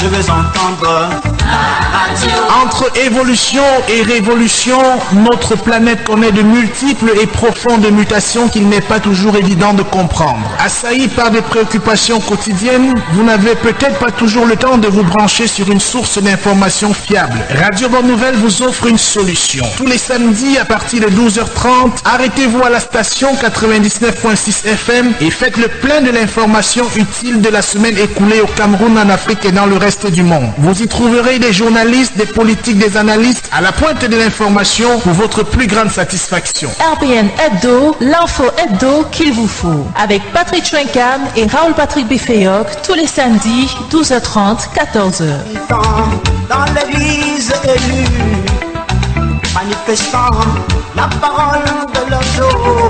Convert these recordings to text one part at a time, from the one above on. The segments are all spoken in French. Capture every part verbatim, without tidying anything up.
je veux entendre la radio. Entre évolution et révolution, notre planète connaît de multiples et profondes mutations qu'il n'est pas toujours évident de comprendre. Assailli par des préoccupations quotidiennes, vous n'avez peut-être pas toujours le temps de vous brancher sur une source d'information fiable. Radio Bonne Nouvelle vous offre une solution. Tous les samedis à partir de douze heures trente, arrêtez-vous à la station quatre-vingt-dix-neuf point six F M et faites le plein de l'information utile de la semaine écoulée au Cameroun, en Afrique et dans le reste du monde. Vous y trouverez des journalistes, des politiques, des analystes à la pointe de l'information pour votre plus grande satisfaction. R B N Hebdo, l'info hebdo qu'il vous faut. Avec Patrick Chouinkam et Raoul Patrick Bifeyok tous les samedis, douze heures trente, quatorze heures. Dans l'église élue, manifestant la parole de leur jour.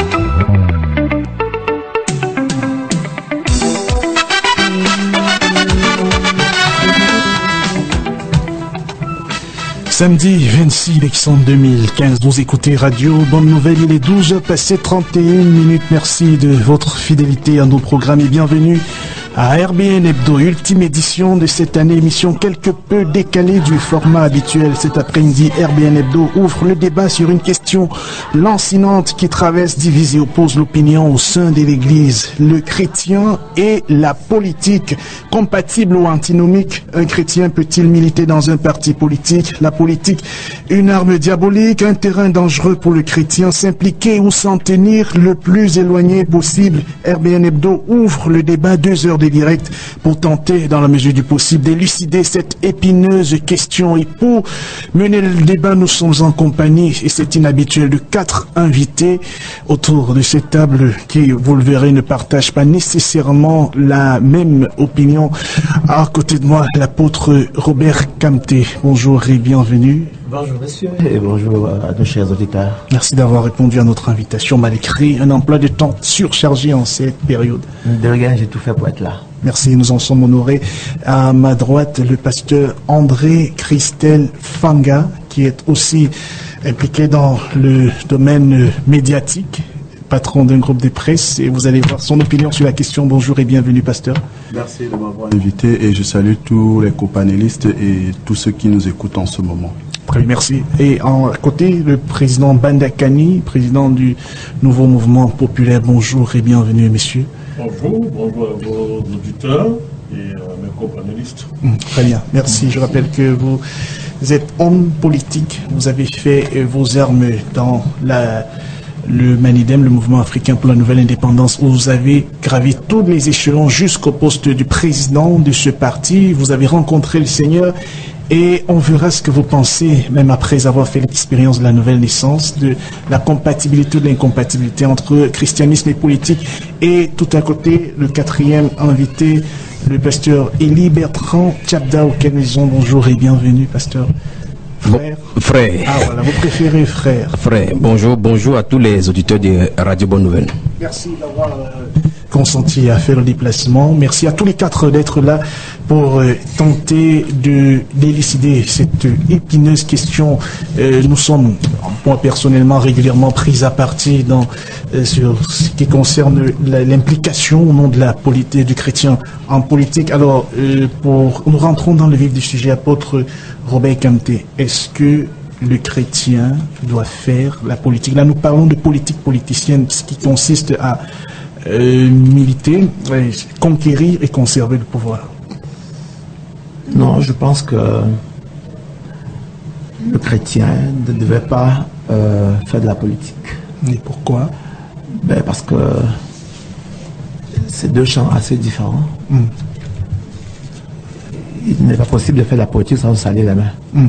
Samedi vingt-six décembre deux mille quinze, vous écoutez Radio Bonne Nouvelle, il est douze heures passées trente et une minutes. Merci de votre fidélité à nos programmes et bienvenue à R B N Hebdo, ultime édition de cette année, émission quelque peu décalée du format habituel. Cet après-midi, R B N Hebdo ouvre le débat sur une question lancinante qui traverse, divise et oppose l'opinion au sein de l'Église. Le chrétien et la politique, compatibles ou antinomiques. Un chrétien peut-il militer dans un parti politique? La politique, une arme diabolique, un terrain dangereux pour le chrétien. S'impliquer ou s'en tenir le plus éloigné possible. R B N Hebdo ouvre le débat, deux heures de direct pour tenter, dans la mesure du possible, d'élucider cette épineuse question. Et pour mener le débat, nous sommes en compagnie, et c'est inhabituel, de quatre invités autour de cette table qui, vous le verrez, ne partagent pas nécessairement la même opinion. À côté de moi, l'apôtre Robert Kamté. Bonjour et bienvenue. Bonjour monsieur et bonjour à nos chers auditeurs. Merci d'avoir répondu à notre invitation malgré un emploi de temps surchargé en cette période. De rien, j'ai tout fait pour être là. Merci, nous en sommes honorés. À ma droite, le pasteur André Christel Fanga, qui est aussi impliqué dans le domaine médiatique, patron d'un groupe de presse, et vous allez voir son opinion sur la question. Bonjour et bienvenue, pasteur. Merci de m'avoir invité et je salue tous les copanélistes et tous ceux qui nous écoutent en ce moment. Très merci. Et à côté, le président Bandakani, président du nouveau mouvement populaire. Bonjour et bienvenue, messieurs. Bonjour, bonjour à vos auditeurs et à mes copanélistes. Mmh, très bien, merci. Je rappelle que vous êtes homme politique. Vous avez fait vos armes dans la... le MANIDEM, le mouvement africain pour la nouvelle indépendance, où vous avez gravi tous les échelons jusqu'au poste du président de ce parti. Vous avez rencontré le Seigneur et on verra ce que vous pensez, même après avoir fait l'expérience de la nouvelle naissance, de la compatibilité ou de l'incompatibilité entre christianisme et politique. Et tout à côté, le quatrième invité, le pasteur Élie Bertrand Tchabda, auquel nous disons bonjour et bienvenue, pasteur. Frère. Bon, frère. Ah voilà, vous préférez frère. Frère, bonjour, bonjour à tous les auditeurs de Radio Bonne Nouvelle. Merci d'avoir euh, consenti à faire le déplacement. Merci à tous les quatre d'être là pour euh, tenter de d'élucider cette euh, épineuse question. Euh, nous sommes, moi personnellement, régulièrement pris à partie dans, euh, sur ce qui concerne l'implication au nom de la politique du chrétien en politique. Alors, euh, pour nous rentrons dans le vif du sujet, apôtre Robert Kamté. Est-ce que le chrétien doit faire la politique? Là, nous parlons de politique politicienne, ce qui consiste à euh, militer, euh, conquérir et conserver le pouvoir. Non, je pense que le chrétien ne devait pas euh, faire de la politique. Et pourquoi? Ben parce que c'est deux champs assez différents. Mm. Il n'est pas possible de faire de la politique sans se salir les mains. Mm.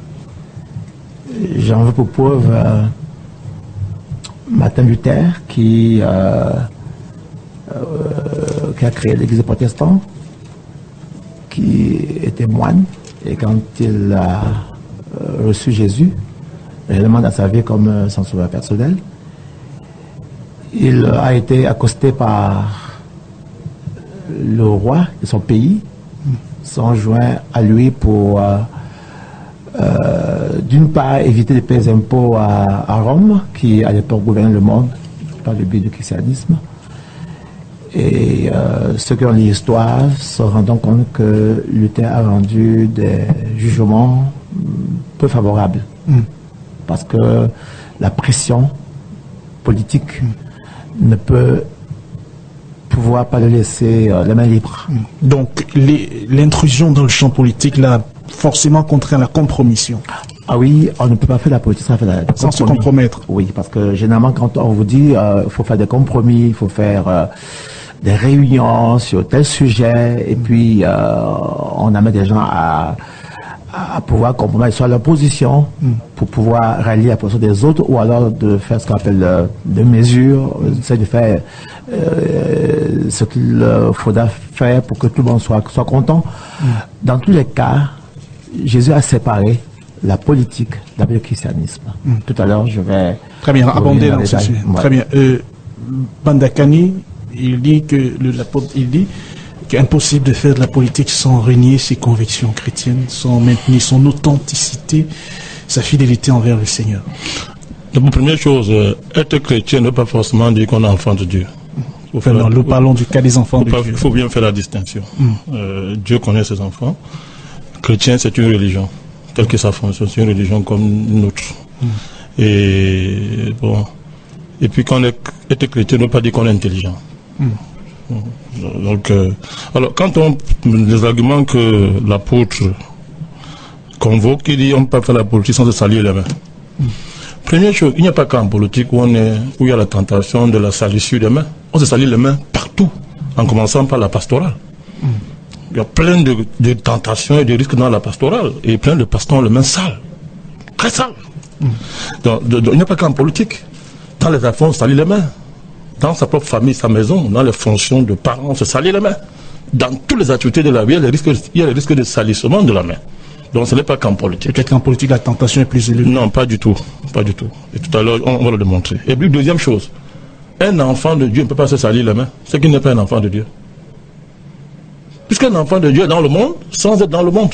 J'en veux pour preuve euh, Martin Luther qui, euh, euh, qui a créé l'Église protestante, qui était moine, et quand il a euh, reçu Jésus, réellement dans sa vie comme euh, son sauveur personnel, il a été accosté par le roi de son pays, sont joints à lui pour euh, euh, d'une part éviter de payer des impôts à, à Rome, qui à l'époque gouvernait le monde par le biais du christianisme, Et euh, ceux qui ont l'histoire se rendent compte que Luther a rendu des jugements peu favorables. Mm. Parce que la pression politique mm. ne peut pouvoir pas le laisser euh, les mains libres. Mm. Donc l'intrusion dans le champ politique l'a forcément contraint à la compromission. Ah oui, on ne peut pas faire la politique sans faire la sans se compromettre. Oui, parce que généralement quand on vous dit il euh, faut faire des compromis, il faut faire euh, des réunions sur tel sujet, et puis euh, on amène des gens à, à pouvoir compromettre soit leur position mm. pour pouvoir rallier la position des autres, ou alors de faire ce qu'on appelle euh, des mesures, c'est de faire euh, ce qu'il faudra faire pour que tout le monde soit, soit content. Mm. Dans tous les cas, Jésus a séparé la politique d'avec le christianisme. Mm. Tout à l'heure, je vais... Très bien, abonder dans ce sujet. Ouais. Très bien. Euh, Bandakani, il dit que le, la, il dit qu'impossible de faire de la politique sans renier ses convictions chrétiennes, sans maintenir son authenticité, sa fidélité envers le Seigneur. La première chose, euh, être chrétien ne veut pas forcément dire qu'on est enfant de Dieu. Enfin, non, nous parlons du cas des enfants de pas, Dieu. Il faut bien faire la distinction. Mm. Euh, Dieu connaît ses enfants. Chrétien, c'est une religion, telle que sa fonction, c'est une religion comme une autre. Mm. Et bon, et puis quand on est, être chrétien ne veut pas dire qu'on est intelligent. Mm. Donc, euh, alors quand on les arguments que l'apôtre convoque, il dit on ne peut pas faire la politique sans se salir les mains. Mm. Première chose, il n'y a pas qu'en politique où on est, où il y a la tentation de la salissure des mains. On se salit les mains partout, en commençant par la pastorale. Mm. Il y a plein de, de tentations et de risques dans la pastorale, et plein de pasteurs ont les mains sales, très sales. Mm. Donc, de, de, il n'y a pas qu'en politique. Dans les affaires, on se salit les mains. Dans sa propre famille, sa maison, dans les fonctions de parents, on se salit les mains. Dans toutes les activités de la vie, il y a les risques, il y a les risques de salissement de la main. Donc ce n'est pas qu'en politique. Peut-être qu'en politique, la tentation est plus élevée. Non, pas du tout. Pas du tout. Et tout à l'heure, on, on va le démontrer. Et puis, deuxième chose, un enfant de Dieu ne peut pas se salir les mains. C'est qu'il n'est pas un enfant de Dieu. Puisqu'un enfant de Dieu est dans le monde, sans être dans le monde.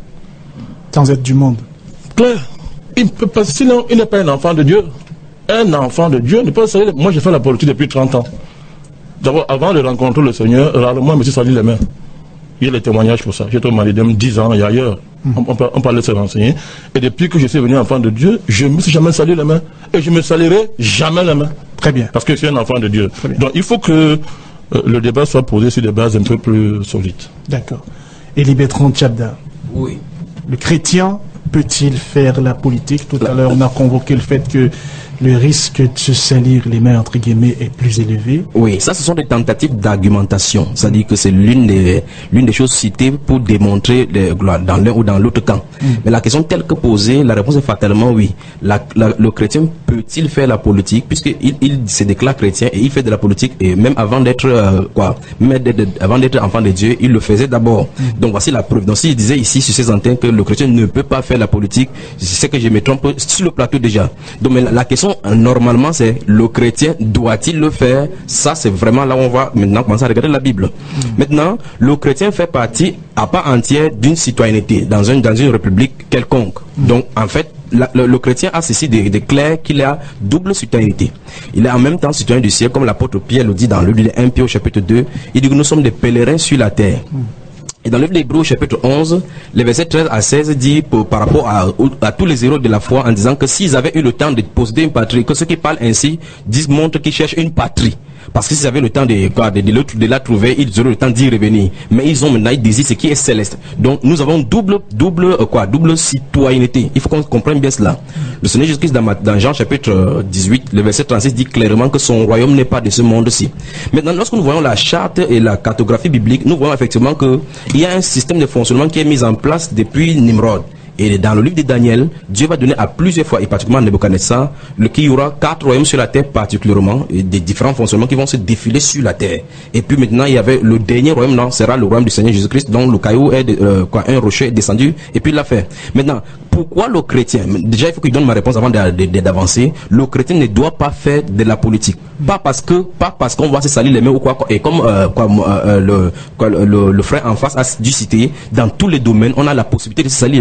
Sans être du monde. Claire. Il ne peut pas, sinon, il n'est pas un enfant de Dieu. Un enfant de Dieu ne peut pas se salir. Moi, j'ai fait la politique depuis trente ans. D'abord, avant de rencontrer le Seigneur, rarement, je me suis sali les mains. Il y a les témoignages pour ça. J'étais au Malidem dix ans et ailleurs. Mmh. On, on, on parlait de se renseigner. Et depuis que je suis venu enfant de Dieu, je ne me suis jamais sali les mains. Et je ne me salirai jamais les mains. Très bien. Parce que je suis un enfant de Dieu. Donc il faut que euh, le débat soit posé sur des bases un peu plus solides. D'accord. Élie Bertrand Tchabda. Oui. Le chrétien peut-il faire la politique? Tout à l'heure, on a convoqué le fait que le risque de se salir les mains, entre guillemets, est plus élevé. Oui, ça, ce sont des tentatives d'argumentation. C'est-à-dire que c'est l'une des, l'une des choses citées pour démontrer les, dans l'un ou dans l'autre camp. Mm. Mais la question telle que posée, la réponse est fatalement oui. La, la, le chrétien peut-il faire la politique, puisqu'il il se déclare chrétien et il fait de la politique, et même avant d'être, euh, quoi, même d'être, avant d'être enfant de Dieu, il le faisait d'abord. Mm. Donc voici la preuve. Donc s'il disait ici sur ces antennes que le chrétien ne peut pas faire la politique, c'est que je me trompe sur le plateau déjà. Donc mais la, la question normalement c'est le chrétien doit-il le faire? Ça c'est vraiment là où on va maintenant commencer à regarder la Bible. Mmh. Maintenant le chrétien fait partie à part entière d'une citoyenneté dans une, dans une république quelconque. Mmh. Donc en fait la, le, le chrétien a ceci de, de clair qu'il a double citoyenneté. Il est en même temps citoyen du ciel, comme l'apôtre Pierre le dit dans le livre de premier Pierre au chapitre deux. Il dit que nous sommes des pèlerins sur la terre. Mmh. Et dans le livre d'Hébreux chapitre onze, les versets treize à seize dit pour, par rapport à, à tous les héros de la foi en disant que s'ils avaient eu le temps de posséder une patrie, que ceux qui parlent ainsi disent, montrent qu'ils cherchent une patrie. Parce que s'ils avaient le temps de, quoi, de, de, de, de la trouver, ils auraient le temps d'y revenir. Mais ils ont maintenant, ils désirent ce qui est céleste. Donc nous avons double, double, quoi, double citoyenneté. Il faut qu'on comprenne bien cela. Le Seigneur Jésus-Christ dans, dans Jean chapitre dix-huit, le verset trente-six dit clairement que son royaume n'est pas de ce monde-ci. Maintenant, lorsque nous voyons la charte et la cartographie biblique, nous voyons effectivement que il y a un système de fonctionnement qui est mis en place depuis Nimrod. Et dans le livre de Daniel, Dieu va donner à plusieurs fois, et particulièrement à Nebuchadnezzar, qu'il y aura quatre royaumes sur la terre particulièrement, et des différents fonctionnements qui vont se défiler sur la terre. Et puis maintenant, il y avait le dernier royaume, non, sera le royaume du Seigneur Jésus-Christ, dont le caillou est, euh, quoi, un rocher est descendu, et puis il l'a fait. Maintenant, pourquoi le chrétien, déjà il faut qu'il donne ma réponse avant d'avancer, le chrétien ne doit pas faire de la politique. Pas parce que, pas parce qu'on va se salir les mains ou quoi, et comme, euh, quoi, euh, le, quoi, le, le frère en face a dû citer, dans tous les domaines, on a la possibilité de se salir les mains.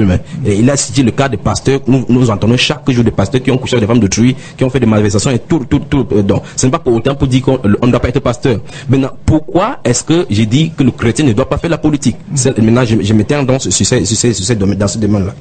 Et il a cité le cas des pasteurs. Nous, nous entendons chaque jour des pasteurs qui ont couché avec des femmes d'autrui, qui ont fait des malversations et tout, tout, tout. Euh, donc, ce n'est pas pour autant pour dire qu'on ne doit pas être pasteur. Maintenant, pourquoi est-ce que j'ai dit que le chrétien ne doit pas faire la politique? C'est, maintenant, je, je m'étends donc sur, sur, sur, sur, sur, dans ce domaine-là.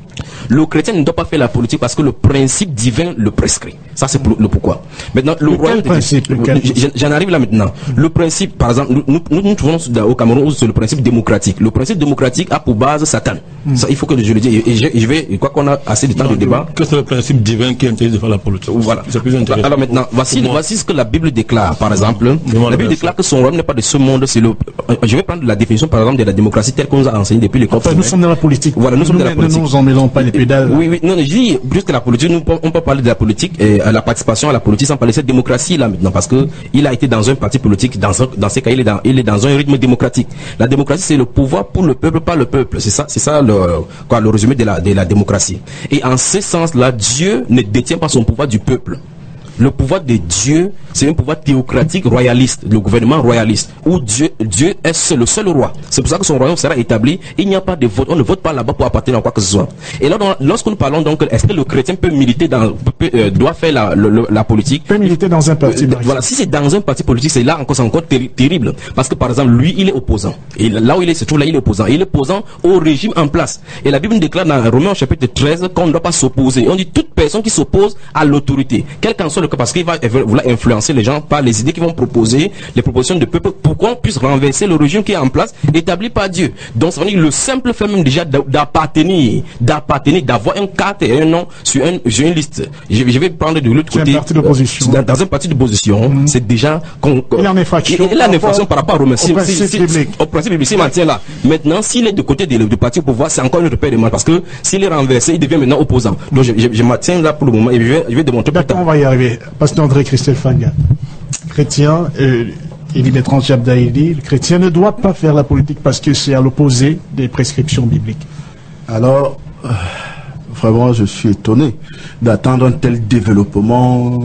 Le chrétien ne doit pas faire la politique parce que le principe divin le prescrit. Ça, c'est pour, le pourquoi. Maintenant, le royaume de Dieu, j'en arrive là maintenant. Le principe, par exemple, nous nous, nous trouvons au Cameroun sur le principe démocratique. Le principe démocratique a pour base Satan. Mm. Ça, il faut que je le dise. Et je, je vais, quoi qu'on a assez de temps non, de débat. Que c'est le principe divin qui interdit de faire la politique. Voilà. C'est plus intéressant. Alors maintenant, voici, voici ce que la Bible déclare. Par exemple, la, la Bible déclare que son royaume n'est pas de ce monde. C'est le. Je vais prendre la définition, par exemple, de la démocratie telle qu'on nous a enseigné depuis l'école. Enfin, nous sommes dans la politique. Voilà, nous sommes nous, dans la politique. Ne nous en mêlons pas les pédales. Oui, oui. Non, je dis plus que la politique. Nous, on peut parler de la politique et à la participation à la politique sans parler de cette démocratie là maintenant, parce que il a été dans un parti politique. Dans un, dans ces cas, il est dans, il est dans un rythme démocratique. La démocratie, c'est le pouvoir pour le peuple, pas le peuple. C'est ça, c'est ça le quoi le résumé de la de la démocratie. Et en ce sens-là, Dieu ne détient pas son pouvoir du peuple. Le pouvoir de Dieu, c'est un pouvoir théocratique royaliste, le gouvernement royaliste, où Dieu, Dieu est le seul roi. C'est pour ça que son royaume sera établi. Il n'y a pas de vote, on ne vote pas là-bas pour appartenir à quoi que ce soit. Et là, lorsque nous parlons donc, est-ce que le chrétien peut militer dans, peut, euh, doit faire la, la, la politique? Peut militer dans un parti. Euh, voilà, si c'est dans un parti politique, c'est là encore, c'est encore terri terrible. Parce que par exemple, lui, il est opposant. Et là où il est, se trouve là, il est opposant. Il est opposant au régime en place. Et la Bible déclare dans Romains chapitre treize qu'on ne doit pas s'opposer. On dit toute personne qui s'oppose à l'autorité, quel qu'en soit le cas, parce qu'il va vouloir influencer les gens par les idées qu'ils vont proposer, les propositions de peuple, pour qu'on puisse renverser le régime qui est en place, établi par Dieu. Donc, ça veut dire le simple fait même déjà d'appartenir, d'appartenir, d'avoir une carte et un nom sur, un, sur une liste. Je, je vais prendre de l'autre côté. Un parti d'opposition. Dans, dans un parti d'opposition, mmh. c'est déjà qu'on. Il est en infraction. Il est en infraction par rapport au Romains. Au principe biblique. Au principe biblique, s'il maintient là. Maintenant, s'il est de côté du parti au pouvoir, c'est encore une repère de mal, parce que s'il est renversé, il devient maintenant opposant. Donc, je, je, je maintiens là pour le moment et je vais, je vais démontrer plus tard. On va y arriver. Pasteur André Christelle Fanga, chrétien, euh, Élie Métrange Abdaïli, le chrétien ne doit pas faire la politique parce que c'est à l'opposé des prescriptions bibliques. Alors, euh, vraiment, je suis étonné d'attendre un tel développement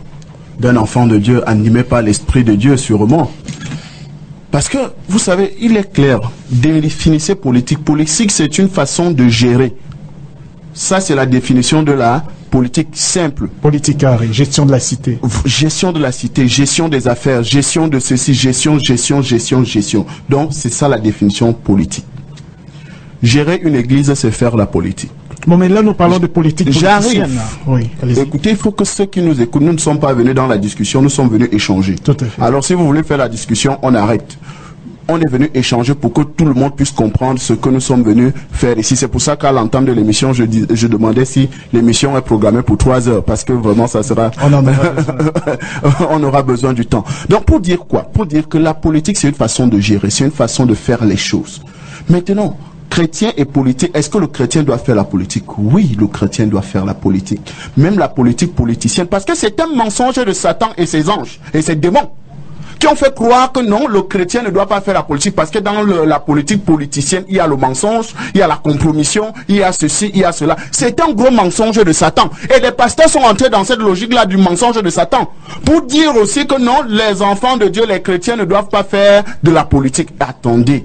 d'un enfant de Dieu animé par l'Esprit de Dieu, sûrement. Parce que, vous savez, il est clair, définissez politique. Politique, c'est une façon de gérer. Ça, c'est la définition de la politique simple. Politique carrée, gestion de la cité. Gestion de la cité, gestion des affaires, gestion de ceci, gestion, gestion, gestion, gestion. Donc, c'est ça la définition politique. Gérer une église, c'est faire la politique. Bon, mais là, nous parlons de politique politicienne. Oui, écoutez, il faut que ceux qui nous écoutent, nous ne sommes pas venus dans la discussion, nous sommes venus échanger. Tout à fait. Alors, si vous voulez faire la discussion, on arrête. On est venu échanger pour que tout le monde puisse comprendre ce que nous sommes venus faire ici. C'est pour ça qu'à l'entame de l'émission, je, dis, je demandais si l'émission est programmée pour trois heures, parce que vraiment, ça sera... On, en on aura besoin du temps. Donc, pour dire quoi? Pour dire que la politique, c'est une façon de gérer, c'est une façon de faire les choses. Maintenant, chrétien et politique, est-ce que le chrétien doit faire la politique? Oui, le chrétien doit faire la politique. Même la politique politicienne, parce que c'est un mensonge de Satan et ses anges, et ses démons, qui ont fait croire que non, le chrétien ne doit pas faire la politique, parce que dans le, la politique politicienne, il y a le mensonge, il y a la compromission, il y a ceci, il y a cela. C'est un gros mensonge de Satan. Et les pasteurs sont entrés dans cette logique-là du mensonge de Satan, pour dire aussi que non, les enfants de Dieu, les chrétiens ne doivent pas faire de la politique. Attendez.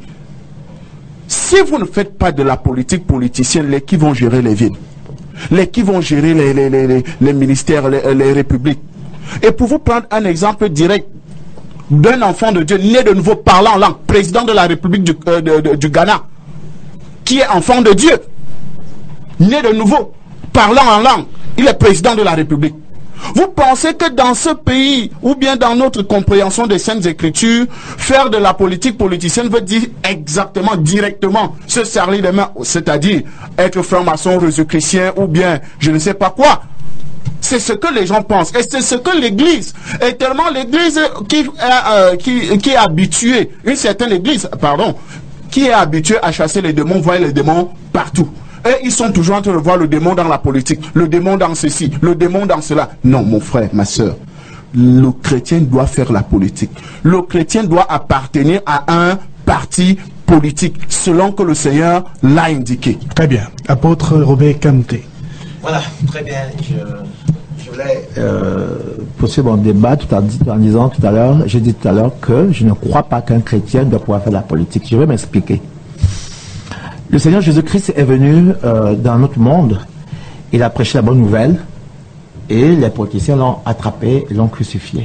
Si vous ne faites pas de la politique politicienne, les qui vont gérer les villes, les qui vont gérer les, les, les, les, les ministères, les, les républiques. Et pour vous prendre un exemple direct d'un enfant de Dieu né de nouveau parlant en langue, président de la République du, euh, de, de, du Ghana, qui est enfant de Dieu, né de nouveau, parlant en langue, il est président de la République. Vous pensez que dans ce pays, ou bien dans notre compréhension des Saintes Écritures, faire de la politique politicienne veut dire exactement, directement, se serrer les mains, c'est-à-dire être franc-maçon, réseau-chrétien, ou bien je ne sais pas quoi. C'est ce que les gens pensent. Et c'est ce que l'Église, et tellement l'Église qui, euh, qui, qui est habituée, une certaine Église, pardon, qui est habituée à chasser les démons, voit les démons partout. Et ils sont toujours en train de voir le démon dans la politique, le démon dans ceci, le démon dans cela. Non, mon frère, ma soeur, le chrétien doit faire la politique. Le chrétien doit appartenir à un parti politique, selon que le Seigneur l'a indiqué. Très bien. Apôtre Robert Kamté. Voilà, très bien. Je, je voulais euh, poursuivre mon débat tout en, en disant tout à l'heure, j'ai dit tout à l'heure que je ne crois pas qu'un chrétien doit pouvoir faire la politique. Je vais m'expliquer. Le Seigneur Jésus-Christ est venu euh, dans notre monde. Il a prêché la bonne nouvelle et les politiciens l'ont attrapé et l'ont crucifié.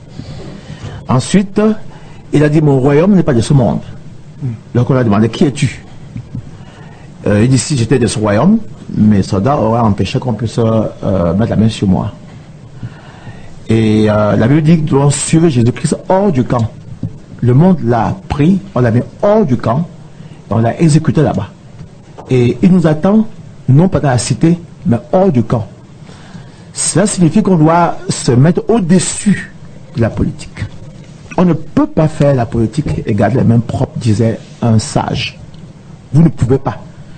Ensuite, il a dit, mon royaume n'est pas de ce monde. Donc on a demandé, qui es-tu? euh, Il dit, si j'étais de ce royaume, mes soldats auraient empêché qu'on puisse euh, mettre la main sur moi. Et euh, la Bible dit que nous devons suivre Jésus-Christ hors du camp. Le monde l'a pris, on l'a mis hors du camp, et on l'a exécuté là-bas. Et il nous attend, non pas dans la cité, mais hors du camp. Cela signifie qu'on doit se mettre au-dessus de la politique. On ne peut pas faire la politique et garder les mains propres, disait un sage. Vous ne pouvez pas.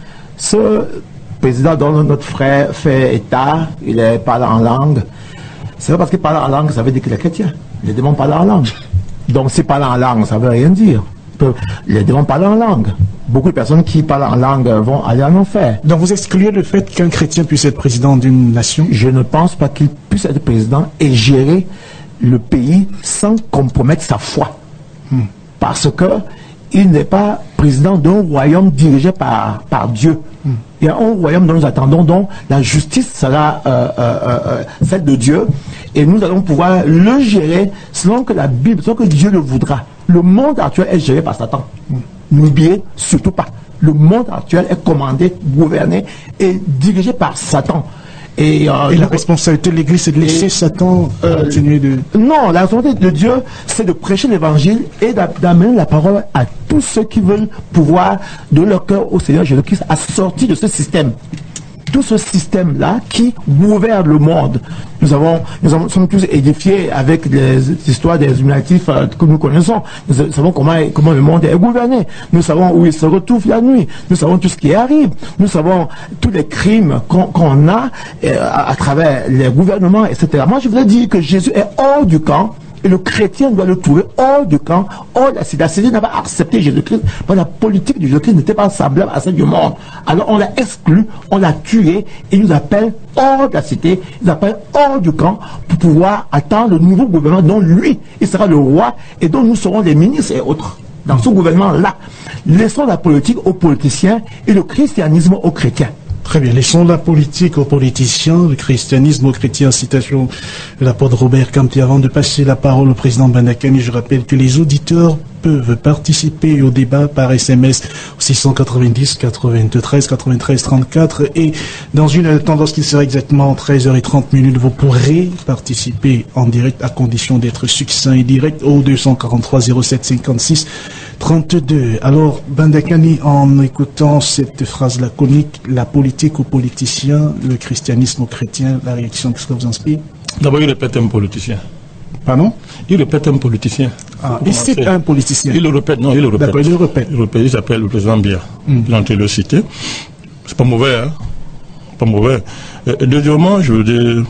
Ce président dont notre frère fait état, il est parlé en langue. C'est pas parce qu'il parle en langue, ça veut dire qu'il est chrétien. Les démons parlent en langue. Donc, s'il parle en langue, ça ne veut rien dire. Les démons parlent en langue. Beaucoup de personnes qui parlent en langue vont aller en enfer. Donc, vous excluez le fait qu'un chrétien puisse être président d'une nation? Je ne pense pas qu'il puisse être président et gérer le pays sans compromettre sa foi. Hmm. Parce que il n'est pas président d'un royaume dirigé par, par Dieu. Hmm. Il y a un royaume dont nous attendons, dont la justice sera euh, euh, euh, celle de Dieu. Et nous allons pouvoir le gérer selon que la Bible, selon que Dieu le voudra. Le monde actuel est géré par Satan. Hmm. N'oubliez surtout pas. Le monde actuel est commandé, gouverné et dirigé par Satan. Et, euh, et la responsabilité de l'Église, c'est de laisser et, Satan euh, continuer de... Non, la responsabilité de Dieu, c'est de prêcher l'Évangile et d'amener la parole à tous ceux qui veulent pouvoir donner leur cœur au Seigneur Jésus-Christ à sortir de ce système. Tout ce système-là qui gouverne le monde. Nous avons, nous avons, sommes tous édifiés avec les histoires des humanitifs euh, que nous connaissons. Nous savons comment, comment le monde est gouverné. Nous savons où il se retrouve la nuit. Nous savons tout ce qui arrive. Nous savons tous les crimes qu'on qu'on a euh, à, à travers les gouvernements, et cetera. Moi, je voudrais dire que Jésus est hors du camp. Et le chrétien doit le trouver hors du camp, hors de la cité. La cité n'a pas accepté Jésus-Christ, parce que la politique de Jésus-Christ n'était pas semblable à celle du monde. Alors on l'a exclu, on l'a tué, et il nous appelle hors de la cité, il nous appelle hors du camp, pour pouvoir attendre le nouveau gouvernement dont lui, il sera le roi, et dont nous serons les ministres et autres. Dans ce gouvernement-là, laissons la politique aux politiciens et le christianisme aux chrétiens. Très bien. Laissons la politique aux politiciens, le christianisme aux chrétiens. Citation de l'apôtre Robert Campi. Avant de passer la parole au président Bandakani, je rappelle que les auditeurs peuvent participer au débat par S M S au six cent quatre-vingt-dix, quatre-vingt-treize, quatre-vingt-treize, trente-quatre, et dans une tendance qui sera exactement treize heures trente minutes, vous pourrez participer en direct à condition d'être succinct et direct au deux cent quarante-trois, zéro sept, cinquante-six, trente-deux. Alors, Bandakani, en écoutant cette phrase laconique, la politique aux politiciens, le christianisme aux chrétiens, la réaction, qu'est-ce que vous inspire? D'abord, il répète un politicien. Pardon? Il répète un politicien. Ah, et c'est un politicien. Il le répète, non, il le répète. D'accord, il le répète. Il le répète, il s'appelle le président Biya. Mm. Il est en train de le citer. C'est pas mauvais, hein? Pas mauvais. Et deuxièmement, je veux dire,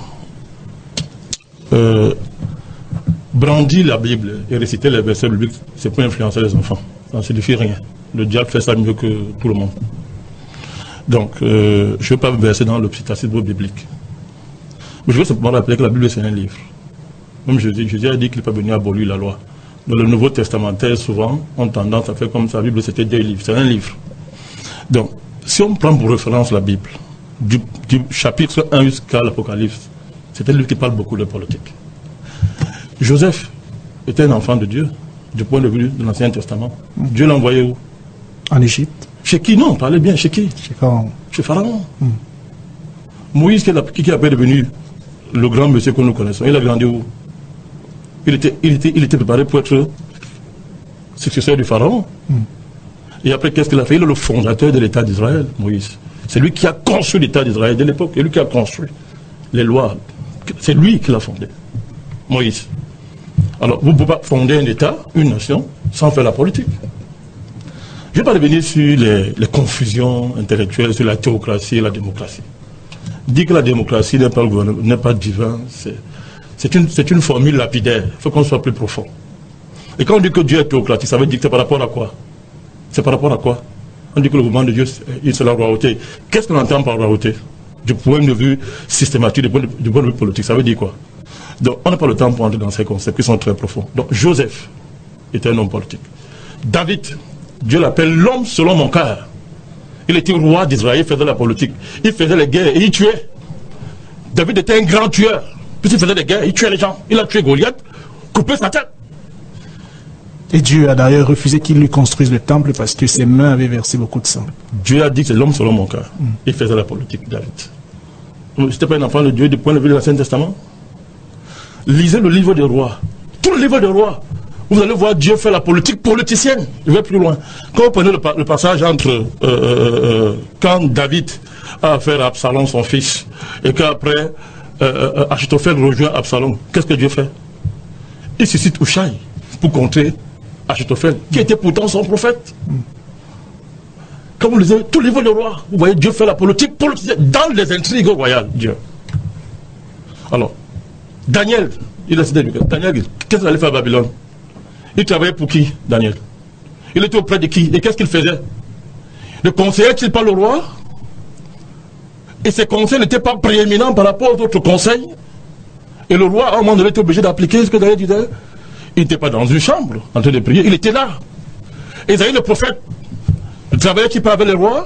euh, brandir la Bible et réciter les versets bibliques, c'est pour influencer les enfants. Ça ne signifie rien. Le diable fait ça mieux que tout le monde. Donc, euh, je ne vais pas me verser dans l'obscurantisme biblique. Mais je veux simplement rappeler que la Bible, c'est un livre. Même Jésus, Jésus a dit qu'il n'est pas venu abolir la loi. Dans le Nouveau Testamentaire, souvent, on a tendance à faire comme ça. La Bible, c'était des livres. C'est un livre. Donc, si on prend pour référence la Bible, du, du chapitre un jusqu'à l'Apocalypse, c'est un livre qui parle beaucoup de politique. Joseph était un enfant de Dieu, du point de vue de l'Ancien Testament. Mm. Dieu l'a envoyé où? En Égypte. Chez qui? Non, parlez bien, chez qui? Chez Pharaon. Chez Pharaon. Mm. Moïse, qui est devenu le grand monsieur que nous connaissons, il a grandi où? Il était, il, était, il était préparé pour être successeur du Pharaon. Mm. Et après, qu'est-ce qu'il a fait? Il est le fondateur de l'État d'Israël, Moïse. C'est lui qui a construit l'État d'Israël de l'époque. C'est lui qui a construit les lois. C'est lui qui l'a fondé, Moïse. Alors, vous ne pouvez pas fonder un État, une nation, sans faire la politique. Je ne vais pas revenir sur les, les confusions intellectuelles, sur la théocratie et la démocratie. Dire que la démocratie n'est pas, n'est pas divin, c'est une, une formule lapidaire. Il faut qu'on soit plus profond. Et quand on dit que Dieu est théocratique, ça veut dire que c'est par rapport à quoi? C'est par rapport à quoi? On dit que le mouvement de Dieu, c'est la royauté. Qu'est-ce qu'on entend par royauté? Du point de vue systématique, du point de, du point de vue politique, ça veut dire quoi? Donc, on n'a pas le temps pour entrer dans ces concepts qui sont très profonds. Donc, Il était roi d'Israël, il faisait la politique. Il faisait les guerres et il tuait. David était un grand tueur. Puisqu'il faisait des guerres, il tuait les gens. Il a tué Goliath, coupé sa tête. Et Dieu a d'ailleurs refusé qu'il lui construise le temple parce que ses mains avaient versé beaucoup de sang. Dieu a dit que c'est l'homme selon mon cœur. Mm. Il faisait la politique, David. C'était pas un enfant de Dieu du point de vue de l'Ancien Testament. Lisez le livre des rois. Tout le livre des rois. Vous allez voir Dieu faire la politique politicienne. Je vais plus loin. Quand vous prenez le, le passage entre euh, euh, quand David a affaire à Absalom, son fils, et qu'après euh, Achitophel rejoint Absalom, qu'est-ce que Dieu fait? Il suscite Hushaï pour contrer Achitophel, qui était pourtant son prophète. Quand vous lisez tout le livre des rois, vous voyez Dieu faire la politique politicienne dans les intrigues royales. Dieu. Alors, Daniel, il a décidé, Daniel, qu'est-ce qu'il allait faire à Babylone? Il travaillait pour qui, Daniel? Il était auprès de qui? Et qu'est-ce qu'il faisait? Ne conseillait-il pas le roi? Et ses conseils n'étaient pas prééminents par rapport aux autres conseils? Et le roi, à un moment donné, était obligé d'appliquer ce que Daniel disait. Il n'était pas dans une chambre en train de prier, il était là. Isaïe le prophète, le travaillait qui pas avec le roi?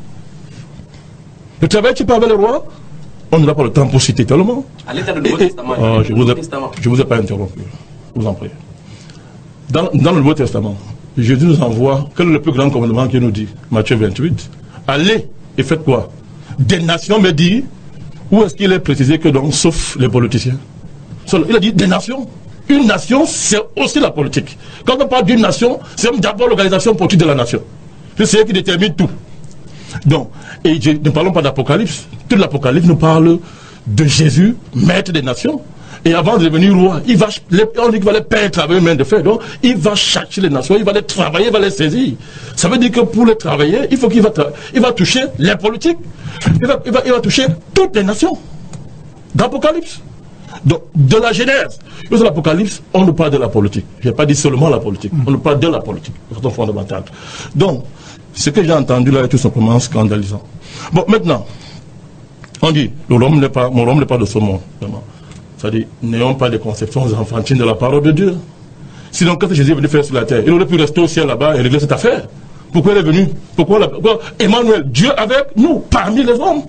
Le travaillait qui pas avec le roi? On n'a pas le temps pour citer tellement. À l'état du Nouveau Testament. Oh, je ne vous ai pas interrompu. Je vous en prie. Dans, dans le Nouveau Testament, Jésus nous envoie, quel est le plus grand commandement qu'il nous dit? Matthieu vingt-huit. Allez et faites quoi? Des nations, me dit, où est-ce qu'il est précisé que donc, sauf les politiciens? Il a dit des nations. Une nation, c'est aussi la politique. Quand on parle d'une nation, c'est d'abord l'organisation politique de la nation. C'est ce qui détermine tout. Donc, et je, ne parlons pas d'Apocalypse. Toute l'Apocalypse nous parle de Jésus, maître des nations. Et avant de devenir roi, il va, les, on dit qu'il va les père travailler main de fer. Donc, il va chercher les nations, il va les travailler, il va les saisir. Ça veut dire que pour les travailler, il faut qu'il va, il va toucher les politiques. Il va, il va, il va toucher toutes les nations. D'Apocalypse. Donc, de la Genèse, de l'Apocalypse, on nous parle de la politique. Je n'ai pas dit seulement la politique, on nous parle de la politique, de façon fondamentale. Donc, ce que j'ai entendu là est tout simplement scandalisant. Bon, maintenant, on dit, l'homme n'est pas, mon homme n'est pas de ce monde, vraiment. C'est-à-dire, n'ayons pas de conceptions enfantines de la parole de Dieu. Sinon, quand Jésus est venu faire sur la terre, il aurait pu rester au ciel là-bas et régler cette affaire. Pourquoi il est venu? Pourquoi, la, pourquoi Emmanuel, Dieu avec nous, parmi les hommes?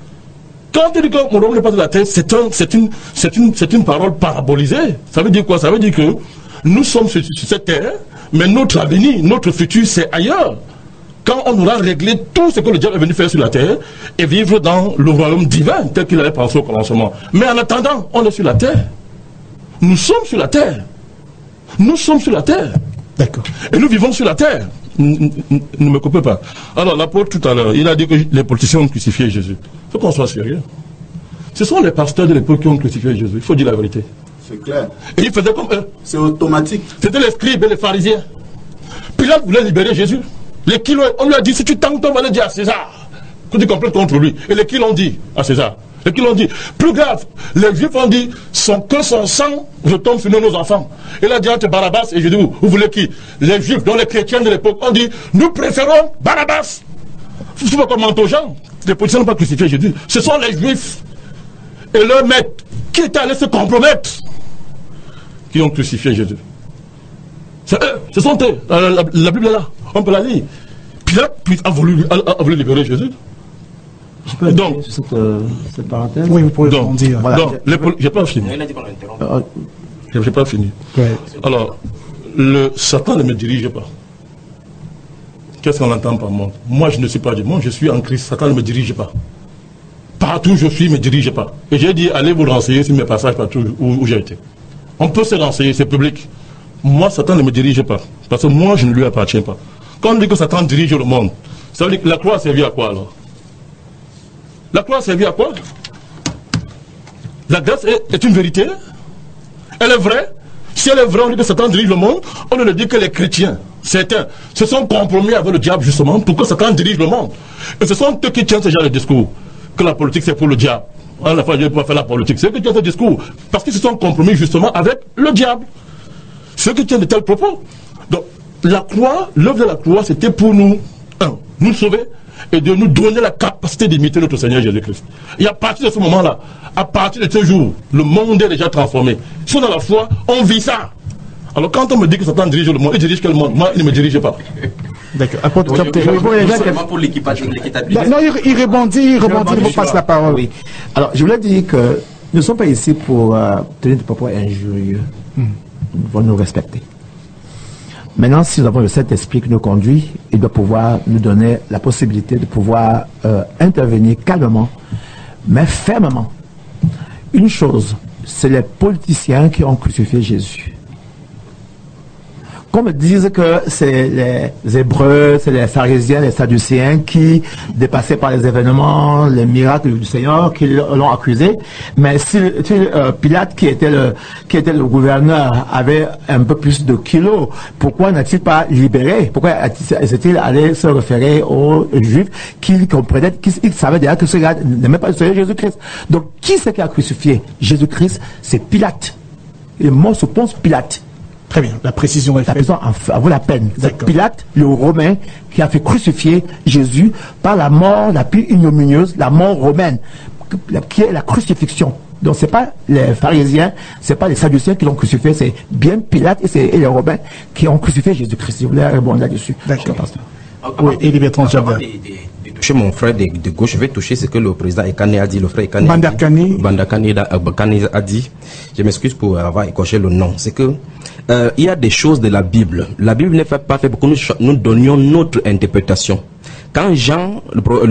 Quand il dit que mon homme n'est pas de la terre, c'est un, c'est une, c'est une, c'est une parole parabolisée. Ça veut dire quoi? Ça veut dire que nous sommes sur, sur cette terre, mais notre avenir, notre futur, c'est ailleurs. Quand on aura réglé tout ce que le diable est venu faire sur la terre et vivre dans le royaume divin tel qu'il avait pensé au commencement. Mais en attendant, on est sur la terre. Nous sommes sur la terre. Nous sommes sur la terre. D'accord. Et nous vivons sur la terre. Ne me coupez pas. Alors, l'apôtre tout à l'heure, il a dit que les politiciens ont crucifié Jésus. Il faut qu'on soit sérieux. Ce sont les pasteurs de l'époque qui ont crucifié Jésus. Il faut dire la vérité. C'est clair. Et ils faisaient comme eux. C'est automatique. C'était les scribes et les pharisiens. Pilate voulait libérer Jésus. Les qui on lui a dit, si tu tentes, on va le dire à César. Que tu complètes contre lui. Et les qui l'ont dit à César. Les qui l'ont dit. Plus grave, les juifs ont dit, son, que son sang retombe sur nous, nos enfants. Et là, dit entre Barabbas et Jésus, vous, vous voulez qui? Les juifs, dont les chrétiens de l'époque, ont dit, nous préférons Barabbas. Vous savez pas comment aux gens? Les politiciens n'ont pas crucifié Jésus. Ce sont les juifs et leur maître qui étaient allés se compromettre qui ont crucifié Jésus. C'est eux, ce sont eux. La, la, la Bible est là, on peut la lire. Pilate a voulu, a, a voulu libérer Jésus. Je peux donc, sur cette, euh, cette parenthèse. Oui, vous pouvez donc, dire. Voilà. Donc, je n'ai pas fini. Euh, Je n'ai pas fini. Ouais. Alors, le Satan ne me dirige pas. Qu'est-ce qu'on entend par monde? Moi, je ne suis pas du monde, je suis en Christ. Satan ne me dirige pas. Partout où je suis, ne me dirige pas. Et j'ai dit, allez vous renseigner sur mes passages partout où, où j'ai été. On peut se renseigner, c'est public. Moi, Satan ne me dirige pas. Parce que moi, je ne lui appartiens pas. Quand on dit que Satan dirige le monde, ça veut dire que la croix a servi à quoi alors? La croix a servi à quoi? La grâce est, est une vérité. Elle est vraie. Si elle est vraie, on dit que Satan dirige le monde. On ne le dit que les chrétiens, certains, se sont compromis avec le diable justement pour que Satan dirige le monde. Et ce sont eux qui tiennent ce genre de discours. Que la politique c'est pour le diable. À la fois, Dieu ne peut pas faire la politique. C'est eux qui tiennent ce discours. Parce qu'ils se sont compromis justement avec le diable. Ceux qui tiennent de tels propos. Donc, la croix, l'œuvre de la croix, c'était pour nous, un, nous sauver et de nous donner la capacité d'imiter notre Seigneur Jésus-Christ. Et à partir de ce moment-là, à partir de ce jour, le monde est déjà transformé. Si on a la foi, on vit ça. Alors quand on me dit que Satan dirige le monde, il dirige quel monde? Moi, il ne me dirige pas. D'accord. Apôtre Captain. Seulement pour l'équitabilité. Non, il, il rebondit, il rebondit, il vous passe la parole. Oui. Alors, je voulais dire que nous ne sommes pas ici pour euh, tenir des propos injurieux. Hmm. Nous devons nous respecter. Maintenant, si nous avons le Saint-Esprit qui nous conduit, il doit pouvoir nous donner la possibilité de pouvoir euh, intervenir calmement, mais fermement. Une chose, c'est les politiciens qui ont crucifié Jésus. Qu'on me dise que c'est les Hébreux, c'est les pharisiens, les sadducéens qui, dépassés par les événements, les miracles du Seigneur, qui l'ont accusé. Mais si, si euh, Pilate, qui était le qui était le gouverneur, avait un peu plus de kilos, pourquoi n'a-t-il pas libéré? Pourquoi est-il allé se référer aux Juifs qui comprenaient, qui savaient déjà que ce gars n'aimait pas le Seigneur Jésus-Christ? Donc, qui c'est qui a crucifié Jésus-Christ? C'est Pilate. Il est mort sous Ponce Pilate. Très bien, la précision est faite. La précision en vaut la peine. C'est Pilate, le Romain, qui a fait crucifier Jésus par la mort la plus ignominieuse, la mort romaine, qui est la crucifixion. Donc c'est pas les pharisiens, c'est pas les sadducéens qui l'ont crucifié, c'est bien Pilate et, et les Romains qui ont crucifié Jésus-Christ. Je voulais répondre là-dessus. D'accord. Oui, et Bertrand Jabba. Toucher mon frère de, de gauche, je vais toucher ce que le président Ekane a dit, le frère Ekane Bandakani. Bandakani a, a dit. Je m'excuse pour avoir écorché le nom. C'est que euh, il y a des choses de la Bible. La Bible n'est pas faite pour que nous, nous donnions notre interprétation. Quand Jean,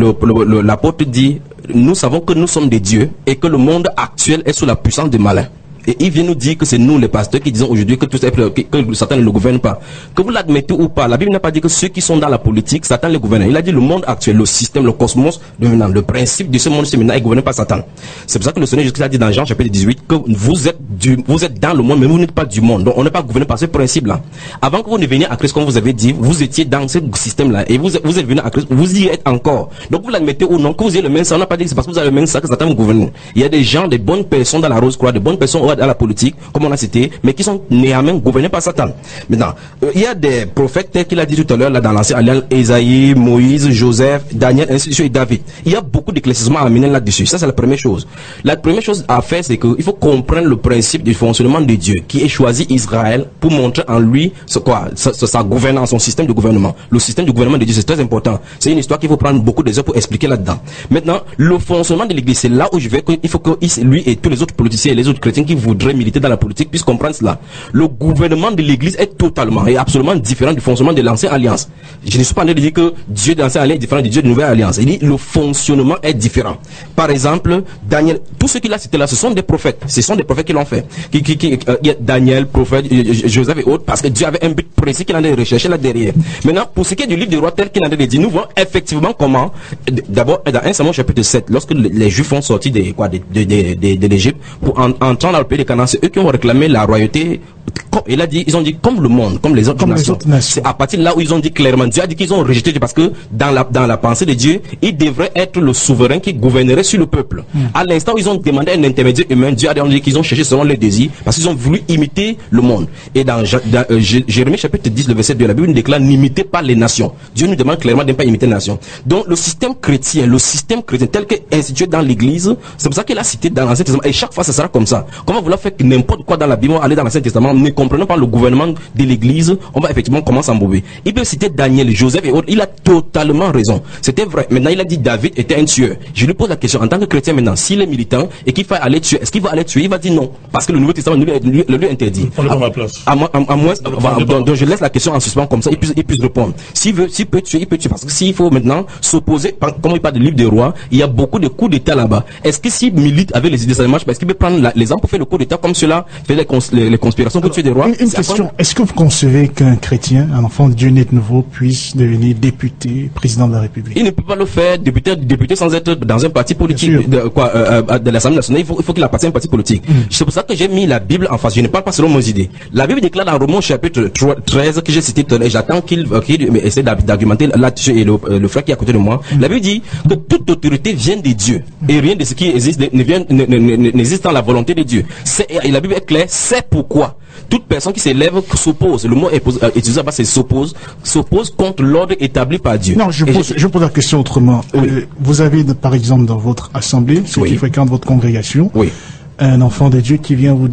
l'apôtre dit, nous savons que nous sommes des dieux et que le monde actuel est sous la puissance du malin. Et il vient nous dire que c'est nous les pasteurs qui disons aujourd'hui que, tout, que, que Satan ne le gouverne pas. Que vous l'admettez ou pas, la Bible n'a pas dit que ceux qui sont dans la politique, Satan les gouverne. Il a dit le monde actuel, le système, le cosmos, le principe de ce monde maintenant est gouverné par Satan. C'est pour ça que le Seigneur Jésus a dit dans Jean chapitre dix-huit que vous êtes, du, vous êtes dans le monde, mais vous n'êtes pas du monde. Donc on n'est pas gouverné par ce principe-là. Avant que vous ne veniez à Christ, comme vous avez dit, vous étiez dans ce système-là et vous, vous êtes venu à Christ, vous y êtes encore. Donc vous l'admettez ou non, que vous ayez le même sang, on n'a pas dit que c'est parce que vous avez le même sang que Satan vous gouverne. Il y a des gens, des bonnes personnes dans la Rose-Croix, des bonnes personnes dans la politique, comme on a cité, mais qui sont néanmoins gouvernés par Satan. Maintenant, euh, il y a des prophètes tels qu'il a dit tout à l'heure là dans l'ancien alliance, Esaïe, Moïse, Joseph, Daniel, ainsi de suite, et David. Il y a beaucoup d'éclaircissements à amener là-dessus. Ça, c'est la première chose. La première chose à faire, c'est qu'il faut comprendre le principe du fonctionnement de Dieu, qui est choisi Israël pour montrer en lui ce quoi, sa, sa gouvernance, son système de gouvernement. Le système de gouvernement de Dieu, c'est très important. C'est une histoire qu'il faut prendre beaucoup de heures pour expliquer là-dedans. Maintenant, le fonctionnement de l'Église, c'est là où je vais, il faut que lui et tous les autres politiciens et les autres chrétiens qui voudraient militer dans la politique puissent comprendre cela. Le gouvernement de l'Église est totalement et absolument différent du fonctionnement de l'ancienne alliance. Je ne suis pas en train de dire que Dieu de l'ancienne alliance est différent du Dieu de la nouvelle alliance. Il dit le fonctionnement est différent. Par exemple, Daniel, tout ce qu'il a cité là, ce sont des prophètes. Ce sont des prophètes qui l'ont fait. Qui, qui, qui, euh, Daniel, prophète, Joseph et autres, parce que Dieu avait un but précis qu'il en a recherché là derrière. Maintenant, pour ce qui est du livre des rois tel qu'il en a dit, nous voyons effectivement comment, d'abord, dans un Samuel chapitre sept, lorsque les Juifs sont sortis de, quoi, de, de, de, de, de l'Égypte pour en, entrer dans le pays de Canaan, c'est eux qui ont réclamé la royauté. Il a dit, ils ont dit comme le monde, comme les autres comme nations. C'est à partir de là où ils ont dit clairement, Dieu a dit qu'ils ont rejeté Dieu parce que dans la, dans la pensée de Dieu, il devrait être le souverain qui gouvernerait sur le peuple. Mm. À l'instant où ils ont demandé un intermédiaire humain, Dieu a dit qu'ils ont cherché selon leurs désirs parce qu'ils ont voulu imiter le monde. Et dans, dans euh, Jérémie chapitre dix, le verset deux, la Bible nous déclare, n'imitez pas les nations. Dieu nous demande clairement de ne pas imiter les nations. Donc le système chrétien, le système chrétien tel que institué dans l'église, c'est pour ça qu'il a cité dans l'Ancien Testament. Et chaque fois, ça sera comme ça. Comment vouloir faire n'importe quoi dans la Bible, aller dans l'Ancien Testament, ne comprenant pas le gouvernement de l'église, on va effectivement commencer à s'embouber. Il peut citer Daniel, Joseph et autres, il a totalement raison. C'était vrai. Maintenant, il a dit David était un tueur. Je lui pose la question, en tant que chrétien maintenant, s'il est militant et qu'il faut aller tuer, est-ce qu'il va aller tuer? Il va dire non. Parce que le Nouveau Testament le lui, lui, lui interdit. À, ma place. À, à, à, à moins, donc, donc je laisse la question en suspens comme ça, il puisse, il puisse répondre. S'il veut, s'il peut tuer, il peut tuer. Parce que s'il faut maintenant s'opposer, comme il parle de livre des rois, il y a beaucoup de coups d'état là-bas. Est-ce que s'il milite avec les idées, ça marche? Est-ce qu'il peut prendre la, les armes pour faire le coup d'état comme cela, faire les, cons, les, les conspirations pour tuer des rois? Une, une question. Est-ce que vous concevez qu'un chrétien, un enfant de Dieu né de nouveau, puisse devenir député, président de la République? Il ne peut pas le faire, député, député sans être dans un parti politique, de, quoi, euh, de l'Assemblée nationale. Il faut, il faut qu'il appartienne à un parti politique. Mm. C'est pour ça que j'ai mis la Bible en face. Je ne parle pas selon mes idées. La Bible déclare dans Romains chapitre treize, que j'ai cité tout à l'heure, j'attends qu'il euh, qu essaie d'argumenter là-dessus, et le, euh, le frère qui est à côté de moi. Mm. La Bible dit que toute autorité vient de Dieu. Mm. Et rien de ce qui existe n'existe dans la volonté de Dieu. Et la Bible est claire, c'est pourquoi toute personne qui s'élève s'oppose, le mot est euh, utilisé là-bas, c'est s'oppose, s'oppose contre l'ordre établi par Dieu. Non, je pose, je... je pose la question autrement. Oui. Euh, vous avez, par exemple, dans votre assemblée, ceux oui. qui fréquentent votre congrégation, oui. un enfant de Dieu qui vient vous dire,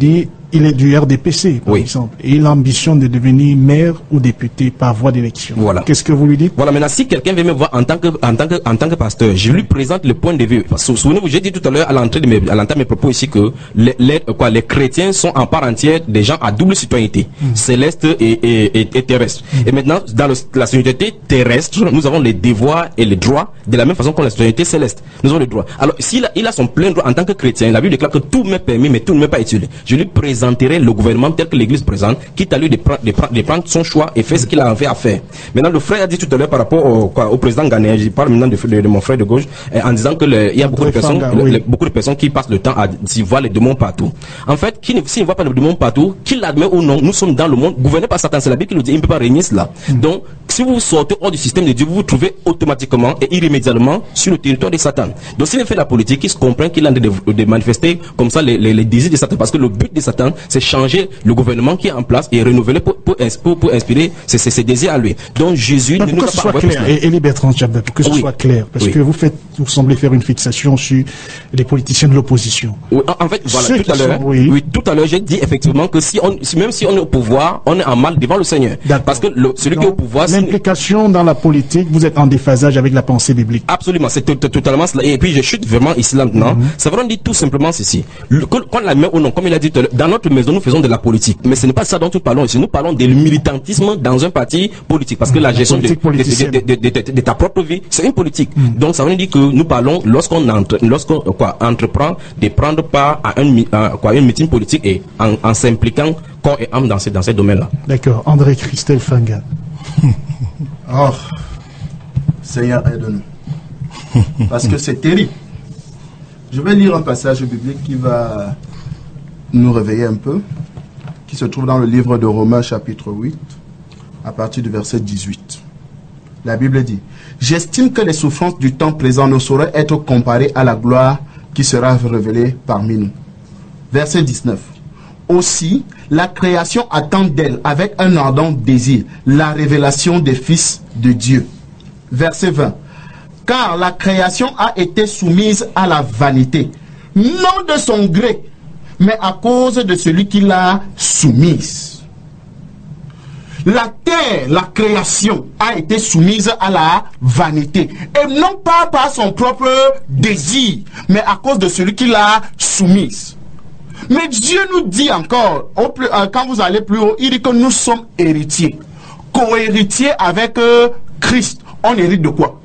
il est du R D P C, par Oui. exemple, et il a l'ambition de devenir maire ou député par voie d'élection. Voilà. Qu'est-ce que vous lui dites? Voilà, maintenant, si quelqu'un vient me voir en tant que, en tant que, en tant que pasteur, je lui présente le point de vue. Sou- Souvenez-vous, j'ai dit tout à l'heure, à l'entrée de mes, à l'entame de mes propos ici, que les, les, quoi, les chrétiens sont en part entière des gens à double citoyenneté, Mm. céleste et, et, et, et terrestre. Mm. Et maintenant, dans le, la citoyenneté terrestre, nous avons les devoirs et les droits de la même façon que la citoyenneté céleste. Nous avons les droits. Alors, s'il a, il a son plein droit en tant que chrétien, la Bible déclare que tout m'est permis, mais tout ne m'est pas utile. Je lui présenterai le gouvernement tel que l'Église présente, quitte à lui de, pre- de, pre- de prendre son choix et faire ce qu'il a envie à faire. Maintenant, le frère a dit tout à l'heure par rapport au, quoi, au président ghanéen, je parle maintenant de, de, de mon frère de gauche, eh, en disant que le, il y a beaucoup de personnes, Fanga, le- oui. le- beaucoup de personnes qui passent le temps à s'y voir les démons partout. En fait, qui ne, s'il ne voit pas les démons partout, qu'il l'admet ou non, nous sommes dans le monde gouverné par Satan. C'est la Bible qui nous dit, il ne peut pas régner cela. Mm. Donc, si vous sortez hors du système de Dieu, vous vous trouvez automatiquement et irrémédiablement sur le territoire de Satan. Donc, s'il fait la politique, il se comprend qu'il a de, de, de manifester comme ça les, les, les désirs de Satan. Parce que le but de Satan, c'est changer le gouvernement qui est en place et renouveler pour, pour, pour, pour inspirer ses, ses, ses désirs à lui. Donc, Jésus Non, ne pour nous que a ce pas soit envoyé clair, pour cela. et, et les Bertrand Djabda, pour que ce Oui. soit clair, parce Oui. que vous faites, vous semblez faire une fixation sur les politiciens de l'opposition. Oui, en, en fait, voilà, Ceux tout à qui l'heure, sont- oui. oui. tout à l'heure, j'ai dit effectivement que si on, si, même si on est au pouvoir, on est en mal devant le Seigneur. D'accord. Parce que le, celui qui est au Donc, pouvoir, c'est l'implication dans la politique, vous êtes en déphasage avec la pensée biblique. absolument, c'est to- to- totalement cela. Et puis je chute vraiment ici maintenant. Mhm. Ça veut dire tout simplement ceci. Le, que- qu'on la met ou non, comme il a dit tout à l'heure, dans notre maison, nous faisons de la politique. Mais ce n'est pas ça dont nous parlons ici. Nous parlons du militantisme dans un parti politique. Parce que la La gestion de, politique de, de, politicienne. de- de- de- de- de ta propre vie, c'est une politique. Donc ça veut dire que nous parlons, lorsqu'on entre, lorsqu'on euh, quoi, entreprend de prendre part à un, mi- à, quoi, une meeting politique et en, en s'impliquant corps et âme dans ces, dans ces domaines-là. D'accord. André Christelle Fanga. Oh, Seigneur, aide-nous. Parce que c'est terrible. Je vais lire un passage biblique qui va nous réveiller un peu, qui se trouve dans le livre de Romains chapitre huit, à partir du verset dix-huit. La Bible dit, « J'estime que les souffrances du temps présent ne sauraient être comparées à la gloire qui sera révélée parmi nous. » Verset dix-neuf. Aussi, la création attend d'elle avec un ardent désir la révélation des fils de Dieu. Verset vingt. Car la création a été soumise à la vanité, non de son gré, mais à cause de celui qui l'a soumise. La terre, la création, a été soumise à la vanité. Et non pas par son propre désir, mais à cause de celui qui l'a soumise. Mais Dieu nous dit encore, au plus, euh, quand vous allez plus haut, il dit que nous sommes héritiers. Co-héritiers avec euh, Christ. On hérite de quoi?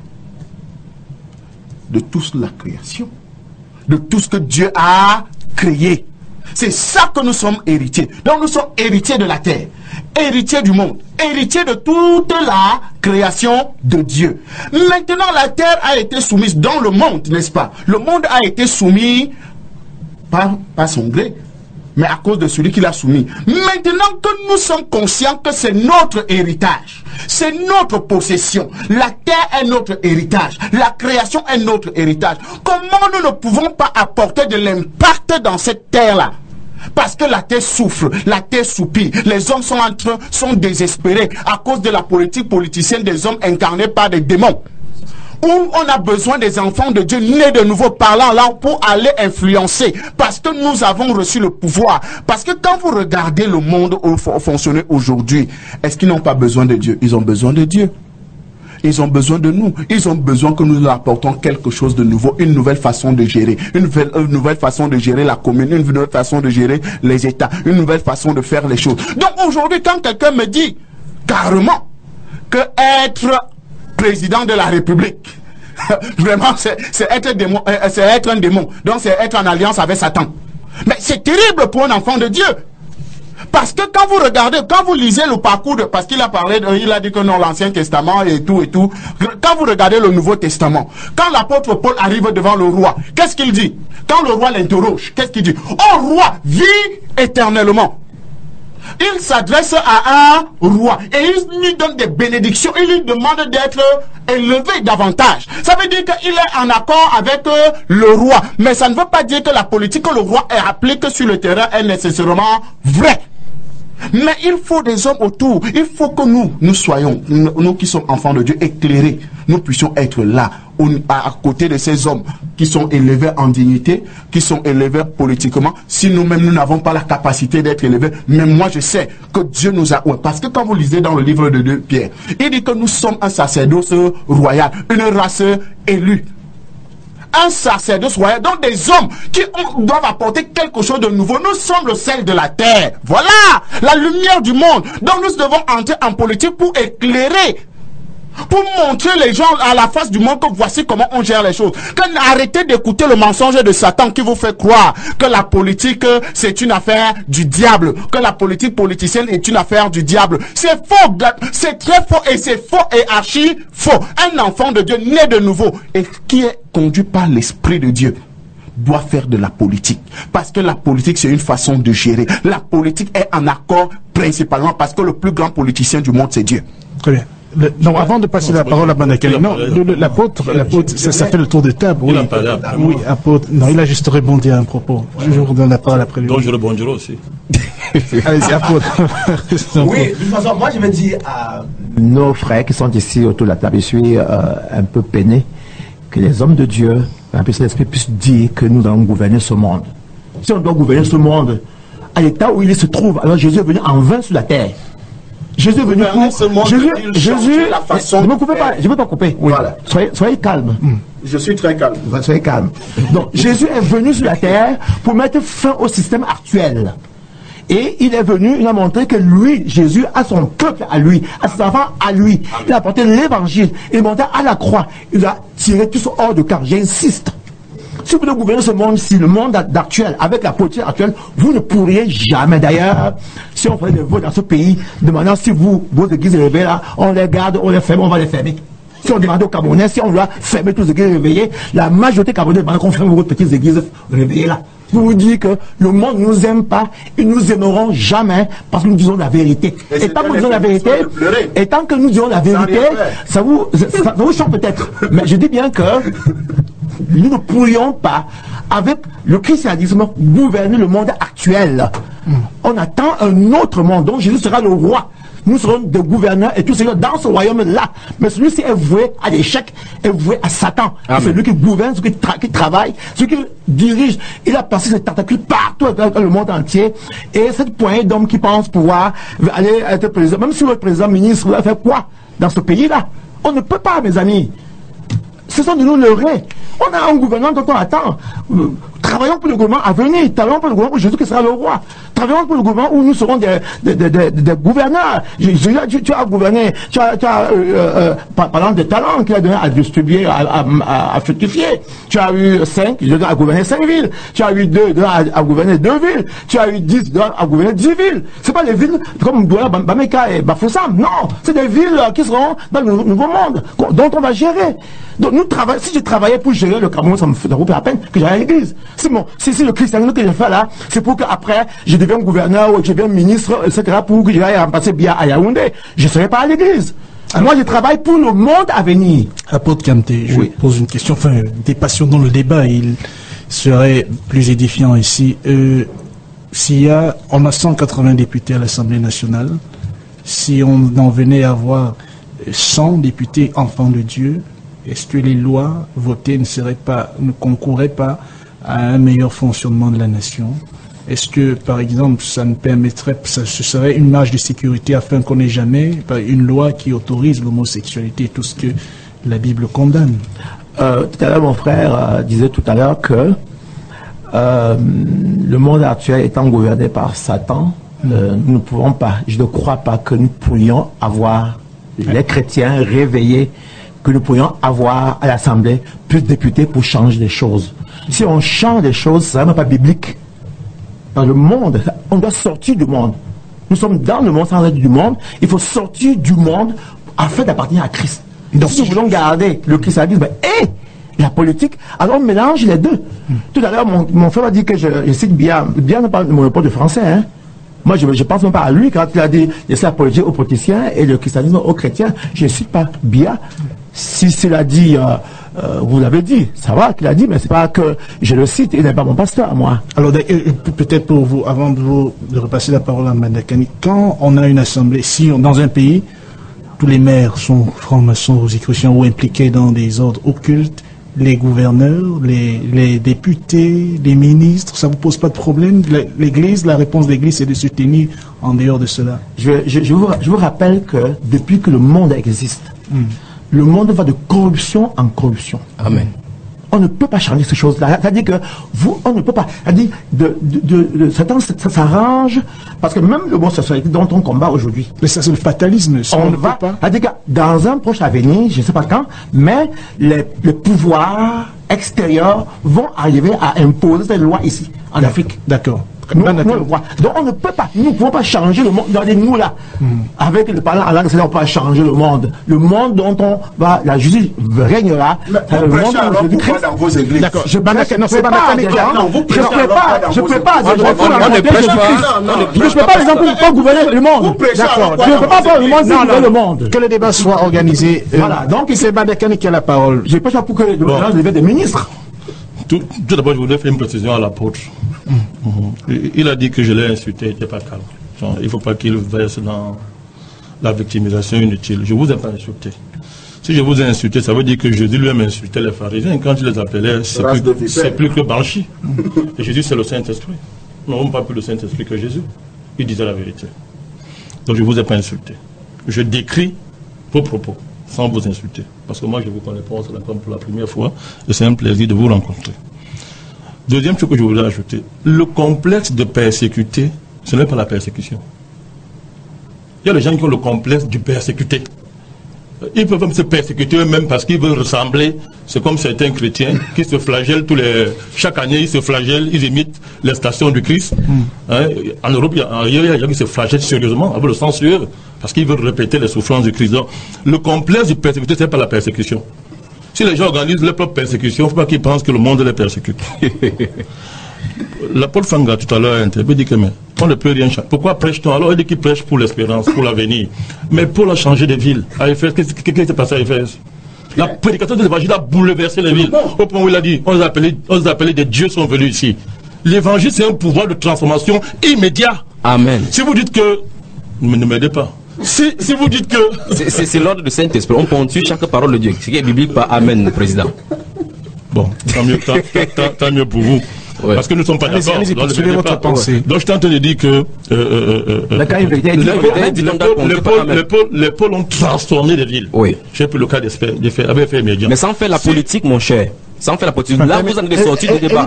De toute la création. De tout ce que Dieu a créé. C'est ça que nous sommes héritiers. Donc nous sommes héritiers de la terre, héritiers du monde, héritiers de toute la création de Dieu. Maintenant, la terre a été soumise dans le monde, n'est-ce pas? Le monde a été soumis par, par son gré, mais à cause de celui qui l'a soumis. Maintenant que nous sommes conscients que c'est notre héritage, c'est notre possession, la terre est notre héritage, la création est notre héritage, comment nous ne pouvons pas apporter de l'impact dans cette terre-là? Parce que la terre souffre, la terre soupire, les hommes sont en train, sont désespérés à cause de la politique politicienne des hommes incarnés par des démons. Où on a besoin des enfants de Dieu nés de nouveau parlant là pour aller influencer, parce que nous avons reçu le pouvoir. Parce que quand vous regardez le monde fonctionner aujourd'hui, est-ce qu'ils n'ont pas besoin de Dieu? Ils ont besoin de Dieu. Ils ont besoin de nous. Ils ont besoin que nous leur apportons quelque chose de nouveau, une nouvelle façon de gérer, une nouvelle, une nouvelle façon de gérer la commune, une nouvelle façon de gérer les États, une nouvelle façon de faire les choses. Donc aujourd'hui, quand quelqu'un me dit carrément que être président de la République, vraiment, c'est être, démon, c'est être un démon. Donc c'est être en alliance avec Satan. Mais c'est terrible pour un enfant de Dieu. Parce que quand vous regardez, quand vous lisez le parcours de, parce qu'il a parlé, de, il a dit que non, l'Ancien Testament et tout et tout. Quand vous regardez le Nouveau Testament, quand l'apôtre Paul arrive devant le roi, qu'est-ce qu'il dit? Quand le roi l'interroge, qu'est-ce qu'il dit? Oh roi, vis éternellement. Il s'adresse à un roi et il lui donne des bénédictions, il lui demande d'être élevé davantage. Ça veut dire qu'il est en accord avec le roi, mais ça ne veut pas dire que la politique que le roi applique sur le terrain est nécessairement vraie. Mais il faut des hommes autour. Il faut que nous, nous soyons, nous, nous qui sommes enfants de Dieu, éclairés. Nous puissions être là, au, à, à côté de ces hommes qui sont élevés en dignité, qui sont élevés politiquement. Si nous-mêmes, nous n'avons pas la capacité d'être élevés, mais moi je sais que Dieu nous a... Parce que quand vous lisez dans le livre de deux Pierre, il dit que nous sommes un sacerdoce royal, une race élue. Un sacerdoce royal, donc des hommes qui ont, doivent apporter quelque chose de nouveau. Nous sommes le sel de la terre. Voilà la lumière du monde. Donc nous devons entrer en politique pour éclairer, pour montrer les gens à la face du monde que voici comment on gère les choses. Que arrêtez d'écouter le mensonge de Satan qui vous fait croire que la politique c'est une affaire du diable, que la politique politicienne est une affaire du diable. C'est faux, c'est très faux et c'est faux et archi faux. Un enfant de Dieu né de nouveau et qui est conduit par l'Esprit de Dieu doit faire de la politique. Parce que la politique, c'est une façon de gérer. La politique est en accord principalement parce que le plus grand politicien du monde, c'est Dieu. Très bien. Le, non, avant de passer non, la parole à Banakali, non, l'apôtre, l'apôtre, ça, ça fait le tour de table. Oui, oui, apôtre, non, il a juste rebondi à un propos. Je vous redonne la parole après lui. Donc je rebondirai aussi. Allez-y, apôtre. Oui, de toute façon, moi je vais dire à nos frères qui sont ici autour de la table, je suis euh, un peu peiné que les hommes de Dieu, un peu l'esprit, puissent dire que nous allons gouverner ce monde. Si on doit gouverner ce monde, à l'état où il se trouve, alors Jésus est venu en vain sur la terre. Jésus est venu pour... Jésus, Jésus, la façon... Ne me coupez pas, je ne veux pas couper. Oui. Voilà. Soyez, soyez calme. Mm. Je suis très calme. Soyez calme. Donc, Jésus est venu sur la terre pour mettre fin au système actuel. Et il est venu, il a montré que lui, Jésus, a son peuple à lui, à ses enfants à lui. Amen. Il a apporté l'évangile. Il est monté à la croix. Il a tiré tous hors de camp. J'insiste. Si vous voulez gouverner ce monde-ci, le monde actuel, avec la politique actuelle, vous ne pourriez jamais. D'ailleurs, si on fait des votes dans ce pays, demandant si vous, vos églises réveillées là, on les garde, on les ferme, on va les fermer. Si on demande aux Camerounais, si on doit fermer toutes les églises réveillées, la majorité camerounaise demande qu'on ferme vos petites églises réveillées là. Je vous dis que le monde ne nous aime pas, ils ne nous aimeront jamais parce que nous disons la vérité. Et, et tant que nous disons la vérité, et tant que nous disons la vérité, ça vous, ça, ça vous choque peut-être. Mais je dis bien que nous ne pourrions pas, avec le christianisme, gouverner le monde actuel. Mm. On attend un autre monde, donc Jésus sera le roi. Nous serons des gouverneurs et tout cela dans ce royaume-là. Mais celui-ci est voué à l'échec, est voué à Satan. C'est celui qui gouverne, celui qui, tra qui travaille, celui qui dirige. Il a passé ses tentacules partout dans le monde entier. Et cette poignée d'hommes qui pensent pouvoir aller être président, même si le président ministre va faire quoi dans ce pays-là? On ne peut pas, mes amis. Ce sont de nous leurrer. On a un gouvernement dont on attend. Travaillons pour le gouvernement à venir. Travaillons pour le gouvernement où Jésus qui sera le roi. Travaillons pour le gouvernement où nous serons des, des, des, des, des gouverneurs. Tu, tu as gouverné, tu as, tu as euh, euh, parlant des talents qu'il a donné à distribuer, à, à, à, à fructifier. Tu as eu cinq, il a gouverné cinq villes. Tu as eu deux, à, à gouverner deux villes. Tu as eu dix, à gouverner dix villes. C'est pas les villes comme Douala, Bameka et Bafoussam. Non, c'est des villes qui seront dans le nouveau monde, dont on va gérer. Donc nous travaillons, si je travaillais pour gérer le Cameroun, ça me fait la peine que j'aille à l'église. C'est bon, si, si le christianisme que je fais là, c'est pour qu'après, je devienne gouverneur ou que je devienne ministre, et cetera, pour que j'aille remplacer bien à Yaoundé. Je ne serai pas à l'église. Moi, je travaille pour le monde à venir. Apôtre Kamté, je oui. pose une question, enfin, des passions dans le débat, il serait plus édifiant ici. Euh, s'il y a, on a cent quatre-vingts députés à l'Assemblée nationale, si on en venait à avoir cent députés enfants de Dieu, est-ce que les lois votées ne seraient pas, ne concourraient pas à un meilleur fonctionnement de la nation? Est-ce que, par exemple, ça ne permettrait, ça, ce serait une marge de sécurité afin qu'on n'ait jamais une loi qui autorise l'homosexualité et tout ce que la Bible condamne? euh, Tout à l'heure, mon frère euh, disait tout à l'heure que euh, le monde actuel étant gouverné par Satan, mm. euh, nous ne pouvons pas, je ne crois pas que nous pourrions avoir ouais. les chrétiens réveillés, que nous pourrions avoir à l'Assemblée plus de députés pour changer des choses. Si on change des choses, ce n'est vraiment pas biblique. Dans le monde, on doit sortir du monde. Nous sommes dans le monde sans être du monde. Il faut sortir du monde afin d'appartenir à Christ. Donc, si nous voulons garder le christianisme et la politique, alors on mélange les deux. Hmm. Tout à l'heure, mon, mon frère a dit que je, je cite bien, bien ne parle de monopole de français, hein. Moi, je ne pense même pas à lui quand il a dit « laisser la politique aux politiciens et le christianisme aux chrétiens ». Je ne cite pas bien. Si cela dit euh, euh, vous l'avez dit, ça va qu'il a dit, mais c'est pas que je le cite, il n'est pas mon pasteur, moi. Alors, peut-être pour vous, avant de, vous, de repasser la parole à Mbandakani, quand on a une assemblée, si on, dans un pays, tous les maires sont francs-maçons, rosicruciens ou impliqués dans des ordres occultes, les gouverneurs, les, les députés, les ministres, ça vous pose pas de problème? L'Église, la réponse de l'Église, c'est de se tenir en dehors de cela. Je, je, je, vous, je vous rappelle que depuis que le monde existe, mm. le monde va de corruption en corruption. Amen. On ne peut pas changer ces choses-là. C'est-à-dire que vous, on ne peut pas. C'est-à-dire, de, de, de, de, Satan, ça, ça s'arrange, parce que même le bon société dont on combat aujourd'hui. Mais ça, c'est le fatalisme. Ça, on, on ne va, peut pas. C'est-à-dire que dans un proche avenir, je ne sais pas quand, mais les, les pouvoirs extérieurs vont arriver à imposer ces lois ici, en Afrique. D'accord. Nous, nous, nous, donc on ne peut pas, nous ne pouvons pas changer le monde. Regardez, nous là, mm. avec le parlant en langue, on ne peut pas changer le monde. Le monde dont on va, la justice régnera. Le monde alors pourquoi dans vos églises? D'accord. Je ne peux pas, je ne peux pas, je ne peux pas, on ne prêche pas, je ne peux pas, par exemple, pas gouverner le monde. D'accord. Je ne peux pas faire le monde gouverner le monde. Que le débat soit organisé. Voilà. Donc c'est Mbandakani qui a la parole. Je ne sais pas pour que le gens deviennent des ministres. Tout, tout d'abord, je voudrais faire une précision à l'apôtre. Mmh. Mmh. Il a dit que je l'ai insulté, il n'était pas calme. Genre, il ne faut pas qu'il verse dans la victimisation inutile. Je ne vous ai pas insulté. Si je vous ai insulté, ça veut dire que Jésus lui-même insultait les pharisiens. Quand il les appelait, c'est plus, plus que Banchi. Et Jésus, c'est le Saint-Esprit. Nous n'avons pas plus le Saint-Esprit que Jésus. Il disait la vérité. Donc je ne vous ai pas insulté. Je décris vos propos sans vous insulter. Parce que moi, je vous connais pas, on se rencontre pour la première fois, et c'est un plaisir de vous rencontrer. Deuxième chose que je voudrais ajouter, le complexe de persécuter, ce n'est pas la persécution. Il y a des gens qui ont le complexe du persécuté. Ils peuvent même se persécuter eux-mêmes parce qu'ils veulent ressembler. C'est comme certains chrétiens qui se flagellent tous les... Chaque année, ils se flagellent, ils imitent les stations du Christ. Mm. Hein? En Europe, il y a, il y a des gens qui se flagellent sérieusement, avec le sang sueur, parce qu'ils veulent répéter les souffrances du Christ. Donc, le complexe du persécuté, ce n'est pas la persécution. Si les gens organisent leur propre persécution, il ne faut pas qu'ils pensent que le monde les persécute. L'apôtre Fanga, tout à l'heure, a dit que mais, on ne peut rien changer. Pourquoi prêche-t-on? Alors, il dit qu'il prêche pour l'espérance, pour l'avenir. Mais pour la changer de ville. À Éphèse, qu'est-ce qui s'est passé à Éphèse? La prédication de l'évangile a bouleversé les villes. Au point où il a dit, on les appelait, on les appelait des dieux sont venus ici. L'évangile, c'est un pouvoir de transformation immédiat. Amen. Si vous dites que, ne m'aidez pas. Si, si vous dites que... C'est l'ordre du Saint-Esprit. On ponctue chaque parole de Dieu. Ce qui est biblique par Amen, le président. Bon, tant mieux, tant, tant, tant mieux pour vous. Ouais. Parce que nous ne sommes pas d'accord. Allez-y, poursuivez votre pensée. Donc je suis en train de dire que les pôles ont transformé les villes. Oui. J'ai pris le cas des faits avec fait immédiat. Mais sans faire la politique, mon cher. Sans faire la politique. Là, vous en êtes sortis du débat.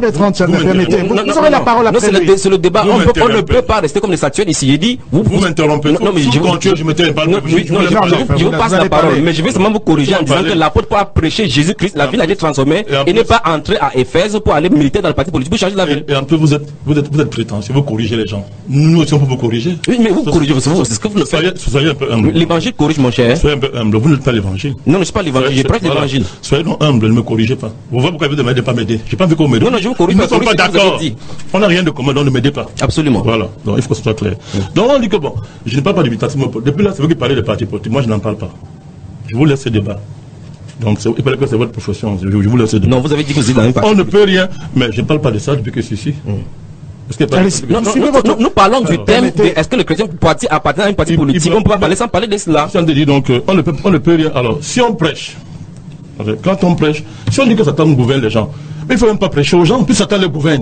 Vous aurez la parole après. C'est le débat. On ne peut pas rester comme des statuettes ici. J'ai dit. Vous m'interrompez. Non, mais je continue, je me tiens pas. Je vous passe la parole. Mais je vais seulement vous corriger en disant que l'apôtre a prêché Jésus-Christ. La ville a été transformée et n'est pas entré à Éphèse pour aller militer dans le parti politique pour changer la ville. Et un peu, vous êtes, vous êtes, vous êtes prétentieux. Vous corrigez les gens. Nous aussi, on peut vous corriger. Oui, mais vous corrigez. C'est ce que vous le faites. Soyez un peu humble. L'évangile corrige, mon cher. Soyez un peu humble. Vous n'êtes pas l'évangile. Non, je ne suis pas l'évangile. Je prêche l'évangile. Soyez donc humble. Ne me corrigez pas. Vous voyez pourquoi vous ne m'aidez pas m'aider. J'ai pas vu qu'on m'aide. Non, non, je vous corrige. Nous ne sommes pas d'accord. On n'a rien de commun, donc ne m'aidez pas. Absolument. Voilà. Donc il faut que ce soit clair. Oui. Donc on dit que bon, je ne parle pas de militantisme. Depuis là, c'est vous qui parlez des partis politiques. Moi, je n'en parle pas. Je vous laisse ce débat. Donc il paraît que c'est votre profession. Je vous laisse ce débat. Non, vous avez dit que vous êtes dans un parti. On ne peut rien, mais je ne parle pas de ça depuis que c'est ici. Mm. Parce que Allez, non, non, nous, votre... nous parlons du Alors, thème de est-ce que le chrétien appartient à un parti politique? On ne peut pas parler sans parler de cela. Donc on ne peut, on ne peut rien. Alors, si on prêche, quand on prêche, si on dit que Satan gouverne les gens, mais il ne faut même pas prêcher aux gens, puis Satan les gouverne.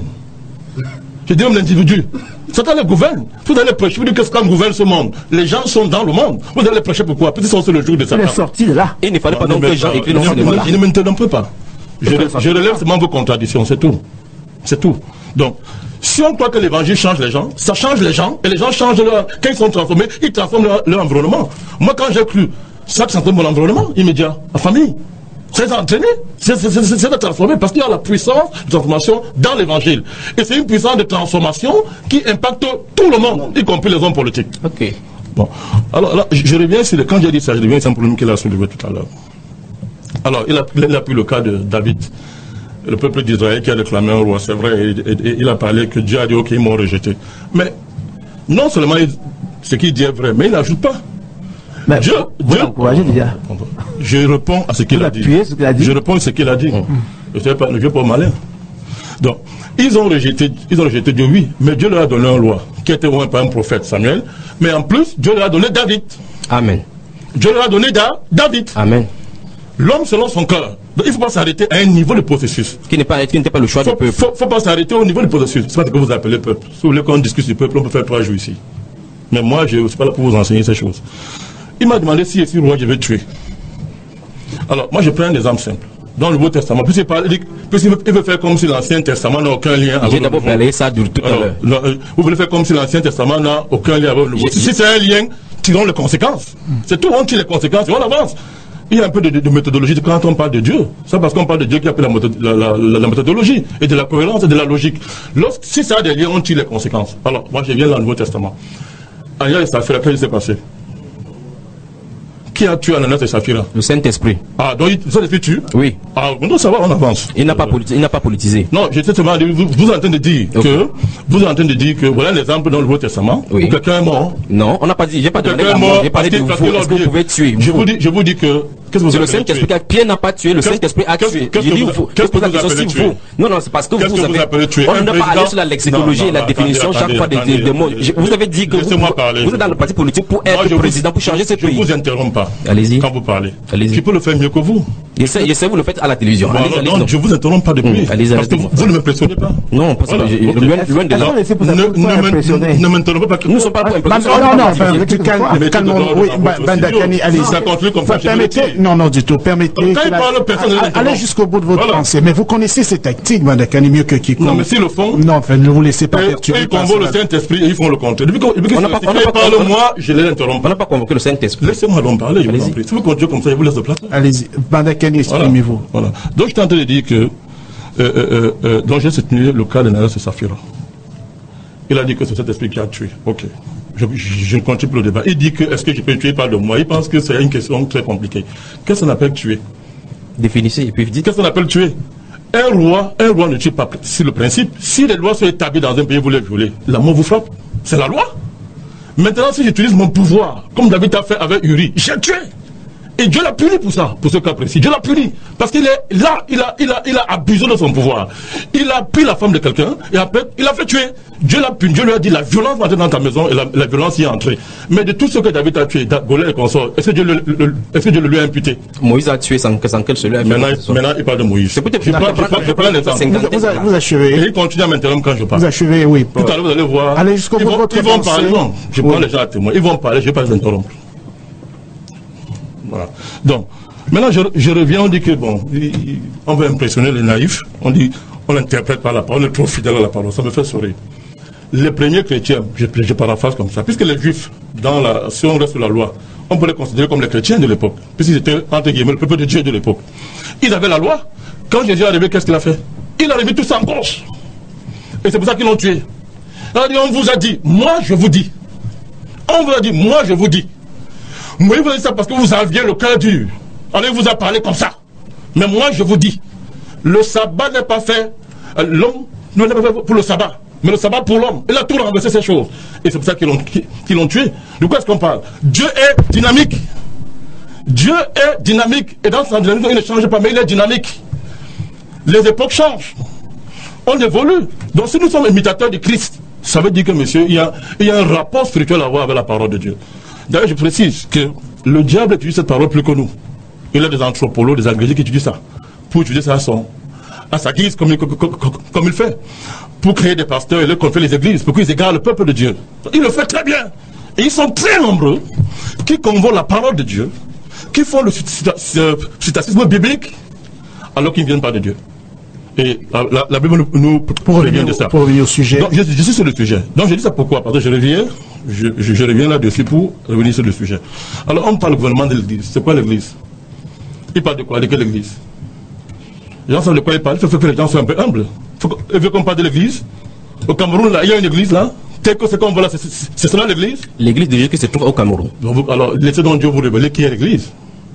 Je dis même l'individu. Satan les gouverne. Vous allez prêcher, vous dites que Satan gouverne ce monde. Les gens sont dans le monde. Vous allez prêcher pourquoi? Parce qu'ils sont sur le jour de Satan. Il est sorti de là. Il ne fallait pas donc que les gens écrivent dans ce débat. Je ne m'interromps pas. Je, je relève seulement vos contradictions, c'est tout. C'est tout. Donc, si on croit que l'évangile change les gens, ça change les gens, et les gens changent leur... Quand ils sont transformés, ils transforment leur, leur environnement. Moi, quand j'ai cru, ça transforme mon environnement immédiat, la famille. C'est entraîné, c'est de transformer, parce qu'il y a la puissance de transformation dans l'évangile. Et c'est une puissance de transformation qui impacte tout le monde, y compris les hommes politiques. Ok. Bon, alors là, je, je reviens sur le... Quand j'ai dit ça, je reviens sur un problème qu'il a soulevé tout à l'heure. Alors, il a, il a pris le cas de David, le peuple d'Israël qui a réclamé un roi, c'est vrai, et, et, et il a parlé que Dieu a dit, ok, ils m'ont rejeté. Mais, non seulement il, ce qu'il dit est vrai, mais il n'ajoute pas. Mais Dieu, vous Dieu, l'encouragez déjà. Je réponds à ce qu'il Vous a dit. appuyez ce qu'il a dit. Je réponds à ce qu'il a dit. Je ne suis pas, je suis pas malin. Donc, ils ont rejeté, ils ont rejeté Dieu, oui, mais Dieu leur a donné un roi qui était oint par un prophète Samuel, mais en plus, Dieu leur a donné David. Amen. Dieu leur a donné da, David. Amen. L'homme selon son cœur. Donc, il ne faut pas s'arrêter à un niveau de processus. Qui n'est pas, qui n'était pas le choix Il du peuple. ne faut, faut pas s'arrêter au niveau du processus. C'est pas ce que vous appelez peuple. Si vous voulez qu'on discute du peuple, on peut faire trois jours ici. Mais moi, je ne suis pas là pour vous enseigner ces choses. Il m'a demandé si ici, roi, je vais tuer. Alors, moi, je prends un exemple simple. Dans le Nouveau Testament, puis il, parle, il, puis il veut faire comme si l'Ancien Testament n'a aucun lien avec J'ai le d'abord Nouveau. parlé ça du tout à l'heure. Alors, le- vous voulez faire comme si l'Ancien Testament n'a aucun lien avec le Nouveau. J'ai- Si c'est un lien, tirons les conséquences. C'est tout, on tire les conséquences et on avance. Il y a un peu de, de, de méthodologie quand on parle de Dieu. C'est parce qu'on parle de Dieu qu'il y a la, méthode- la, la, la, la méthodologie et de la cohérence et de la logique. Lorsque, si ça a des liens, on tire les conséquences. Alors, moi, je viens dans le Nouveau Testament. Ania et Saphira, qu'est-ce qui s'est passé? Qui a tué Ananas et Saphira? Le Saint-Esprit. Ah, donc il- ça les fait tuer? Oui. Ah, on doit savoir, on avance. Il n'a pas, politi- il n'a pas politisé. Non, j'étais seulement, vous, vous êtes en train de dire Ok. que, vous êtes en train de dire que, voilà l'exemple dans le Nouveau Testament, Oui. où quelqu'un est mort. Non, on n'a pas dit, j'ai pas demandé Quelqu'un la est mort, mort j'ai parlé de parce vous. qu'il- parce Est-ce qu'il que a vous pouvez tuer? Je vous dis, je vous dis que, qu'est-ce que vous C'est le appelez Saint-Esprit tuer? qui a- Pierre n'a pas tué, le Qu'est-ce- Saint-Esprit a qu'est-ce- tué. qu'est-ce J'ai que dit, vous- vous, qu'est-ce je pose que la vous question appelez si tuer? vous. Non, non, c'est parce que Qu'est-ce vous que vous avez. appelez tuer? On Un n'a pas allé président- sur la lexicologie Non, et la non, définition attendez, chaque fois des attendez, des mots. attendez. Je- Vous avez dit que vous Laissez-moi parler. vous êtes dans le parti politique pour Moi, être je vous- président, pour changer ce Je pays. vous interromps pas. Allez-y. Quand vous parlez. Allez-y. Qui peut le faire mieux que vous? Je sais, je sais, vous le faites à la télévision. Bon, Allez-y, non, allez-y, non, non. je vous interromps pas depuis. Hum, allez-y, Parce que allez-y. vous, vous ne m'impressionnez pas. Non, parce que Voilà, je- ok. loin, loin de là. Attends, laissez vous Ne, appeler pour ne, impressionner. me- ne m'interrompez pas. Nous ne sommes pas pour Non, impressionner. non, non, Nous enfin, sommes tu pas calmes, Mettez calme, de l'ordre oui, dans Ba- votre Bandakani, studio. allez. Ça continue comme ça, je Permettez, le dis. non, non, du tout, permettez. Quand que il la- parle, personne ne allez- l'interrompt. Allez jusqu'au bout de votre Voilà. pensée. Mais vous connaissez ces tactiques, Bandakani, mieux que quiconque. Non, mais si le font, Non, enfin, ne vous laissez pas et- perturber. et ils par convoquent le cela. Saint-Esprit et ils font le contraire. Depuis que- depuis que On n'a c'est- pas- quand on n'a il pas- parle, on n'a- moi, je les interromps On pas. n'a pas convoqué le Saint-Esprit. Laissez-moi donc parler, je vous Allez-y. en prie. Si vous continuez comme ça, je vous laisse de place. Allez-y, Bandakani, Voilà. exprimez-vous. Voilà. Donc, je suis en train de dire que, euh, euh, euh, donc j'ai soutenu le cas de Ananas et Saphira. Il a dit que c'est cet esprit qui a tué. Ok. Je, je, je ne continue plus le débat. Il dit que est-ce que je peux tuer par de moi? Il pense que c'est une question très compliquée. Qu'est-ce qu'on appelle tuer? Définissez et puis dites. Qu'est-ce qu'on appelle tuer? Un roi, un roi ne tue pas. C'est le principe. Si les lois sont établies dans un pays, vous les violez. La mort vous frappe. C'est la loi. Maintenant, si j'utilise mon pouvoir, comme David a fait avec Uri, j'ai tué. Et Dieu l'a puni pour ça, pour ce cas précis. Dieu l'a puni. Parce qu'il est là, il a, il a, il a abusé de son pouvoir. Il a pris la femme de quelqu'un et après, il a fait tuer. Dieu l'a puni. Dieu lui a dit, la violence va entrer dans ta maison et la, la violence y est entrée. Mais de tout ce que David a tué, Goliath et consorts, est-ce que Dieu le, le- est-ce que Dieu le lui a imputé? Moïse a tué sans, sans qu'elle se lève. Maintenant, maintenant, il parle de Moïse. C'est peut-être- Je prends, je prends, je prends l'exemple. Vous, vous, vous Et achevez. il continue à m'interrompre quand je parle. Vous achevez, oui. Tout à l'heure, vous allez voir. Allez jusqu'au ils bout de vont, votre ils vont pensée. parler. Non, je Oui. prends les gens à témoin. Ils vont parler, je ne vais pas les interrompre. Voilà. Donc, maintenant, je, je reviens, on dit que, bon, il- il- on veut impressionner les naïfs. On dit, on l'interprète par la parole, on est trop fidèle à la parole. Ça me fait sourire. Les premiers chrétiens, je, je paraphrase comme ça, puisque les juifs, dans la, si on reste sur la loi, on peut les considérer comme les chrétiens de l'époque, puisqu'ils étaient, entre guillemets, le peuple de Dieu de l'époque. Ils avaient la loi. Quand Jésus est arrivé, qu'est-ce qu'il a fait? Il a arrivé tout ça en gauche. Et c'est pour ça qu'ils l'ont tué. Il a dit, on vous a dit, moi je vous dis. On vous a dit, moi je vous dis. Moi, il vous a dit ça parce que vous aviez le cœur dur. Alors il vous a parlé comme ça. Mais moi je vous dis, le sabbat n'est pas fait, euh, l'homme ne l'est pas fait pour le sabbat, mais le sabbat pour l'homme. Il a tout renversé ces choses. Et c'est pour ça qu'ils l'ont qu'ils l'ont tué. De quoi est-ce qu'on parle? Dieu est dynamique. Dieu est dynamique. Et dans sa dynamique, il ne change pas, mais il est dynamique. Les époques changent. On évolue. Donc si nous sommes imitateurs de Christ, ça veut dire que, monsieur, il y a, il y a un rapport spirituel à avoir avec la parole de Dieu. D'ailleurs, je précise que le diable étudie cette parole plus que nous. Il a des anthropologues, des agrégés qui étudient ça. Pour étudier ça à, son, à sa guise, comme il, comme, comme, comme il fait. Pour créer des pasteurs et leur confier les églises, pour qu'ils égarent le peuple de Dieu. Il le fait très bien. Et ils sont très nombreux qui convoquent la parole de Dieu, qui font le citacisme biblique, alors qu'ils ne viennent pas de Dieu. Et la, la, la Bible nous, nous Pour prévient revenir, de ça. pour revenir au sujet. Donc, je, je suis sur le sujet. Donc, je dis ça pourquoi? Parce que je reviens, je, je, je reviens là-dessus pour revenir sur le sujet. Alors, on parle du gouvernement de l'Église. C'est quoi l'Église? Il parle de quoi? De quelle Église? Les gens savent de quoi il parle. Il faut que les gens soient un peu humbles. Il veut qu'on parle de l'Église. Au Cameroun, là, il y a une Église, là. Tel que c'est qu'on voit là, c'est cela l'Église? L'église de Jésus qui se trouve au Cameroun. Donc, vous- alors, laissez donc Dieu vous révéler qui est l'Église.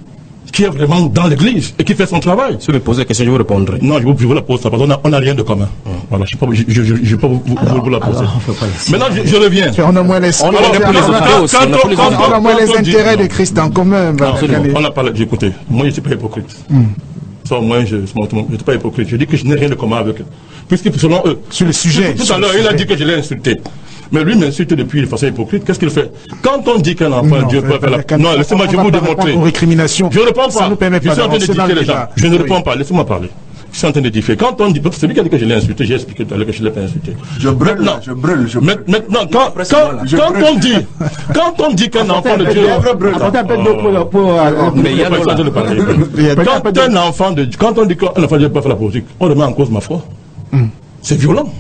qui est vraiment dans l'église et qui fait son travail. Si vous me posez la question, je vous répondrai. Non, je vous, je vous la pose ça parce qu'on n'a rien de commun. Mmh. Voilà, je ne vais pas vous, vous, alors, vous la poser. Alors, maintenant, je, je reviens. On a moins les, on a pour les autres aussi. On a moins les intérêts de Christ en commun. Non, on a parlé. Écoutez, moi, je ne suis pas hypocrite. Mm. Ça, moi, je ne suis pas hypocrite. Je dis que je n'ai rien de commun avec eux. Puisque selon eux. Sur le sujet. Tout à l'heure, il a dit que je l'ai insulté. Mais lui m'insulte depuis de façon hypocrite. Qu'est-ce qu'il fait? Quand on dit qu'un enfant, non, Dieu peut faire la... Non, laissez-moi, je vais vous démontrer. Aux récriminations. Je ne réponds pas. Je suis en train d'édifier les gens. Je ne réponds pas. Laissez-moi parler. Je suis en train d'édifier. Quand on dit, c'est lui qui a dit que je l'ai insulté, j'ai expliqué tout à l'heure que je ne l'ai pas insulté. Je brûle, maintenant, je brûle, je brûle. Maintenant, quand, quand, quand on dit, quand on dit qu'un enfant de Dieu, quand un enfant de Dieu, quand on dit qu'un enfant de Dieu peut faire la politique, on remet en cause ma foi. C'est violent.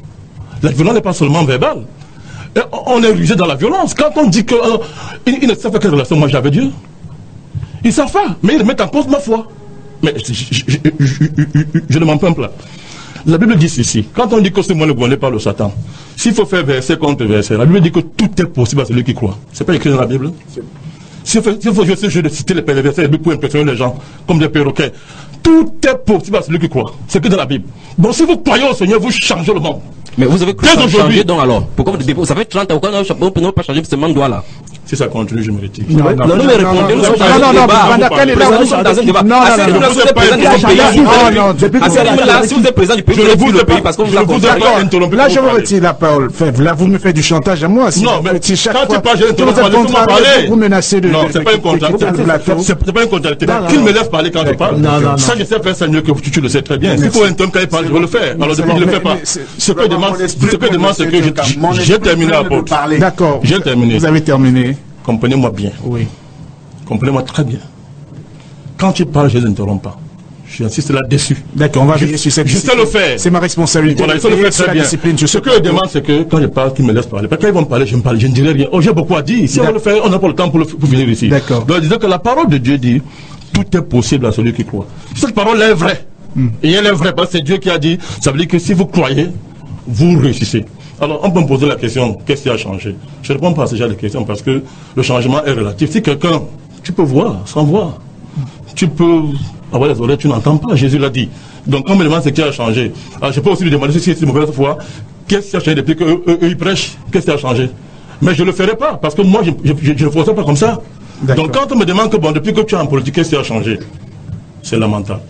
La violence n'est pas seulement verbale. Et on est rusé dans la violence. Quand on dit qu'ils euh, ne savent pas quelle relation moi j'ai avec Dieu, ils ne savent pas, mais ils remettent en cause ma foi. Mais je, je, je, je, je, je ne m'en plains pas. La Bible dit ceci. Quand on dit que c'est moi le gouverné par le Satan, s'il faut faire verset contre verset, la Bible dit que tout est possible à celui qui croit. C'est pas écrit dans la Bible. S'il faut, s'il faut jouer ce jeu de citer les versets pour impressionner les gens comme des perroquets, tout est possible à celui qui croit. C'est que dans la Bible. Donc si vous croyez au Seigneur, vous changez le monde. Mais vous avez changé donc alors. Pourquoi vous déposez? Ça fait trente ans, pourquoi vous ne pas changer ce mandat là? Si ça continue, je me retire. Non, non, non, mais répondez, nous sommes dans un débat. Nous sommes dans un débat. Non, non, non, vous êtes président du pays. Non, non, si vous êtes président du pays, je vous le pays parce qu'on vous l'a interrompu. Là, je vous retire la parole. Là, vous me faites du chantage à moi. Non, mais quand tu parles, je ne pas parler. Vous menacez de. Non, c'est pas une contradiction. C'est pas une contradiction. Qu'il me laisse parler quand je parle. Ça, je sais faire ça mieux que tu le sais très bien. S'il faut un homme quand il parle, je vais le faire. Alors, depuis, je ne le fais pas. Ce que demande, ce que demande, c'est que j'ai terminé la porte. D'accord. J'ai terminé. Vous avez terminé. Comprenez-moi bien. Oui. Comprenez-moi très bien. Quand tu parles, je ne t'interromps pas. J'insiste là-dessus. D'accord, on va veiller sur cette Je sais le faire. C'est ma responsabilité. Voilà, il faut le faire très bien. Ce que je demande, c'est que quand je parle, qu'ils me laissent parler. Parce que quand ils vont me parler, je me parle, je ne dirai rien. Oh, j'ai beaucoup à dire. Si on veut le faire, on n'a pas le temps pour, le, pour venir ici. D'accord. Donc, je disais que la parole de Dieu dit, tout est possible à celui qui croit. Cette parole est vraie. Mm. Et elle est vraie parce que c'est Dieu qui a dit, ça veut dire que si vous croyez, vous réussissez. Alors, on peut me poser la question, qu'est-ce qui a changé? Je ne réponds pas à ce genre de questions parce que le changement est relatif. Si quelqu'un, tu peux voir, sans voir. Tu peux avoir les oreilles, tu n'entends pas. Jésus l'a dit. Donc, on me demande ce qui a changé. Alors, je peux aussi lui demander si c'est une mauvaise foi. Qu'est-ce qui a changé depuis qu'eux, eux, ils prêchent? Qu'est-ce qui a changé? Mais je ne le ferai pas parce que moi, je ne le ferai pas comme ça. Donc, quand on me demande que, bon, depuis que tu es en politique, qu'est-ce qui a changé? C'est lamentable.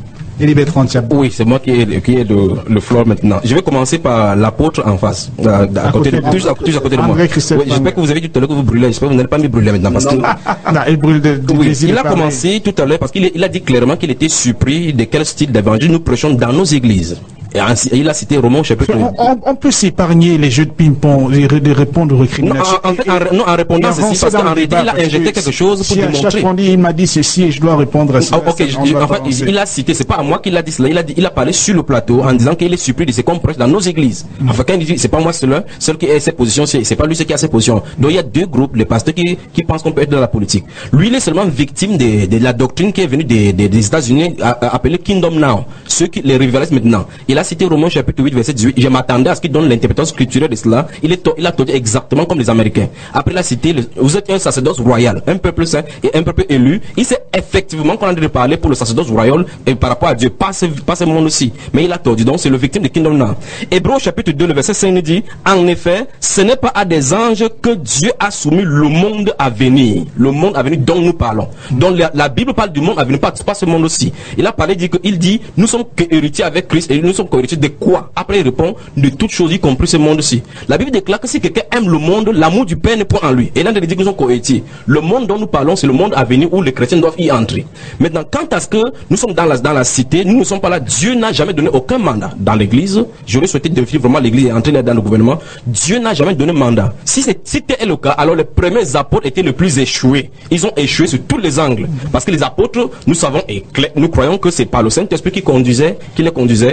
Oui, c'est moi qui ai, qui ai le, le floor maintenant. Je vais commencer par l'apôtre en face, à, à, à côté de, tous, à, tous à côté de moi. Oui, j'espère que vous avez dit tout à l'heure que vous brûlez. J'espère que vous n'allez pas me brûler maintenant. Parce que, non, il brûle de, de oui, il a commencé tout à l'heure parce qu'il il a dit clairement qu'il était surpris de quel style d'évangile nous prêchons dans nos églises. Et il a cité Romains chapitre. On, on, on peut s'épargner les jeux de ping-pong, les, les répondre aux récriminations. Non, en, en, fait, en, non, en répondant ceci, parce qu'en réalité, il a injecté quelque chose pour si démontrer. À chaque fois, il m'a dit ceci et je dois répondre à ça. Ah, ok, je, en fait, il, il a cité, c'est pas à moi qu'il a dit cela, il a, dit, il a parlé sur le plateau en disant qu'il est surpris de ce qu'on prêche dans nos églises. Mm. Enfin, quand il dit, c'est pas moi seul, seul qui a ses positions, c'est pas lui seul qui a ses positions. Donc il y a deux groupes, les pasteurs qui, qui pensent qu'on peut être dans la politique. Lui, il est seulement victime de, de la doctrine qui est venue des, des, des États-Unis, appelée Kingdom Now. Ceux qui les rivalisent maintenant. Il a cité Romains chapitre huit, verset dix-huit. Je m'attendais à ce qu'il donne l'interprétation scripturelle de cela. Il, est, il a tordu exactement comme les Américains. Après, il a cité, le, vous êtes un sacerdoce royal, un peuple saint et un peuple élu. Il sait effectivement qu'on a de parler pour le sacerdoce royal et par rapport à Dieu, pas ce, pas ce monde aussi. Mais il a tordu. Donc, c'est le victime de Kingdom Now. Hébreux chapitre deux, le verset cinq nous dit, en effet, ce n'est pas à des anges que Dieu a soumis le monde à venir. Le monde à venir dont nous parlons. Donc, la, la Bible parle du monde à venir, pas, pas ce monde aussi. Il a parlé, dit que, il dit, nous sommes héritiers avec Christ et nous sommes héritiers de quoi? Après, il répond de toutes choses, y compris ce monde-ci. La Bible déclare que si quelqu'un aime le monde, l'amour du Père n'est point en lui. Et là, il dit que nous sommes cohéritiers. Le monde dont nous parlons, c'est le monde à venir où les chrétiens doivent y entrer. Maintenant, quant à ce que nous sommes dans la, dans la cité, nous ne sommes pas là. Dieu n'a jamais donné aucun mandat dans l'église. J'aurais souhaité défier vraiment l'église et entrer dans le gouvernement. Dieu n'a jamais donné mandat. Si c'était le cas, alors les premiers apôtres étaient les plus échoués. Ils ont échoué sur tous les angles. Parce que les apôtres, nous savons et nous croyons que c'est par le Saint-Esprit qui conduisait, qui les conduisait. Ça,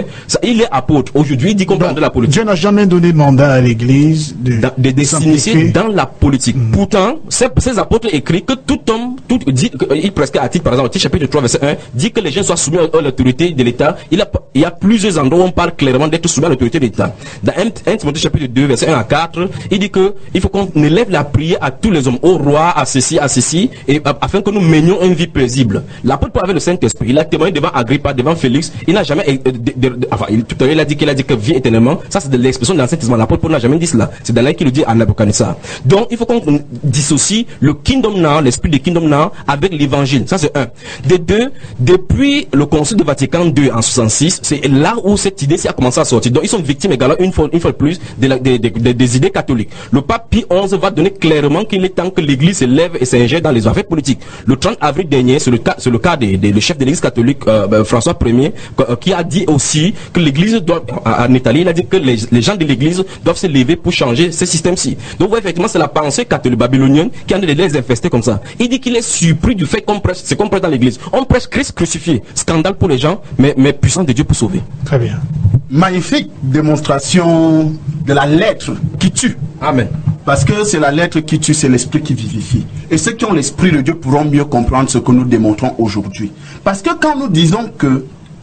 il est apôtre. Aujourd'hui, il dit qu'on parle de la politique. Dieu n'a jamais donné mandat à l'église de, de, de, de s'initier dans la politique. Mmh. Pourtant, ces, ces apôtres écrivent que tout homme, tout, dit, il prescrit à titre, par exemple, au chapitre trois, verset un, dit que les gens soient soumis à l'autorité de l'État. Il, il y a plusieurs endroits où on parle clairement d'être soumis à l'autorité de l'État. Dans un Timothée chapitre deux, verset un à quatre, il dit que il faut qu'on élève la prière à tous les hommes, au roi, à ceci, à ceci, et afin que nous menions une vie paisible. L'apôtre Paul avait le Saint-Esprit. Il a témoigné devant Agrippa, devant Félix. Il n'a jamais, euh, de, de, de, enfin, il, tout à l'heure, il a dit qu'il a dit que vie éternellement. Ça, c'est de l'expression de l'Ancien Testament. L'apôtre Paul n'a jamais dit cela. C'est dans là qu'il le dit à Nabucodonosor. Donc, il faut qu'on dissocie le kingdom now, l'esprit du kingdom now, avec l'évangile. Ça, c'est un. De deux, depuis le concile de Vatican deux en soixante-six, c'est là où cette idée a commencé à sortir. Donc, ils sont victimes également, une fois, une fois de plus, de la, de, de, de, des idées catholiques. Le pape Pie onze va donner clairement qu'il est temps que l'église se lève et s'ingère dans les affaires politiques. Le trente avril dernier, c'est le cas, c'est le cas des, des, le chef de l'église catholique, euh, ben, François Ier, euh, qui a dit aussi que l'église doit, en Italie, il a dit que les, les gens de l'église doivent se lever pour changer ce système-ci. Donc, ouais, effectivement, c'est la pensée catholique babylonienne qui a de les infester comme ça. Il dit qu'il est surpris du fait qu'on prêche, c'est qu'on prêche dans l'église. On prêche Christ crucifié. Scandale pour les gens, mais, mais puissance de Dieu pour sauver. Très bien. Magnifique démonstration de la lettre qui tue. Amen. Parce que c'est la lettre qui tue, c'est l'esprit qui vivifie. Et ceux qui ont l'esprit de Dieu pourront mieux comprendre ce que nous démontrons aujourd'hui. Parce que quand nous disons que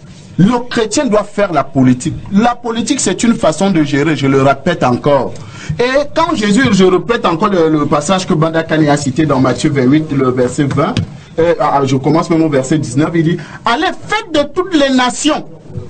le chrétien doit faire la politique, la politique c'est une façon de gérer, je le répète encore. Et quand Jésus, je répète encore le, le passage que Banda Kani a cité dans Matthieu vingt-huit, le verset vingt, et, ah, je commence même au verset dix-neuf, il dit, allez, faites de toutes les nations.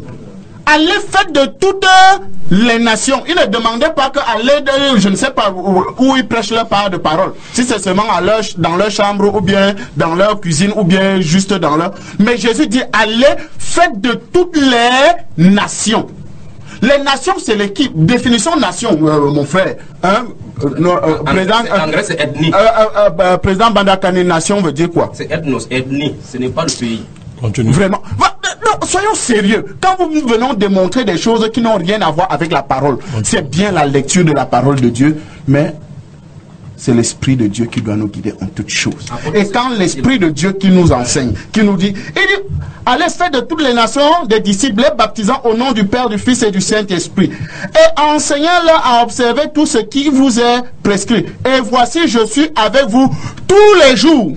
Allez, faites de toutes les nations. Il ne demandait pas que aller de, je ne sais pas où, où ils prêchent leur part de parole. Si c'est seulement à leur, dans leur chambre, ou bien dans leur cuisine, ou bien juste dans leur... Mais Jésus dit, allez, faites de toutes les nations. Les nations, c'est l'équipe. Définition nation, euh, mon frère. Hein? Euh, euh, président, en anglais, c'est ethnie. Euh, euh, euh, président Bandakane, nation veut dire quoi? C'est ethnos, ethnie. Ce n'est pas le pays. Continue. Vraiment. Non, soyons sérieux. Quand nous venons démontrer des choses qui n'ont rien à voir avec la parole, c'est bien la lecture de la parole de Dieu, mais c'est l'Esprit de Dieu qui doit nous guider en toutes choses. Et quand l'Esprit de Dieu qui nous enseigne, qui nous dit, il dit, allez faire de toutes les nations des disciples, les baptisant au nom du Père, du Fils et du Saint-Esprit, et enseignant-leur à observer tout ce qui vous est prescrit. Et voici, je suis avec vous tous les jours,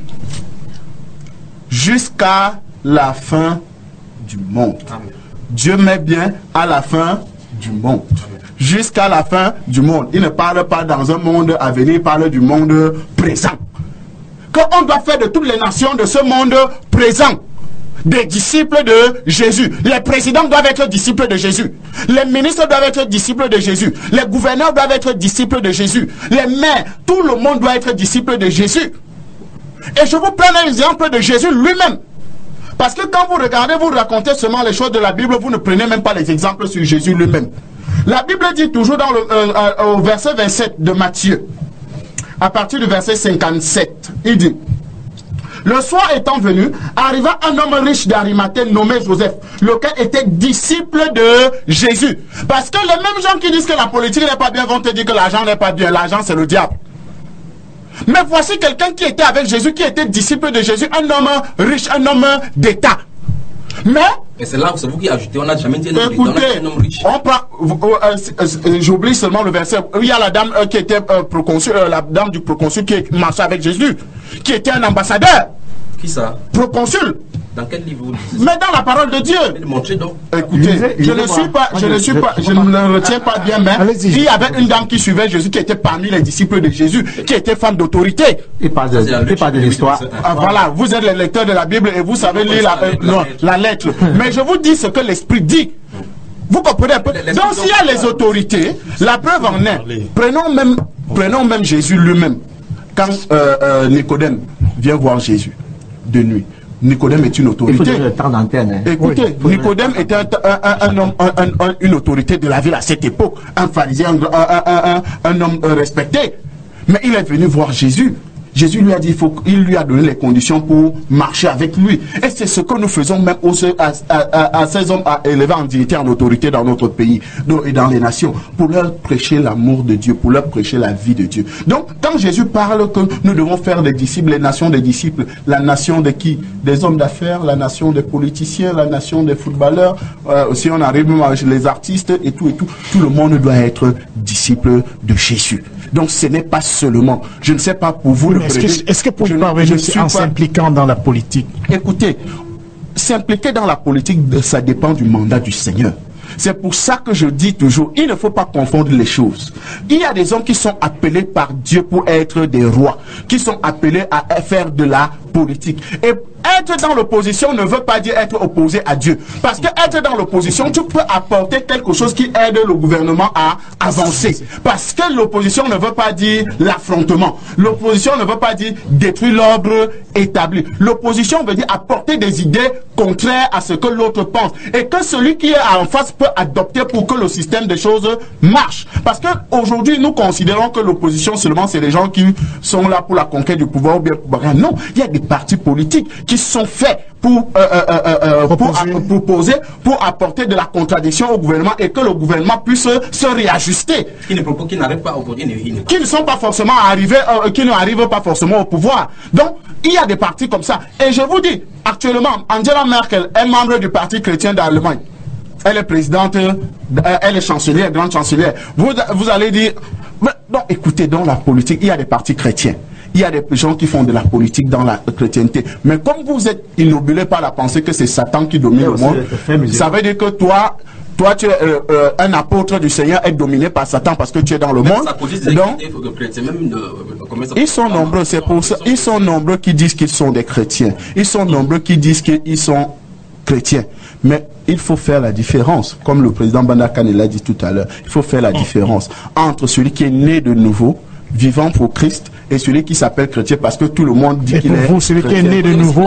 jusqu'à la fin du monde. Amen. Dieu met bien à la fin du monde. Jusqu'à la fin du monde. Il ne parle pas dans un monde à venir, il parle du monde présent. Qu'on doit faire de toutes les nations de ce monde présent des disciples de Jésus. Les présidents doivent être disciples de Jésus. Les ministres doivent être disciples de Jésus. Les gouverneurs doivent être disciples de Jésus. Les maires, tout le monde doit être disciple de Jésus. Et je vous prends l'exemple de Jésus lui-même. Parce que quand vous regardez, vous racontez seulement les choses de la Bible, vous ne prenez même pas les exemples sur Jésus lui-même. La Bible dit toujours dans le, euh, euh, au verset vingt-sept de Matthieu, à partir du verset cinquante-sept, il dit, le soir étant venu, arriva un homme riche d'Arimathée nommé Joseph, lequel était disciple de Jésus. Parce que les mêmes gens qui disent que la politique n'est pas bien vont te dire que l'argent n'est pas bien. L'argent, c'est le diable. Mais voici quelqu'un qui était avec Jésus, qui était disciple de Jésus, un homme riche, un homme d'État. Mais... Et c'est là où c'est vous qui ajoutez, on n'a jamais dit un homme, un homme riche. On prend, euh, euh, euh, j'oublie seulement le verset. Il y a la dame euh, qui était euh, proconsul, euh, la dame du proconsul qui marchait avec Jésus, qui était un ambassadeur. Qui ça? Proconsul. Dans quel livre vous lisez? Mais dans la parole de Dieu. Montrez donc. Écoutez, lisez, je ne suis pas, je ne suis pas, je ne le retiens pas bien, mais il y avait une dame qui suivait Jésus, qui était parmi les disciples de Jésus, qui était femme d'autorité. Il parle de, il parle de l'histoire. Ah, voilà, vous êtes les lecteurs de la Bible et vous savez lire la, euh, non, la lettre. Mais je vous dis ce que l'Esprit dit. Vous comprenez un peu? Donc s'il y a les autorités, la preuve en est. Prenons même, prenons même Jésus lui-même. Quand euh, euh, Nicodème vient voir Jésus de nuit. Nicodème est une autorité. Il faut donner le temps d'antenne. Hein. Écoutez, oui, Nicodème était un, un, un, un homme, un, un, une autorité de la ville à cette époque, un pharisien, un, un, un, un homme respecté. Mais il est venu voir Jésus. Jésus lui a dit, il, faut, il lui a donné les conditions pour marcher avec lui. Et c'est ce que nous faisons même aux, à, à, à ces hommes à élever en dignité, en autorité dans notre pays et dans les nations, pour leur prêcher l'amour de Dieu, pour leur prêcher la vie de Dieu. Donc, quand Jésus parle que nous devons faire des disciples, les nations des disciples, la nation de qui? Des hommes d'affaires, la nation des politiciens, la nation des footballeurs, euh, si on arrive même avec les artistes et tout et tout, tout le monde doit être disciple de Jésus. Donc ce n'est pas seulement, je ne sais pas pour vous le Est-ce que, est-ce que pour parvenir en s'impliquant dans la politique? Écoutez, s'impliquer dans la politique, ça dépend du mandat du Seigneur. C'est pour ça que je dis toujours, il ne faut pas confondre les choses. Il y a des hommes qui sont appelés par Dieu pour être des rois, qui sont appelés à faire de la politique. Et être dans l'opposition ne veut pas dire être opposé à Dieu. Parce que être dans l'opposition, tu peux apporter quelque chose qui aide le gouvernement à avancer. Parce que l'opposition ne veut pas dire l'affrontement. L'opposition ne veut pas dire détruire l'ordre établi. L'opposition veut dire apporter des idées contraires à ce que l'autre pense. Et que celui qui est en face peut adopter pour que le système des choses marche. Parce que aujourd'hui, nous considérons que l'opposition seulement, c'est les gens qui sont là pour la conquête du pouvoir ou bien pour rien. Non, il y a des partis politiques qui sont faits pour, euh, euh, euh, pour proposer, pour apporter de la contradiction au gouvernement et que le gouvernement puisse se réajuster. Qui ne proposent, qui n'arrivent pas au pouvoir, qui ne sont pas forcément arrivés, euh, qui n'arrivent pas forcément au pouvoir. Donc, il y a des partis comme ça. Et je vous dis, actuellement, Angela Merkel est membre du Parti chrétien d'Allemagne. Elle est présidente, euh, elle est chancelière, grande chancelière. Vous, vous allez dire, mais, non, écoutez, dans la politique, il y a des partis chrétiens. Il y a des gens qui font de la politique dans la chrétienté. Mais comme vous êtes innobulé par la pensée que c'est Satan qui domine le monde, ça veut dire que toi, toi tu es euh, euh, un apôtre du Seigneur, est dominé par Satan parce que tu es dans le monde. Donc, ils sont nombreux, c'est pour ça. Ils sont nombreux qui disent qu'ils sont des chrétiens. Ils sont nombreux qui disent qu'ils sont chrétiens. Mais il faut faire la différence, comme le président Bandakane l'a dit tout à l'heure. Il faut faire la différence entre celui qui est né de nouveau, vivant pour Christ, et celui qui s'appelle chrétien parce que tout le monde dit qu'il est vous, celui chrétien. Qui est né de nouveau,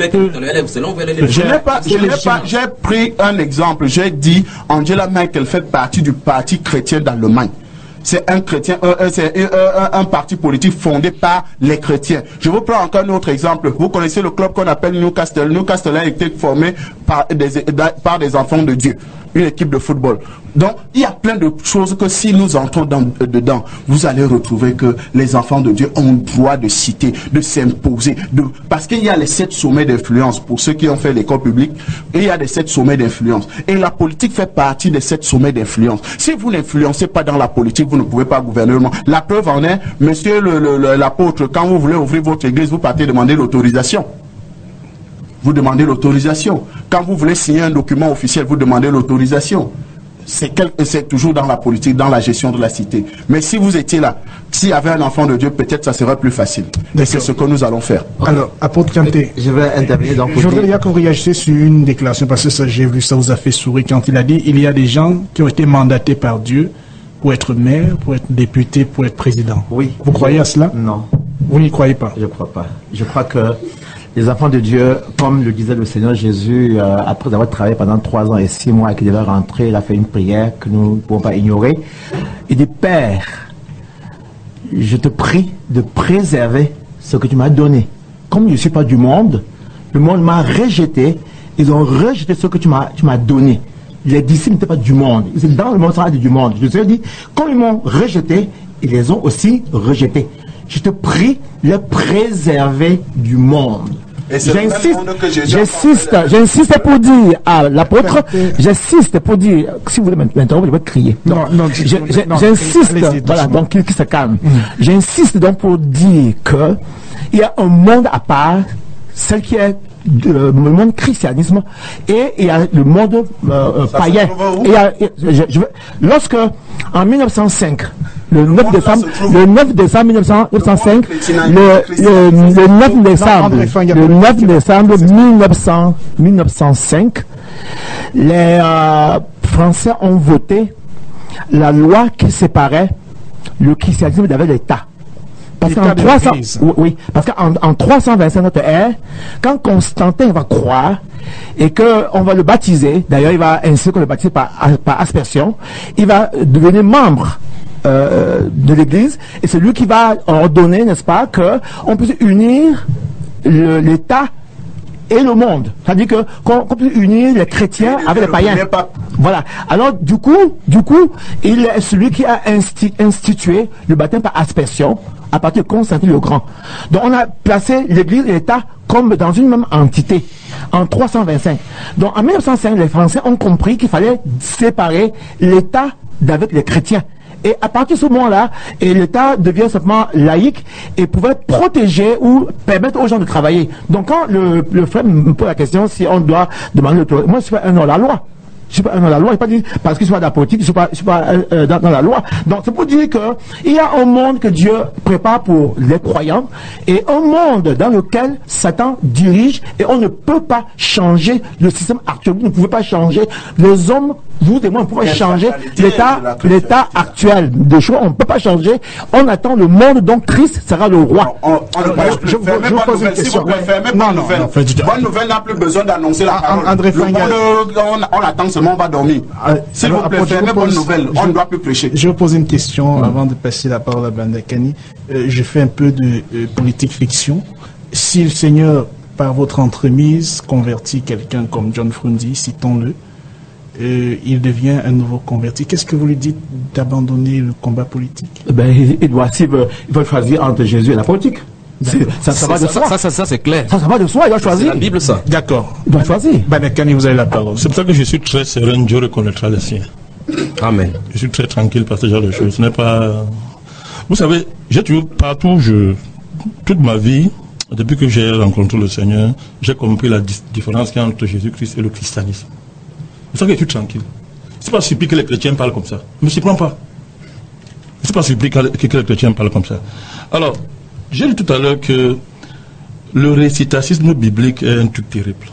je n'ai pas, je n'ai pas, j'ai pris un exemple. J'ai dit Angela Merkel fait partie du parti chrétien d'Allemagne. C'est un chrétien, euh, c'est un, un, un parti politique fondé par les chrétiens. Je vous prends encore un autre exemple. Vous connaissez le club qu'on appelle Newcastle. Newcastle a été formé par des, par des enfants de Dieu, une équipe de football. Donc, il y a plein de choses que si nous entrons dans, dedans, vous allez retrouver que les enfants de Dieu ont le droit de citer, de s'imposer, de, parce qu'il y a les sept sommets d'influence pour ceux qui ont fait l'école publique, et il y a les sept sommets d'influence. Et la politique fait partie des sept sommets d'influence. Si vous n'influencez pas dans la politique, vous ne pouvez pas gouverner le monde. La preuve en est, monsieur le, le, le, l'apôtre, quand vous voulez ouvrir votre église, vous partez demander l'autorisation. Vous demandez l'autorisation. Quand vous voulez signer un document officiel, vous demandez l'autorisation. C'est toujours dans la politique, dans la gestion de la cité. Mais si vous étiez là, s'il y avait un enfant de Dieu, peut-être ça serait plus facile. Et c'est ce que nous allons faire. Okay. Alors, apôtre Kanté, je vais intervenir dans le je voudrais qu'on réagisse sur une déclaration, parce que ça, j'ai vu, ça vous a fait sourire quand il a dit il y a des gens qui ont été mandatés par Dieu pour être maire, pour être député, pour être président. Oui. Vous croyez à cela? Non. Vous n'y croyez pas? Je ne crois pas. Je crois que les enfants de Dieu, comme le disait le Seigneur Jésus, euh, après avoir travaillé pendant trois ans et six mois et qu'il devait rentrer, il a fait une prière que nous ne pouvons pas ignorer. Il dit, Père, je te prie de préserver ce que tu m'as donné. Comme je ne suis pas du monde, le monde m'a rejeté, ils ont rejeté ce que tu m'as tu m'as donné. Les disciples n'étaient pas du monde, ils étaient dans le monde, ça du monde. Je te dis, comme ils m'ont rejeté, ils les ont aussi rejetés. Je te prie de les préserver du monde. J'insiste, j'insiste, j'insiste pour dire à l'apôtre, j'insiste pour dire, si vous voulez m'interrompre, je vais crier. Non, non, j'insiste, voilà, donc qu'il se calme. Mm. J'insiste donc pour dire que il y a un monde à part, celle qui est le monde christianisme, et il y a le monde euh, païen. Et il y a, je, je, lorsque, en mille neuf cent cinq, le neuf décembre, le neuf décembre mille neuf cent cinq, le, le, le neuf décembre, le neuf décembre mille neuf cent cinq, les euh, Français ont voté la loi qui séparait le christianisme d'avec l'État. Parce qu'en trois cents, oui, parce qu'en en trois cent vingt-cinq notre ère, quand Constantin va croire et que on va le baptiser, d'ailleurs il va ainsi qu'on le baptise par, par aspersion, il va devenir membre euh, de l'Église, et c'est lui qui va ordonner, n'est-ce pas, qu'on puisse unir l'État et le monde. C'est-à-dire que qu'on qu'on puisse unir les chrétiens avec les païens. Voilà. Alors, du coup, du coup, il est celui qui a insti institué le baptême par aspersion à partir de Constantin le Grand. Donc, on a placé l'Église et l'État comme dans une même entité en trois cent vingt-cinq. Donc, en mille neuf cent cinq, les Français ont compris qu'il fallait séparer l'État d'avec les chrétiens. Et à partir de ce moment-là, l'État devient simplement laïque et pouvait protéger ou permettre aux gens de travailler. Donc quand le, le frère me pose la question si on doit demander l'autorité, moi je suis pas un homme de la loi. Je suis pas un homme de la loi, je ne pas dire parce que je suis pas dans la politique, je suis pas, je suis pas euh, dans, dans la loi. Donc c'est pour dire que il y a un monde que Dieu prépare pour les croyants et un monde dans lequel Satan dirige et on ne peut pas changer le système actuel. Vous ne pouvez pas changer les hommes. Vous et moi, on ne peut pas changer l'état, l'état actuel des choses. On ne peut pas changer. On attend le monde, donc Christ sera le roi. On, on, on, je je vous pose une question. Si vous préférez pas de nouvelle, bonne nouvelle n'a plus besoin d'annoncer la parole. André Fingel, on attend seulement, on va dormir. Si vous préférez bonne nouvelle, on ne doit plus prêcher. Je vais poser une question avant de passer la parole à Bandakani. Je fais un peu de politique fiction. Si le Seigneur, par votre entremise, convertit quelqu'un comme John Froundi, citons-le, Euh, il devient un nouveau converti. Qu'est-ce que vous lui dites d'abandonner le combat politique? Ben, il, il doit, il veut, il veut choisir entre Jésus et la politique. Ça, ça va de soi. Ça, ça, ça c'est clair. Ça, ça va de soi, il doit choisir. C'est la Bible, ça. D'accord. Il doit choisir. Bandakani, vous avez la parole. C'est pour ça que je suis très serein, Dieu reconnaîtra les siens. Amen. Je suis très tranquille par ce genre de choses. Ce n'est pas... Vous savez, j'ai toujours, partout, je, toute ma vie, depuis que j'ai rencontré le Seigneur, j'ai compris la différence qu'il y a entre Jésus-Christ et le christianisme. C'est ça que je suis tranquille. C'est pas surpris que les chrétiens parlent comme ça. Ne me surprends pas. C'est pas surpris que les chrétiens parlent comme ça. Alors, j'ai dit tout à l'heure que le récitation biblique est un truc terrible.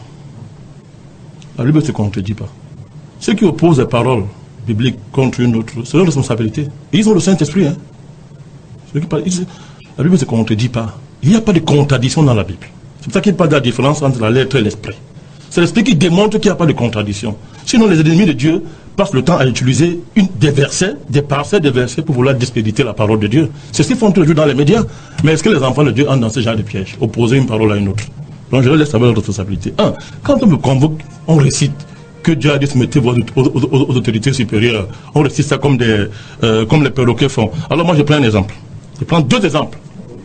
La Bible ne se contredit pas. Ceux qui opposent les paroles bibliques contre une autre, c'est leur responsabilité. Et ils ont le Saint-Esprit. Hein. Ceux qui parlent, ils, la Bible ne se contredit pas. Il n'y a pas de contradiction dans la Bible. C'est pour ça qu'il n'y a pas de différence entre la lettre et l'esprit. C'est l'esprit qui démontre qu'il n'y a pas de contradiction. Sinon, les ennemis de Dieu passent le temps à utiliser une, des versets, des parcelles de versets pour vouloir discréditer la parole de Dieu. C'est ce qu'ils font toujours dans les médias. Mais est-ce que les enfants de Dieu entrent dans ce genre de piège, opposer une parole à une autre? Donc je leur laisse avoir leur responsabilité. Un, quand on me convoque, on récite que Dieu a dit soumettez-vous aux, aux, aux, aux autorités supérieures. On récite ça comme, des, euh, comme les perroquets font. Alors moi, je prends un exemple. Je prends deux exemples.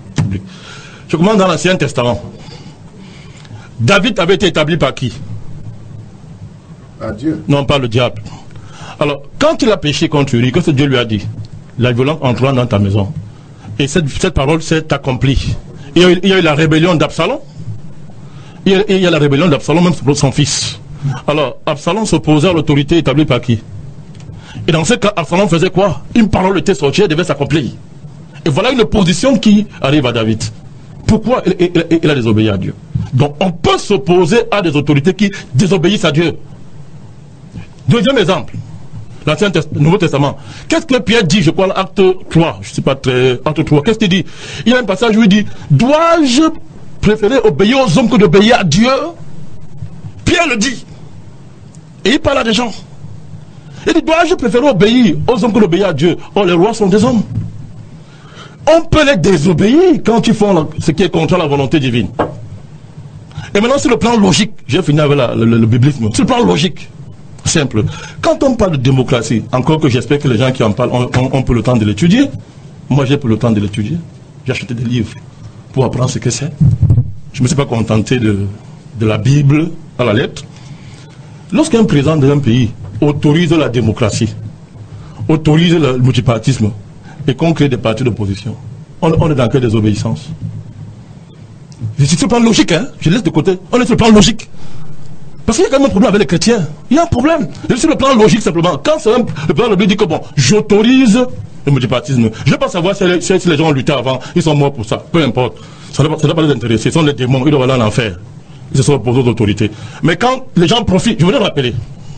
Je commence dans l'Ancien Testament. David avait été établi par qui? Par Dieu. Non, pas le diable. Alors, quand il a péché contre Uri, qu'est-ce que Dieu lui a dit? La violence entrera dans ta maison. Et cette, cette parole s'est accomplie. Il y, a eu, il y a eu la rébellion d'Absalom. Il, il y a la rébellion d'Absalom, même pour son fils. Alors, Absalom s'opposait à l'autorité établie par qui? Et dans ce cas, Absalom faisait quoi? Une parole était sortie, elle devait s'accomplir. Et voilà une position qui arrive à David. Pourquoi il, il, il, il a désobéi à Dieu? Donc, on peut s'opposer à des autorités qui désobéissent à Dieu. Deuxième exemple, l'Ancien Testament, Nouveau Testament. Qu'est-ce que Pierre dit, je crois, acte trois, je ne sais pas très, acte trois, qu'est-ce qu'il dit? Il y a un passage où il dit, dois-je préférer obéir aux hommes que d'obéir à Dieu? Pierre le dit. Et il parle à des gens. Il dit, dois-je préférer obéir aux hommes que d'obéir à Dieu? Oh, les rois sont des hommes. On peut les désobéir quand ils font ce qui est contre la volonté divine. Et maintenant, sur le plan logique, j'ai fini avec la, le, le, le biblisme, sur le plan logique, simple. Quand on parle de démocratie, encore que j'espère que les gens qui en parlent ont, ont, ont peu le temps de l'étudier, moi j'ai peu le temps de l'étudier, j'ai acheté des livres pour apprendre ce que c'est. Je ne me suis pas contenté de, de la Bible à la lettre. Lorsqu'un président d'un pays autorise la démocratie, autorise le multipartisme, et qu'on crée des partis d'opposition, on, on est dans quelle désobéissance? C'est le plan logique, hein. Je laisse de côté. On est sur le plan logique. Parce qu'il y a quand même un problème avec les chrétiens. Il y a un problème. C'est sur le plan logique simplement. Quand un, le plan logique dit que bon, j'autorise le multipartisme, je ne vais pas savoir si les, si les gens ont lutté avant, ils sont morts pour ça. Peu importe. Ça ne doit pas les intéresser. Ce sont les démons, ils doivent aller en enfer. Ils se sont opposés aux autorités. Mais quand les gens profitent, je voudrais le rappeler.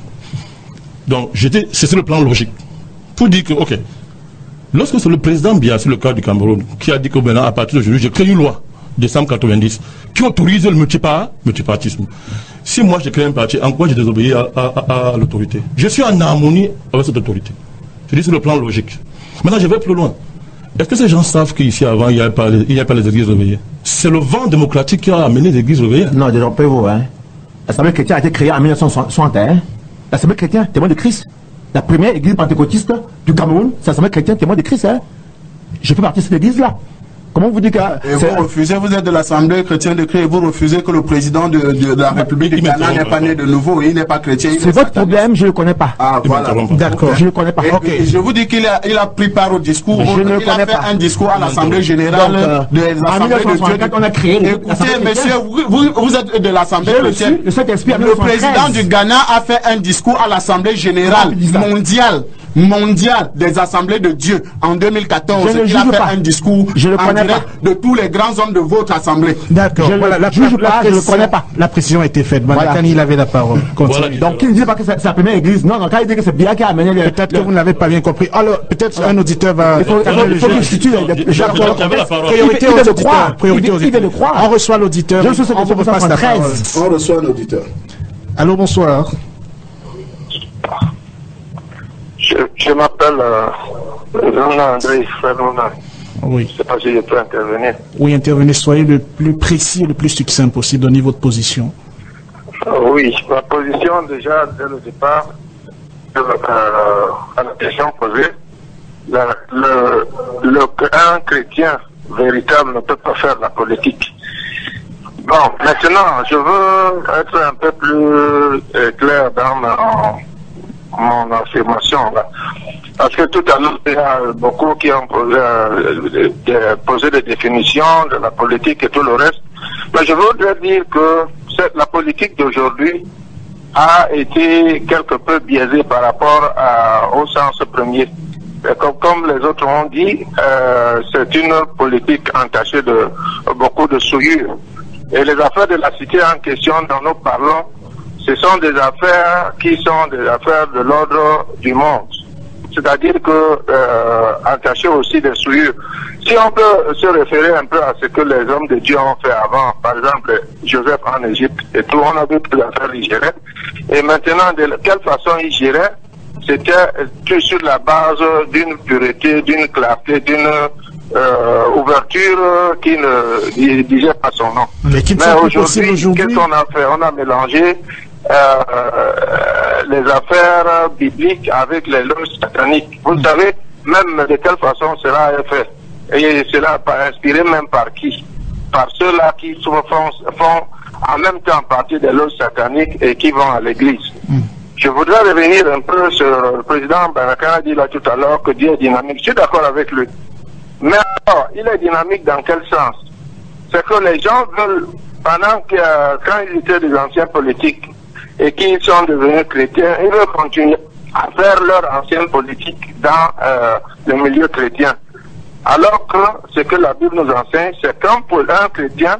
Donc, c'est sur le plan logique. Pour dire que, ok, lorsque c'est le président Biya, c'est le cas du Cameroun, qui a dit que maintenant, à partir d'aujourd'hui, je crée une loi, décembre quatre-vingt-dix, qui autorise le multipartisme. Si moi je crée un parti, en quoi je désobéis à, à, à, à l'autorité? Je suis en harmonie avec cette autorité. Je dis sur le plan logique. Maintenant, je vais plus loin. Est-ce que ces gens savent qu'ici, avant, il n'y avait pas les, il n'y avait pas les églises réveillées? C'est le vent démocratique qui a amené les églises réveillées. Non, détrompez-vous, hein. L'Assemblée chrétienne a été créée en mille neuf cent soixante et un. L'Assemblée chrétienne, témoin de Christ. La première église pentecôtiste du Cameroun, c'est l'Assemblée chrétienne, témoin de Christ, hein. Je fais partie de cette église-là. Comment vous dites que... Et vous refusez, vous êtes de l'Assemblée chrétienne de Christ, et vous refusez que le président de, de, de la République du Ghana n'est pas né de nouveau, il n'est pas chrétien. C'est votre problème, je ne le connais pas. Ah, voilà. D'accord, je ne le connais pas. Et, Ok. et je vous dis qu'il a, il a pris part au discours, Je il ne le a connais fait pas. un discours à l'Assemblée générale Donc, euh, de en l'Assemblée mille neuf cent de Dieu. soixante-quatre, on a créé Écoutez, l'Assemblée monsieur, chrétienne. vous, vous, vous êtes de l'Assemblée J'ai reçu chrétienne. le Saint-Esprit en Le mille neuf cent treize. président du Ghana a fait un discours à l'Assemblée générale mondiale. mondial des assemblées de Dieu en deux mille quatorze. Je ne Il a juge fait pas. un discours Je le en connais direct de tous les grands hommes de votre assemblée. D'accord. Je Voilà, ne la, juge la- pas, la je ne précision- connais pas. La précision a été faite. Voilà. Madakani, il avait la parole. Continue. Voilà. Donc, il ne dit pas que c'est c'est la première église. Non, non, quand il dit que c'est bien qui a amené les. Peut-être que vous ne l'avez pas bien compris. Alors, peut-être un auditeur va... Il faut, il faut, il faut qu'il situe les- les- les- Je- je- les- j'avais la parole. Priorité Il aux vient de auditeurs. croire. Priorité Il aux vient- il vient de auditeurs. croire. On reçoit l'auditeur. Je suis sur On vous repasse la parole. On reçoit un auditeur. Allô, bonsoir. Je, je m'appelle euh, Rona André Fernanda. Oui. Je ne sais pas si je peux intervenir. Oui, intervenez. Soyez le plus précis et le plus succinct possible. Donnez votre position. Euh, oui, ma position déjà dès le départ, euh, à la question posée, la- le, le, un chrétien véritable ne peut pas faire la politique. Bon, maintenant, je veux être un peu plus euh, clair dans ma, mon affirmation là. Parce que tout à l'heure, il y a beaucoup qui ont posé, euh, de- de- posé des définitions de la politique et tout le reste. Mais je voudrais dire que cette- la politique d'aujourd'hui a été quelque peu biaisée par rapport à- au sens premier. Et comme, comme les autres ont dit, euh, c'est une politique entachée de beaucoup de souillure. Et les affaires de la cité en question dont nous parlons, ce sont des affaires qui sont des affaires de l'ordre du monde. C'est-à-dire que euh, entachées aussi des souillures. Si on peut se référer un peu à ce que les hommes de Dieu ont fait avant, par exemple Joseph en Égypte et tout, on a vu que l'affaire il gérait. Et maintenant, de quelle façon il gérait, c'était tout sur la base d'une pureté, d'une clarté, d'une euh, ouverture qui ne disait pas son nom. Mais qui ne Mais sont plus possibles aujourd'hui, aujourd'hui. qu'est-ce qu'on a fait? On a mélangé euh, les affaires bibliques avec les loges sataniques. Vous savez même de quelle façon cela est fait. Et cela est inspiré même par qui? Par ceux-là qui font, font en même temps partie des loges sataniques et qui vont à l'église. Mm. Je voudrais revenir un peu sur le président Barakan a dit là tout à l'heure que Dieu est dynamique. Je suis d'accord avec lui. Mais alors, il est dynamique dans quel sens? C'est que les gens veulent, pendant que, euh, quand ils étaient des anciens politiques et qu'ils sont devenus chrétiens, ils veulent continuer à faire leur ancienne politique dans euh, le milieu chrétien. Alors que ce que la Bible nous enseigne, c'est qu'un pour un chrétien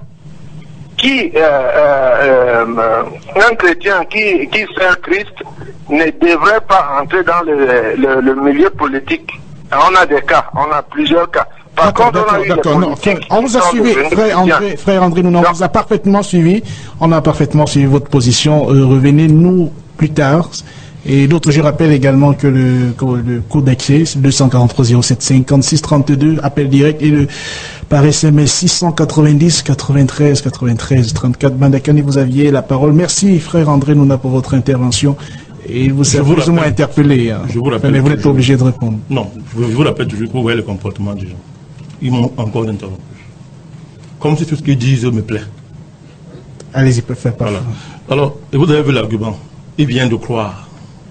qui, euh, euh, euh, un chrétien qui, qui sert Christ ne devrait pas entrer dans le, le, le milieu politique. On a des cas, on a plusieurs cas. Par D'accord, contre, on a d'accord, eu des d'accord. Non, politiques on vous a qui sont suivi, devenus frère chrétiens. André, frère André, nous, on Donc- vous a parfaitement suivi. On a parfaitement suivi votre position. Euh, Revenez-nous plus tard. Et d'autres, je rappelle également que le, que le code d'accès, c'est deux cent quarante-trois zéro sept cinquante-six trente-deux, appel direct, et le, par S M S six cent quatre-vingt-dix quatre-vingt-treize quatre-vingt-treize trente-quatre. Bandakani, vous aviez la parole. Merci, frère André Nouna, pour votre intervention. Et il vous Je a vous plus ou moins rappelle- interpellé. hein. je vous rappelle Mais vous n'êtes que pas je- obligé de répondre. Non, je vous rappelle toujours que vous voyez le comportement des gens. Ils m'ont encore interrompu. Comme si tout ce qu'ils disent me plaît. Allez-y, peut faire part. Voilà. Alors, et vous avez vu l'argument. Il vient de croire.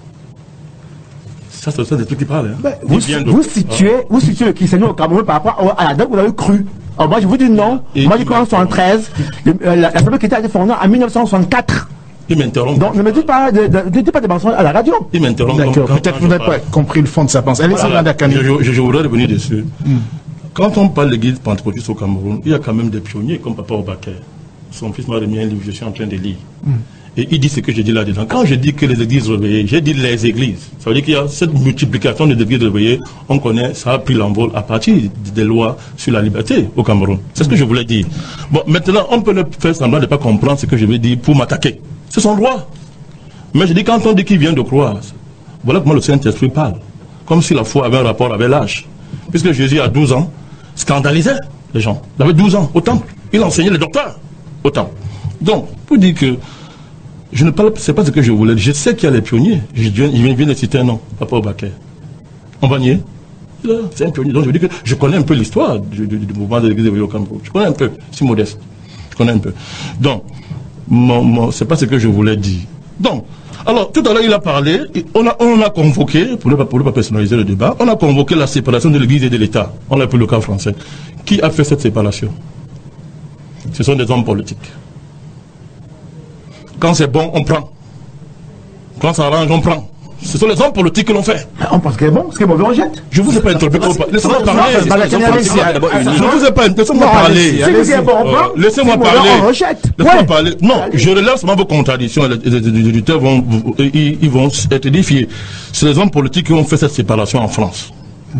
Ça, c'est des trucs qui parlent. Hein. Vous, Il vient de- vous situez, vous situez le christianisme au Cameroun par rapport au- à la date où vous avez cru. Alors moi je vous dis non. Et moi il j'ai cru en m'a- soixante-treize. Le- euh, La l'Assemblée chrétienne a été fondée en mille neuf cent soixante-quatre. Il m'interrompt. Donc ne me dites pas de, de, ne dites pas de mensonges à la radio. Il m'interrompt. D'accord, quand- peut-être quand vous je n'avez pas parle. compris le fond de sa pensée. Allez-y, Voilà. Bandakani. Je, je, je voudrais revenir dessus. Quand on parle de l'église pentecôtiste au Cameroun, il y a quand même des pionniers comme Papa Obaké. Son fils m'a remis un livre, je suis en train de lire. Et il dit ce que je dis là-dedans. Quand je dis que les églises réveillées, j'ai dit les églises. Ça veut dire qu'il y a cette multiplication des églises réveillées. On connaît, ça a pris l'envol à partir des lois sur la liberté au Cameroun. C'est ce que je voulais dire. Bon, maintenant, on peut le faire semblant de ne pas comprendre ce que je vais dire pour m'attaquer. C'est son droit. Mais je dis, quand on dit qu'il vient de croire, voilà comment le Saint-Esprit parle. comme si la foi avait un rapport avec l'âge. Puisque Jésus, à douze ans, scandalisait les gens. Il avait douze ans au temple. Il enseignait les docteurs au temple. Donc, pour dire que je ne parle, c'est pas ce que je voulais. Je sais qu'il y a les pionniers. Je, il vient de citer un nom, Papa Obaké. On va nier. C'est un pionnier. Donc, je veux dire que je connais un peu l'histoire du, du, du mouvement de l'église de Campo. Je connais un peu. Je suis modeste. Je connais un peu. Donc, mon, mon, c'est pas ce que je voulais dire. Donc, alors, tout à l'heure, il a parlé, on a, on a convoqué, pour ne pas, pour ne pas personnaliser le débat, on a convoqué la séparation de l'église et de l'État. On a pris le cas français. Qui a fait cette séparation? Ce sont des hommes politiques. Quand c'est bon, on prend. Quand ça arrange, on prend. Ce sont les hommes politiques que l'on fait. On pense qu'il est bon, ce qui est mauvais, on jette. Je vous ai pas interrompu. Laissez-moi parler. Je vous ai pas. Laissez-moi parler. Laissez-moi parler. Laissez-moi parler. Non, je relève seulement vos contradictions. Les éditeurs vont, ils vont être édifiés. C'est les hommes politiques qui ont fait cette séparation en France.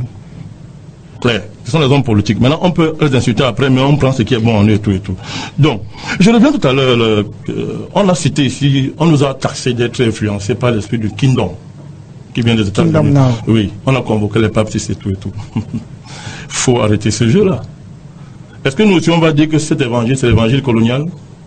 Claire. Ce sont les hommes politiques. Maintenant, on peut les insulter après, mais on prend ce qui est bon en eux et tout et tout. Donc, je reviens tout à l'heure. Euh, on a cité ici, on nous a taxé d'être influencés par l'esprit du kingdom qui vient des États-Unis. Oui, on a convoqué les papes et tout et tout. Faut arrêter ce jeu-là. Est-ce que nous aussi on va dire que cet évangile, c'est l'évangile colonial?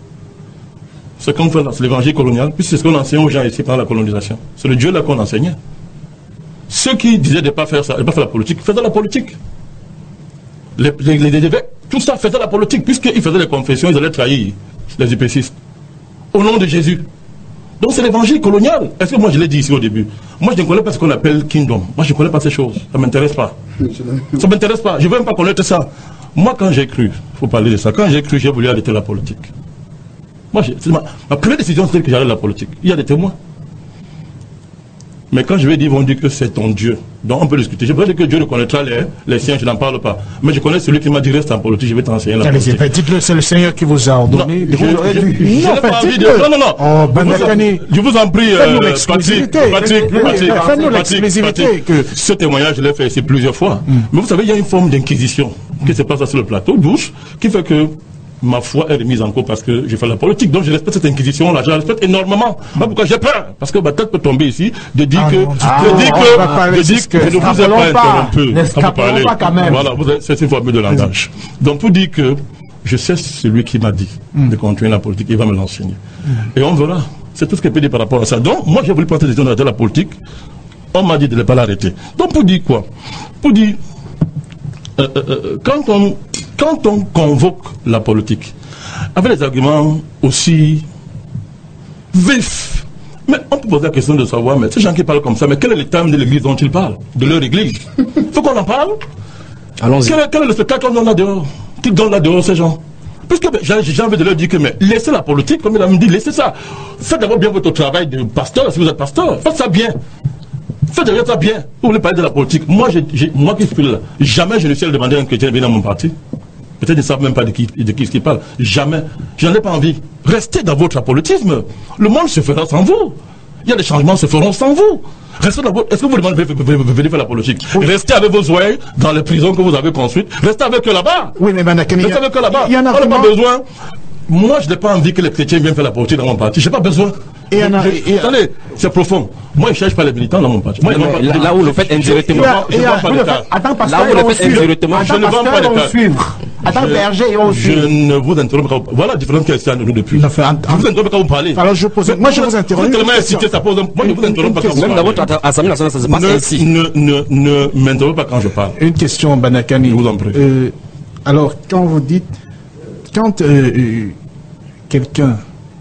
Ce qu'on fait là, c'est l'évangile colonial, puisque c'est ce qu'on enseigne aux gens ici par la colonisation. C'est le Dieu là qu'on enseignait. Ceux qui disaient de ne pas faire ça, de ne pas faire la politique, faisaient la politique. Les, les, les évêques, tout ça faisait la politique, puisqu'ils faisaient les confessions, ils allaient trahir les upécistes. Au nom de Jésus. Donc c'est l'évangile colonial. Est-ce que moi je l'ai dit ici au début? Moi je ne connais pas ce qu'on appelle kingdom. Moi je ne connais pas ces choses. Ça ne m'intéresse pas. Ça ne m'intéresse pas. Je ne veux même pas connaître ça. Moi quand j'ai cru, il faut parler de ça, quand j'ai cru, j'ai voulu arrêter la politique. Moi, ma, ma première décision c'était que j'arrête la politique. Il y a des témoins. Mais quand je vais dire, ils vont dire que c'est ton Dieu. Donc on peut discuter. Je veux dire que Dieu reconnaîtra les, les siens, je n'en parle pas. Mais je connais celui qui m'a dit reste en politique, je vais t'enseigner la politique. Allez, dites-le, c'est le Seigneur qui vous a ordonné. Non, je, je, je, je, non, pas envie de... non, non, non. Oh, je, vous en, je vous en prie, euh, Patrick, Patrick, Patrick, Patrick, Patrick, que ce témoignage, je l'ai fait ici plusieurs fois. Mm. Mais vous savez, il y a une forme d'inquisition qui se passe sur le plateau, douce, qui fait que ma foi est remise en cause parce que j'ai fait la politique. Donc je respecte cette inquisition-là, je la respecte énormément. Mm. Pourquoi j'ai peur? Parce que ma tête peut tomber ici de dire ah que, ah, de dire que, de dire que, je ne vous ai pas interrompu. N'escapons pas quand même. Voilà, c'est une forme de langage. Donc pour dire que je sais celui qui m'a dit mm. de continuer la politique, il va me l'enseigner. Mm. Et on verra. C'est tout ce que je peux dire par rapport à ça. Donc moi j'ai voulu prendre cette décision d'arrêter la politique. On m'a dit de ne pas l'arrêter. Donc pour dire quoi? Pour dire, euh, euh, quand on Quand on convoque la politique, avec des arguments aussi vifs, mais on peut poser la question de savoir, mais ces gens qui parlent comme ça, mais quel est le thème de l'église dont ils parlent? De leur église? Il faut qu'on en parle. Allons-y. Quel, quel est le spectacle qu'on donne là dehors? Qu'ils donnent là dehors, ces gens? Puisque j'ai envie de leur dire que, mais laissez la politique, comme il a dit, laissez ça. Faites d'abord bien votre travail de pasteur, si vous êtes pasteur. Faites ça bien. Faites déjà ça bien. Vous voulez parler de la politique. Moi, j'ai, j'ai, moi qui suis là, jamais je ne suis allé demander à un chrétien de venir dans mon parti. Peut-être ils ne savent même pas de qui, de qui, qui parle. Jamais. Je n'en ai pas envie. Restez dans votre apolitisme. Le monde se fera sans vous. Il y a des changements se feront sans vous. Restez dans votre... Est-ce que vous demandez de venir faire la politique? Oui. Restez avec vos oreilles dans les prisons que vous avez construites. Restez avec eux là-bas. Oui, mais Manakani, Restez avec eux là-bas. Il y en a On n'a pas besoin. Moi, je n'ai pas envie que les chrétiens viennent faire la politique dans mon parti. Je n'ai pas besoin. Et je, a, je, et attendez, c'est profond. Moi, je ne cherche pas les militants dans mon parti. Moi, mais, là, là où le fait indirectement. Je ne vends pas d'État. Attends, pasteur, là où le fait indirectement. Je ne vends pas d'État. Attends, berger, ils vont suivre. Je ne vous interromps pas. Voilà la différence qu'il y a entre nous depuis. Je vous interromps quand vous parlez. Alors, je pose. Moi, je vous interromps. Vous êtes tellement incité, ça pose. Moi, je vous interromps pas quand vous parlez. Même dans votre assemblée nationale, ça se passe ainsi. Ne, ne, ne m'interrompez pas quand je parle. Une question, Banakani. Je vous en prie. Euh, alors, quand vous dites. Quand euh, quelqu'un.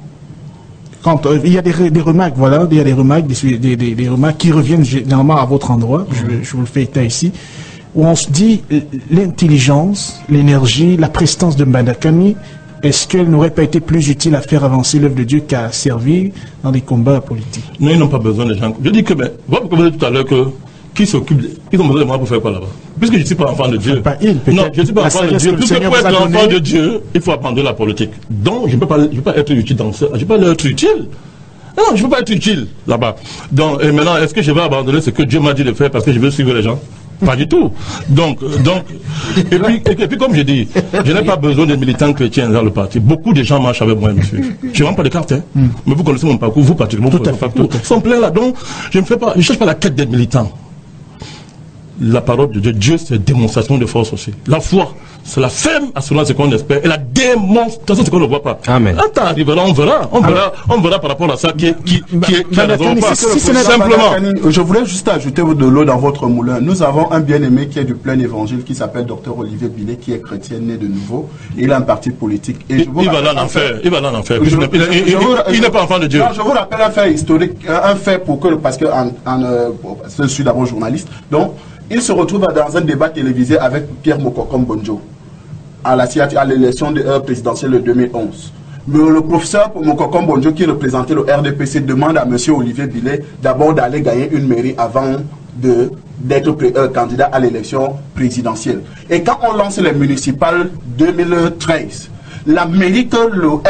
Quand euh, il y a des, des remarques, voilà, il y a des remarques, des, des, des, des remarques qui reviennent généralement à votre endroit, je, je vous le fais état ici, où on se dit l'intelligence, l'énergie, la prestance de Banakani, est-ce qu'elle n'aurait pas été plus utile à faire avancer l'œuvre de Dieu qu'à servir dans des combats politiques? Non, ils n'ont pas besoin de gens. Je dis que, mais, vous avez dit tout à l'heure que qui s'occupe, ils ont besoin de moi pour faire quoi là-bas? Puisque je ne suis pas enfant de Dieu. Pas il, non, je ne suis pas enfant de Dieu. Puisque pour être enfant de Dieu, il faut apprendre la politique. Donc, je ne peux pas, je peux pas être utile dans ça. Je ne peux pas être utile. Non, je ne peux pas être utile là-bas. Donc, et maintenant, est-ce que je vais abandonner ce que Dieu m'a dit de faire parce que je veux suivre les gens? Pas du tout. Donc, donc, et puis, et puis comme je dis, je n'ai pas besoin de militants chrétiens dans le parti. Beaucoup de gens marchent avec moi, monsieur. Je ne vends pas de cartes, hein. Mm. Mais vous connaissez mon parcours, vous particulièrement, tout à fait. Ils sont pleins là. Donc, je ne fais pas, je cherche pas la quête des militants. la parole de Dieu, Dieu c'est démonstration de force aussi. La foi, c'est la ferme assurance ce qu'on espère et la démonstration ce qu'on ne voit pas. Amen. Quand ça arrivera, on verra, on verra, on verra par rapport à ça qui est qui, qui, est, qui a raison ou pas. Si ce n'est simplement, je voulais juste ajouter de l'eau dans votre moulin. Nous avons un bien-aimé qui est du plein évangile qui s'appelle docteur Olivier Billet, qui est chrétien né de nouveau. Il a un parti politique. Et il, je vous il va dans l'enfer. Il va dans l'enfer. Il, il, il, il n'est pas enfant de Dieu. Non, je vous rappelle un fait historique, un fait pour que parce que en, en, euh, je suis d'abord journaliste. Donc, il se retrouve dans un débat télévisé avec Pierre Mokokom Bonjo à la à l'élection de, euh, présidentielle de deux mille onze. Mais le professeur Mokokom Bonjo, qui représentait le R D P C, demande à M. Olivier Billet d'abord d'aller gagner une mairie avant de d'être euh, candidat à l'élection présidentielle. Et quand on lance les municipales deux mille treize, la mairie que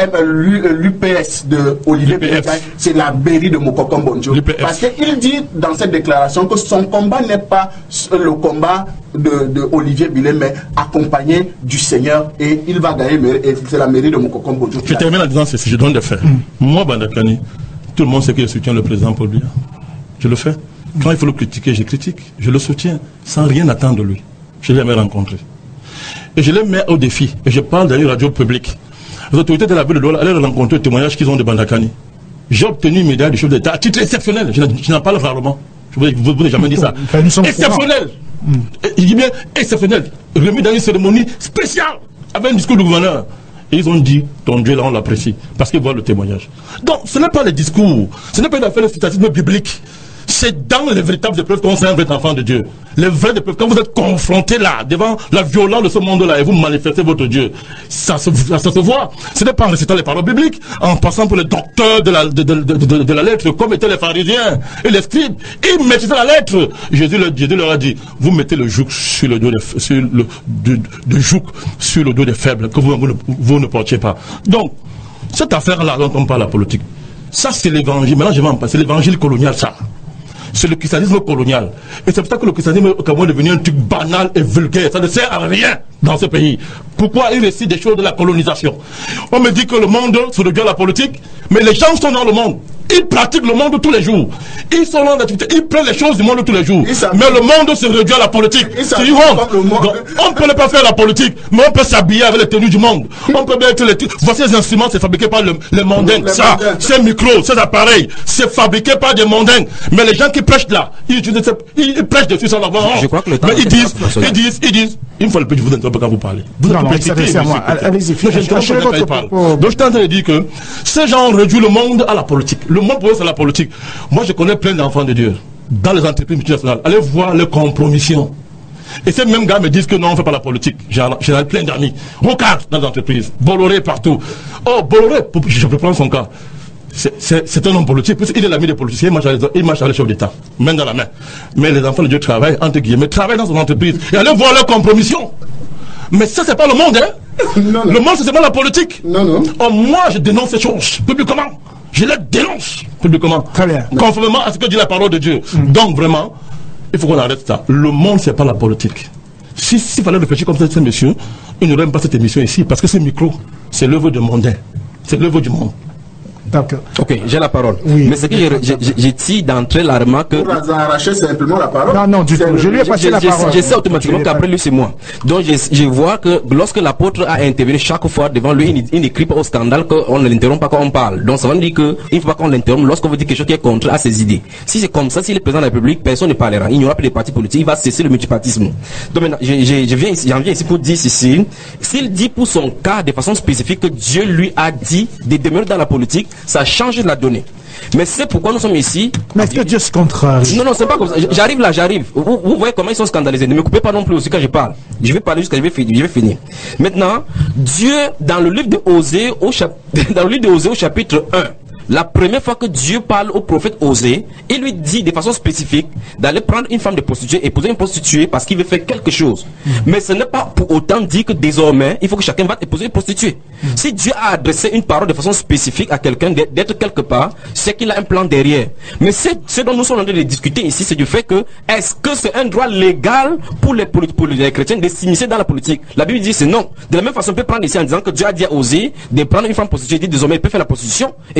l'U P S de Olivier Billet, c'est la mairie de Mokokom Bonjo. Parce qu'il dit dans cette déclaration que son combat n'est pas le combat de, de Olivier Billet, mais accompagné du Seigneur, et il va gagner, et c'est la mairie de Mokokom Bonjo. Je termine en disant ceci, je donne des faits. Mm. Moi, Bandakani, tout le monde sait que je soutiens le président Paul Biya. Je le fais. Quand il faut le critiquer, je critique. Je le soutiens sans rien attendre de lui. Je l'ai jamais rencontré. Et je les mets au défi. Et je parle dans une radio publique. Les autorités de la ville de Douala allaient rencontrer le témoignage qu'ils ont de Bandakani. J'ai obtenu une médaille du chef d'État à titre exceptionnel. Je n'en parle rarement. Je vous, vous, vous n'avez jamais dit ça. Exceptionnel. Mm. Il dit bien exceptionnel. Remis dans une cérémonie spéciale avec un discours du gouverneur. Et ils ont dit, ton Dieu là on l'apprécie. Parce qu'ils voient le témoignage. Donc ce n'est pas les discours. Ce n'est pas une affaire de statisme biblique. C'est dans les véritables épreuves qu'on sait un vrai enfant de Dieu. Les vraies épreuves, quand vous êtes confrontés là, devant la violence de ce monde-là, et vous manifestez votre Dieu, ça se, ça, ça se voit. Ce n'est pas en récitant les paroles bibliques, en passant pour les docteurs de la, de, de, de, de, de la lettre, comme étaient les pharisiens et les scribes. Ils maîtrisaient la lettre. Jésus, le, Jésus leur a dit, vous mettez le joug sur le dos des, sur le, de, de joug sur le dos des faibles, que vous, vous, ne, vous ne portiez pas. Donc, cette affaire-là dont on parle la politique, ça c'est l'évangile. Maintenant, je vais en passer. C'est l'évangile colonial, ça. C'est le christianisme colonial. Et c'est pour ça que le christianisme au Cameroun est devenu un truc banal et vulgaire. Ça ne sert à rien dans ce pays. Pourquoi il récite des choses de la colonisation? On me dit que le monde se regarde à la politique, mais les gens sont dans le monde. Ils pratiquent le monde tous les jours. Ils sont dans l'activité. Ils prennent les choses du monde tous les jours. Mais le monde se réduit à la politique. C'est honte. On ne peut pas faire la politique, mais on peut s'habiller avec les tenues du monde. On peut mettre les... Voici les instruments, c'est fabriqué par le, les mondains. Ça, ces micros, ces appareils, c'est fabriqué par des mondains. Mais les gens qui prêchent là, ils, ils, ils prêchent dessus sans l'avoir. Je crois que le temps mais ils disent, ils disent, ils disent, une fois le plus, je vous interromps quand vous parlez. Vous non, non, c'est à moi. Allez-y, Donc je suis en train de dire que ces gens réduisent le monde à la politique. Le monde pour eux, c'est la politique. Moi, je connais plein d'enfants de Dieu dans les entreprises multinationales. Allez voir les compromissions. Et ces mêmes gars me disent que non, on ne fait pas la politique. J'ai plein d'amis. Regarde dans les entreprises. Bolloré partout. Oh, Bolloré, je peux prendre son cas. C'est un homme politique. Il est l'ami des politiciens. Il marche à les chefs d'État. Main dans la main. Mais les enfants de Dieu travaillent, entre guillemets, travaillent dans son entreprise. Et allez voir leurs compromissions. Mais ça, c'est pas le monde, hein. Non, non. Le monde, c'est pas la politique. Non, non. Oh, moi, je dénonce ces choses. Publiquement. Je les dénonce. Publiquement. Très bien. Conformément à ce que dit la parole de Dieu. Mm. Donc, vraiment, il faut qu'on arrête ça. Le monde, c'est pas la politique. Si, s'il fallait réfléchir comme ça, ces messieurs, ils n'auraient même pas cette émission ici. Parce que ce micro, c'est l'œuvre de mondain. C'est l'œuvre du monde. Ok, j'ai la parole. Oui. Mais c'est que j'ai dit d'entrer la remarque. Pour arracher simplement la parole. Non, non, du tout. Je lui ai passé la parole. Je sais automatiquement qu'après lui, c'est moi. Donc, je, je vois que lorsque l'apôtre a intervenu chaque fois devant lui, il, il n'écrit pas au scandale qu'on ne l'interrompt pas quand on parle. Donc, ça veut dire qu'il ne faut pas qu'on l'interrompe lorsqu'on veut dire quelque chose qui est contraire à ses idées. Si c'est comme ça, s'il est président de la République, personne ne parlera. Il n'y aura plus de partis politiques. Il va cesser le multipartisme. Donc, maintenant, je, je, je viens ici, j'en viens ici pour dire ceci. S'il dit pour son cas de façon spécifique que Dieu lui a dit de demeurer dans la politique, ça change la donnée. Mais c'est pourquoi nous sommes ici. Mais est-ce que Dieu se contrarie? Non, non, c'est pas comme ça. J'arrive là, j'arrive. Vous, vous voyez comment ils sont scandalisés. Ne me coupez pas non plus aussi quand je parle. Je vais parler jusqu'à je vais finir. Je vais finir. Maintenant, Dieu, dans le livre de Osée, au chap... dans le livre de Osée au chapitre un, la première fois que Dieu parle au prophète Osée, il lui dit de façon spécifique d'aller prendre une femme de prostituée, épouser une prostituée parce qu'il veut faire quelque chose. Mm. Mais ce n'est pas pour autant dire que désormais, il faut que chacun va épouser une prostituée. Mm. Si Dieu a adressé une parole de façon spécifique à quelqu'un d'être quelque part, c'est qu'il a un plan derrière. Mais ce dont nous sommes en train de discuter ici, c'est du fait que est-ce que c'est un droit légal pour les, pour les chrétiens de s'immiscer dans la politique? La Bible dit c'est non. De la même façon, on peut prendre ici en disant que Dieu a dit à Osée de prendre une femme prostituée, il dit désormais il peut faire la prostitution et que la prostitution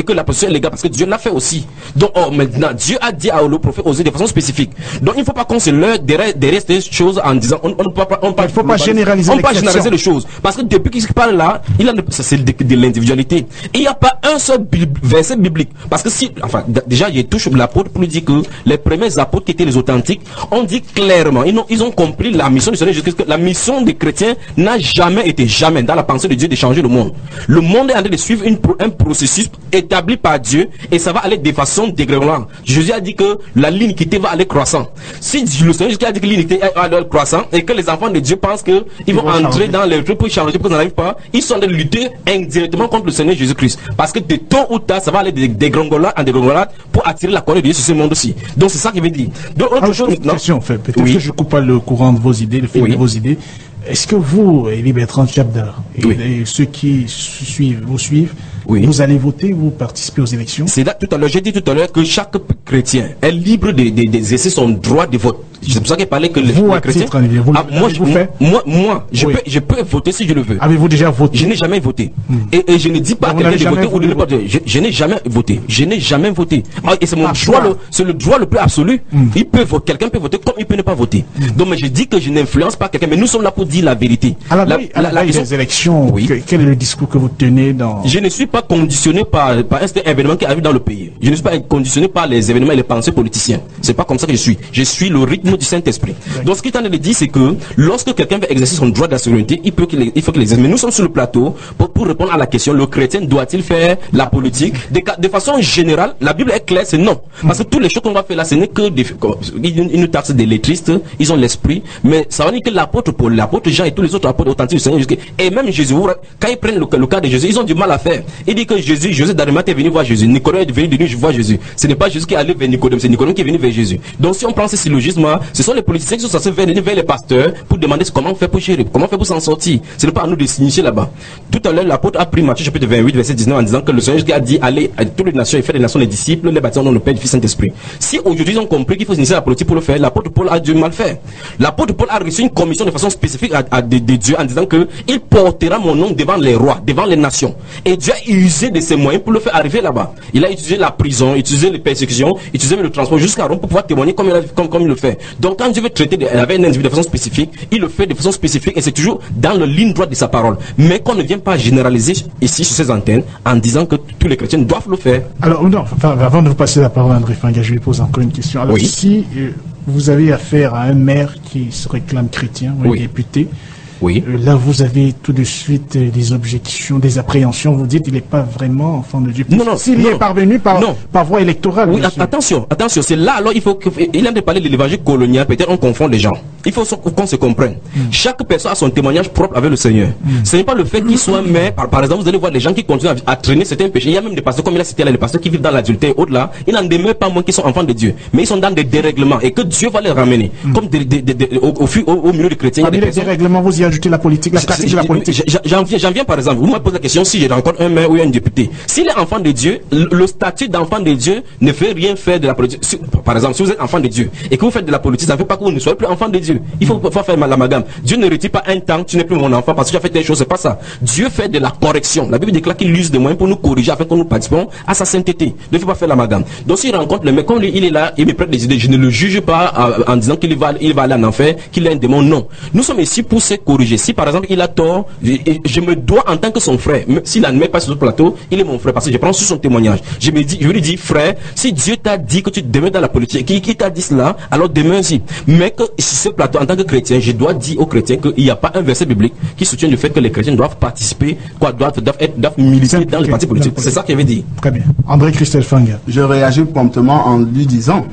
sanction légale parce que Dieu l'a fait aussi. Donc, oh, maintenant, Dieu a dit à le prophète Osée de façon spécifique. Donc, il ne faut pas qu'on se leurre derrière, derrière ces choses en disant, on, on ne peut pas, on il ne faut pas généraliser on les pas généraliser les choses. Parce que depuis qu'il parle là, il a, ça c'est de, de l'individualité. Et il n'y a pas un seul verset biblique. Parce que si, enfin, déjà, il touche l'apôtre pour lui dire que les premiers apôtres qui étaient les authentiques ont dit clairement, ils ont, ils ont compris la mission du Seigneur Jésus-Christ, que la mission des chrétiens n'a jamais été, jamais dans la pensée de Dieu de changer le monde. Le monde est en train de suivre une, un processus établi par Dieu et ça va aller de façon dégringolante. Jésus a dit que la l'iniquité va aller croissant. Si le Seigneur Jésus a dit que l'iniquité va aller croissant et que les enfants de Dieu pensent qu'ils vont, vont entrer changer dans les trucs pour changer, parce qu'ils n'arrivent pas, ils sont en train de lutter indirectement contre le Seigneur Jésus-Christ. Parce que de tôt ou tard, ça va aller de dégringolade en dégringolade pour attirer la colère de Dieu sur ce monde aussi. Donc c'est ça qui veut dire. Donc autre Alors, chose maintenant. Question, en fait. Peut-être Oui. que je coupe pas le courant de vos idées, le fil Oui. de vos idées. Est-ce que vous, Élie Bertrand Tchabdar, et, Oui. et ceux qui suivent, vous suivent, Oui. vous allez voter, vous participez aux élections? C'est là tout à l'heure, j'ai dit tout à l'heure que chaque chrétien est libre de- de- d'exercer son droit de vote. C'est pour ça qu'il parlait que les, Vous, les à chrétiens. titre individuel, vous Ah, moi, je, vous fait moi, moi, je Oui. peux, je peux voter si je le veux. Avez-vous déjà voté? Je n'ai jamais voté. Et, et je ne dis pas à Donc, vous quelqu'un de n'avez voter jamais ou de ne pas voulu voter. Je, je n'ai jamais voté. Je n'ai jamais voté. Ah, et c'est mon Ah, droit, toi. le- c'est le droit le plus absolu. Il peut voter, quelqu'un peut voter comme il peut ne pas voter. Donc, mais je dis que je n'influence pas quelqu'un, mais nous sommes là pour dire la vérité. À la La- veille, à la la- la veille question- des élections, Oui. que- quel est le discours que vous tenez dans... Je ne suis pas conditionné par, par un certain événement qui arrive dans le pays. Je ne suis pas conditionné par les événements et les pensées politiciens. C'est pas comme ça que je suis. Je suis le rythme du Saint-Esprit. Donc ce qu'il est en train de dire, c'est que lorsque quelqu'un veut exercer son droit de la souveraineté, il peut qu'il, il faut qu'il exerce. Mais nous sommes sur le plateau pour, pour répondre à la question, le chrétien doit-il faire la politique? De, ca- de façon générale, la Bible est claire, c'est non. Parce que toutes les choses qu'on va faire là, ce n'est que des, ils, ils nous taxent des lettristes, ils ont l'esprit, mais ça veut dire que l'apôtre Paul, l'apôtre Jean et tous les autres apôtres authentiques du Seigneur Jésus, et même Jésus, quand ils prennent le, le cas de Jésus, ils ont du mal à faire. Il dit que Jésus, Joseph d'Arimathie est venu voir Jésus. Nicodème est venu de lui, je vois Jésus. Ce n'est pas Jésus qui est allé vers Nicodème, c'est Nicodème qui est venu vers Jésus. Donc si on prend ce syllogisme, ce sont les politiciens qui sont censés venir vers les pasteurs pour demander comment on fait pour gérer, comment on fait pour s'en sortir. Ce n'est pas à nous de s'initier là-bas. Tout à l'heure, l'apôtre a pris Matthieu chapitre vingt-huit, verset dix-neuf en disant que le Seigneur qui a dit allez à toutes les nations et faire des nations des disciples, les baptisant au nom du Père, du Fils, Saint-Esprit. Si aujourd'hui ils ont compris qu'il faut s'initier à la politique pour le faire, l'apôtre Paul a dû mal faire. L'apôtre Paul a reçu une commission de façon spécifique à, à de, de Dieu en disant que il portera mon nom devant les rois, devant les nations. Et Dieu a usé de ses moyens pour le faire arriver là-bas. Il a utilisé la prison, utilisé les persécutions, utilisé le transport jusqu'à Rome pour pouvoir témoigner comme il, a, comme, comme il le fait. Donc quand Dieu veut traiter de, avec un individu de façon spécifique, il le fait de façon spécifique et c'est toujours dans le ligne droite de sa parole. Mais qu'on ne vient pas généraliser ici sur ces antennes en disant que tous les chrétiens doivent le faire. Alors, non, enfin, avant de vous passer la parole, André Fanga, je lui pose encore une question. Alors, Oui. si euh, vous avez affaire à un maire qui se réclame chrétien, ou un Oui. député, Oui. euh, là, vous avez tout de suite euh, des objections, des appréhensions. Vous dites qu'il n'est pas vraiment enfant de Dieu. Non, non, S'il y non. est parvenu par, Non. par voie électorale, Oui, bien a- sûr. attention, attention, c'est là alors il faut que il aime de parler de l'évangile colonial, peut-être on confond les gens. Il faut so- qu'on se comprenne. Chaque personne a son témoignage propre avec le Seigneur. Ce n'est pas le fait qu'il soit maire, par, par exemple, vous allez voir les gens qui continuent à, à traîner certains péchés. Il y a même des pasteurs, comme il a cité là, les pasteurs qui vivent dans l'adultère au-delà, ils n'en demeurent pas moins qu'ils sont enfants de Dieu. Mais ils sont dans des dérèglements et que Dieu va les ramener. Comme des, des, des, des- au, au, fu- au, au milieu des chrétiens. il y a Parmi des les personnes- dérèglements, vous y ajoutez la politique, la pratique de la politique. J'en- J'en viens, j'en viens par exemple. Vous me posez la question si je rencontre un maire ou un député. S'il est enfant de Dieu, le, le statut d'enfant de Dieu ne fait rien faire de la politique. Si- par exemple, si vous êtes enfant de Dieu et que vous faites de la politique, ça ne fait pas que vous ne soyez plus enfant de Dieu. Il faut pas faire l'amalgame. Dieu ne retire pas un temps, tu n'es plus mon enfant parce que tu as fait des choses, c'est pas ça. Dieu fait de la correction. La Bible déclare qu'il use des moyens pour nous corriger afin que nous participons à sa sainteté. Ne faut pas faire l'amalgame. Donc s'il rencontre le mec, comme lui, il est là, il me prête des idées, je ne le juge pas en, en disant qu'il va, il va aller en enfer, qu'il est un démon. Non. Nous sommes ici pour se corriger. Si par exemple il a tort, je, je me dois en tant que son frère, même s'il n'admet pas sur ce plateau, il est mon frère parce que je prends sur son témoignage. Je me dis, je lui dis, frère, si Dieu t'a dit que tu demeures dans la politique, qui, qui t'a dit cela, alors demeure-y. Mais que sur ce plateau, en tant que chrétien, je dois dire aux chrétiens qu'il n'y a pas un verset biblique qui soutient le fait que les chrétiens doivent participer, quoi, doivent, doivent, être, doivent militer dans les partis politiques. C'est ça qu'il avait dit. Très bien. André Christelle Fanga. Je réagis promptement en lui disant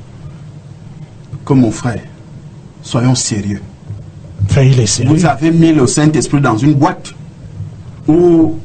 que mon frère, soyons sérieux. Enfin, il est sérieux. Vous avez mis le Saint-Esprit dans une boîte où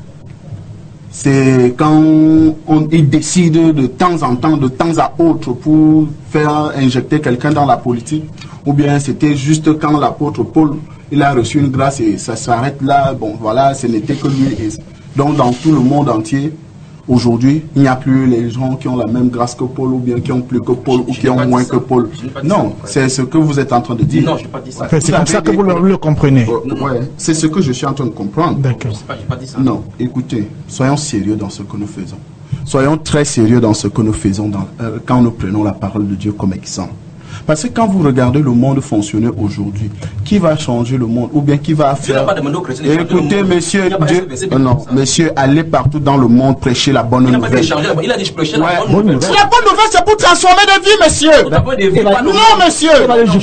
c'est quand on, il décide de temps en temps, de temps à autre pour faire injecter quelqu'un dans la politique, ou bien c'était juste quand l'apôtre Paul, il a reçu une grâce et ça s'arrête là, bon voilà, ce n'était que lui. Et donc dans tout le monde entier, aujourd'hui, il n'y a plus les gens qui ont la même grâce que Paul, ou bien qui ont plus que Paul, ou qui ont moins que Paul. Non, c'est ce que vous êtes en train de dire. Non, je n'ai pas dit ça. Enfin, c'est comme ça que vous le, le comprenez. Ouais, c'est ce que je suis en train de comprendre. D'accord. Je n'ai pas dit ça. Non, écoutez, soyons sérieux dans ce que nous faisons. soyons très sérieux dans ce que nous faisons dans, euh, quand nous prenons la parole de Dieu comme exemple. Parce que quand vous regardez le monde fonctionner aujourd'hui, qui va changer le monde ou bien qui va faire... Écoutez, monsieur, Dieu... non, monsieur, allez partout dans le monde prêcher la bonne nouvelle. Il a dit je prêchais la bonne nouvelle. La bonne nouvelle, c'est pour transformer des vies, monsieur. Non, monsieur.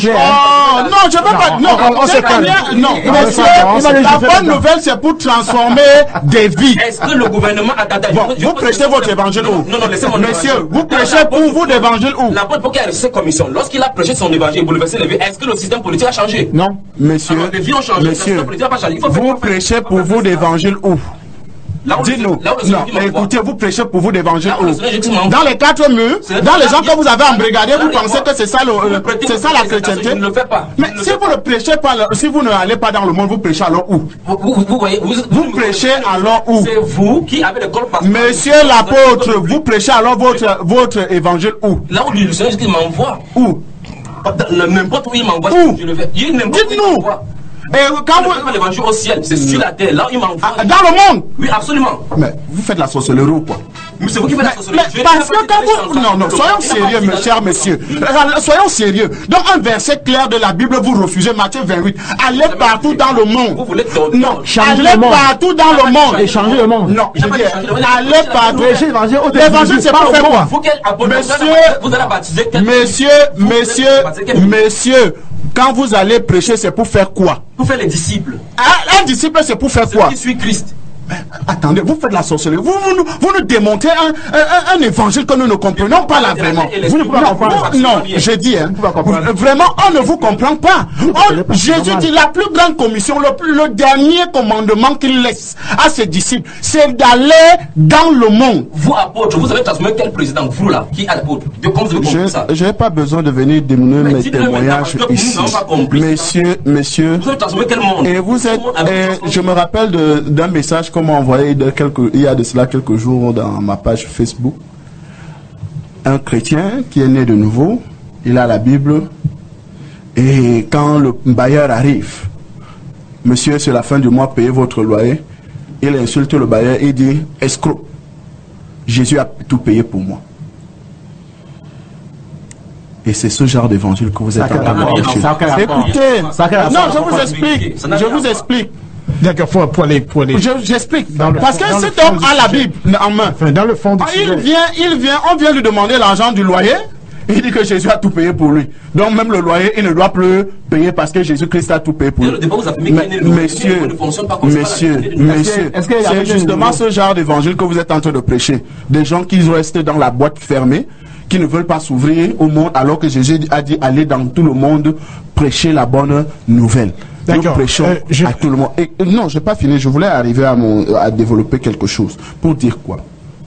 Oh, non, je ne veux pas... Non, c'est pas... Non, monsieur, la bonne nouvelle, c'est pour transformer des vies. Est-ce que le gouvernement a tata... Bon, vous prêchez votre évangile où? Non, non, laissez-moi... Monsieur, vous prêchez pour vous l'évangile où? La bonne, pourquoi il y a cette commission? Lorsqu'il a prêché son évangile, bouleverser les vies, est-ce que le système politique a changé? Non, monsieur. Alors, les vies ont changé, monsieur, le système politique n'a pas changé. Il faut vous prêchez pour vous l'évangile où? Dites-nous. Non, écoutez, vous prêchez pour vous l'évangile où? Dans les quatre murs, dans les gens que vous avez embrigadés, vous pensez que c'est ça, c'est ça la chrétienté? Je ne le fais pas. Mais si vous ne prêchez pas, si vous ne allez pas dans le monde, vous prêchez alors où? Vous voyez, vous prêchez alors où? C'est vous qui avez l'école pastorale. Monsieur l'apôtre, vous prêchez alors votre votre évangile où? Là où le Seigneur Jésus m'envoie. Où? N'importe où il m'envoie, je le fais. Dites-nous. Et quand vous faites l'évangile au ciel, c'est sur la terre, là où il m'envoie. Dans le monde? Oui, absolument. Mais vous faites la sorcellerie ou quoi? Mais c'est vous qui faites la sorcellerie. Mais parce que quand vous... Non, non, soyons sérieux, mes chers messieurs. Soyons sérieux. Dans un verset clair de la Bible, vous refusez Matthieu vingt-huit. Allez partout dans le monde. Vous voulez non, allez partout dans le monde. Et changer le monde. Non, je dis, allez partout. L'évangile, c'est pas fait quoi? Monsieur, monsieur, monsieur, monsieur, quand vous allez prêcher, c'est pour faire quoi? Pour faire les disciples. Un, un disciple, c'est pour faire quoi? Qui suit Christ. Mais, attendez, vous faites la sorcellerie. Vous, vous, vous nous démontez un, un, un évangile que nous ne comprenons pas là vraiment. Vous ne pouvez pas comprendre. Non, j'ai dit, hein, vraiment, on ne vous comprend pas. On, Jésus dit la plus grande commission, le, plus, le dernier commandement qu'il laisse à ses disciples, c'est d'aller dans le monde. Vous, apôtre, vous avez transformé quel président? Vous là, qui est apôtre? De comment vous avez compris ça? Je n'ai pas besoin de venir démontrer mes témoignages ici. Messieurs, messieurs, vous avez transformé quel monde? Et vous êtes, et je me rappelle d'un message qu'on m'a envoyé de quelques, il y a de cela quelques jours dans ma page Facebook. Un chrétien qui est né de nouveau, il a la Bible, et quand le bailleur arrive, monsieur, c'est la fin du mois, payez votre loyer, il insulte le bailleur et dit, escroc, Jésus a tout payé pour moi. Et c'est ce genre d'évangile que vous êtes en train de prêcher. Écoutez, non, je vous explique, je vous explique. D'accord, pour, pour aller, pour aller. J'explique. Parce que cet homme a la Bible en main. Enfin, dans le fond du ah, il vient, il vient, on vient lui demander l'argent du loyer. Il dit que Jésus a tout payé pour lui. Donc même le loyer, il ne doit plus payer parce que Jésus-Christ a tout payé pour lui. Mais, messieurs, messieurs, messieurs, c'est justement ce genre d'évangile que vous êtes en train de prêcher. Des gens qui restent dans la boîte fermée, qui ne veulent pas s'ouvrir au monde, alors que Jésus a dit aller dans tout le monde prêcher la bonne nouvelle. Nous prêchons euh, je... à tout le monde. Et, non, je n'ai pas fini. Je voulais arriver à, mon, à développer quelque chose. Pour dire quoi?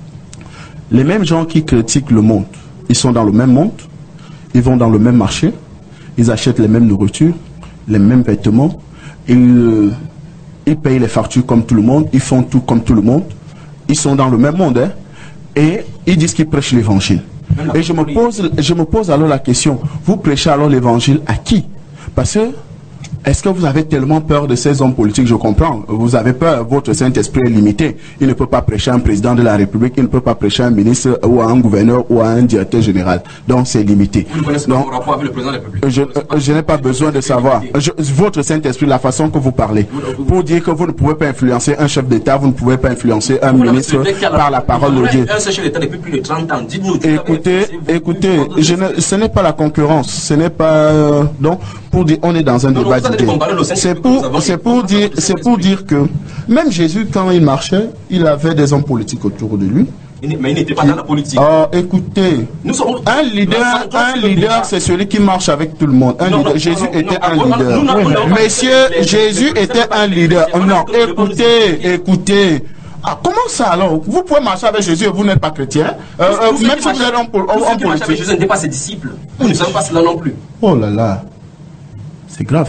Les mêmes gens qui critiquent le monde, ils sont dans le même monde, ils vont dans le même marché, ils achètent les mêmes nourritures, les mêmes vêtements, ils, ils payent les factures comme tout le monde, ils font tout comme tout le monde, ils sont dans le même monde, hein, et ils disent qu'ils prêchent l'évangile. Et je me pose, je me pose alors la question, vous prêchez alors l'évangile à qui? Parce que est-ce que vous avez tellement peur de ces hommes politiques? Je comprends. Vous avez peur. Votre Saint-Esprit est limité. Il ne peut pas prêcher à un président de la République. Il ne peut pas prêcher à un ministre ou à un gouverneur ou à un directeur général. Donc, c'est limité. Vous ne connaissez pas vos rapports avec le président de la République? Je, je n'ai pas besoin de savoir. Je, votre Saint-Esprit, la façon que vous parlez, pour dire que vous ne pouvez pas influencer un chef d'État, vous ne pouvez pas influencer un vous ministre par la parole de Dieu. Un chef d'État depuis plus de trente ans. Dites-nous. Écoutez, écoutez, je ne, ce n'est pas la concurrence. Ce n'est pas... Euh, donc, pour dire, on est dans un débat. C'est pour, c'est pour dire, c'est pour dire que même Jésus, quand il marchait, il avait des hommes politiques autour de lui. Mais il n'était pas dans la politique. Oh, écoutez, Nous sommes... un leader, un leader, c'est celui qui marche avec tout le monde. Un non, leader. Non, Jésus non, était non, un non, leader. non, non, non, Messieurs, les, Jésus les, était les, un leader. les, Non, les, écoutez, écoutez. Ah, comment ça alors? Vous pouvez marcher avec Jésus et vous n'êtes pas chrétien, euh, euh, même si vous êtes en politique. Jésus n'était pas ses disciples. Nous ne sommes pas cela non plus. Oh là là, c'est grave.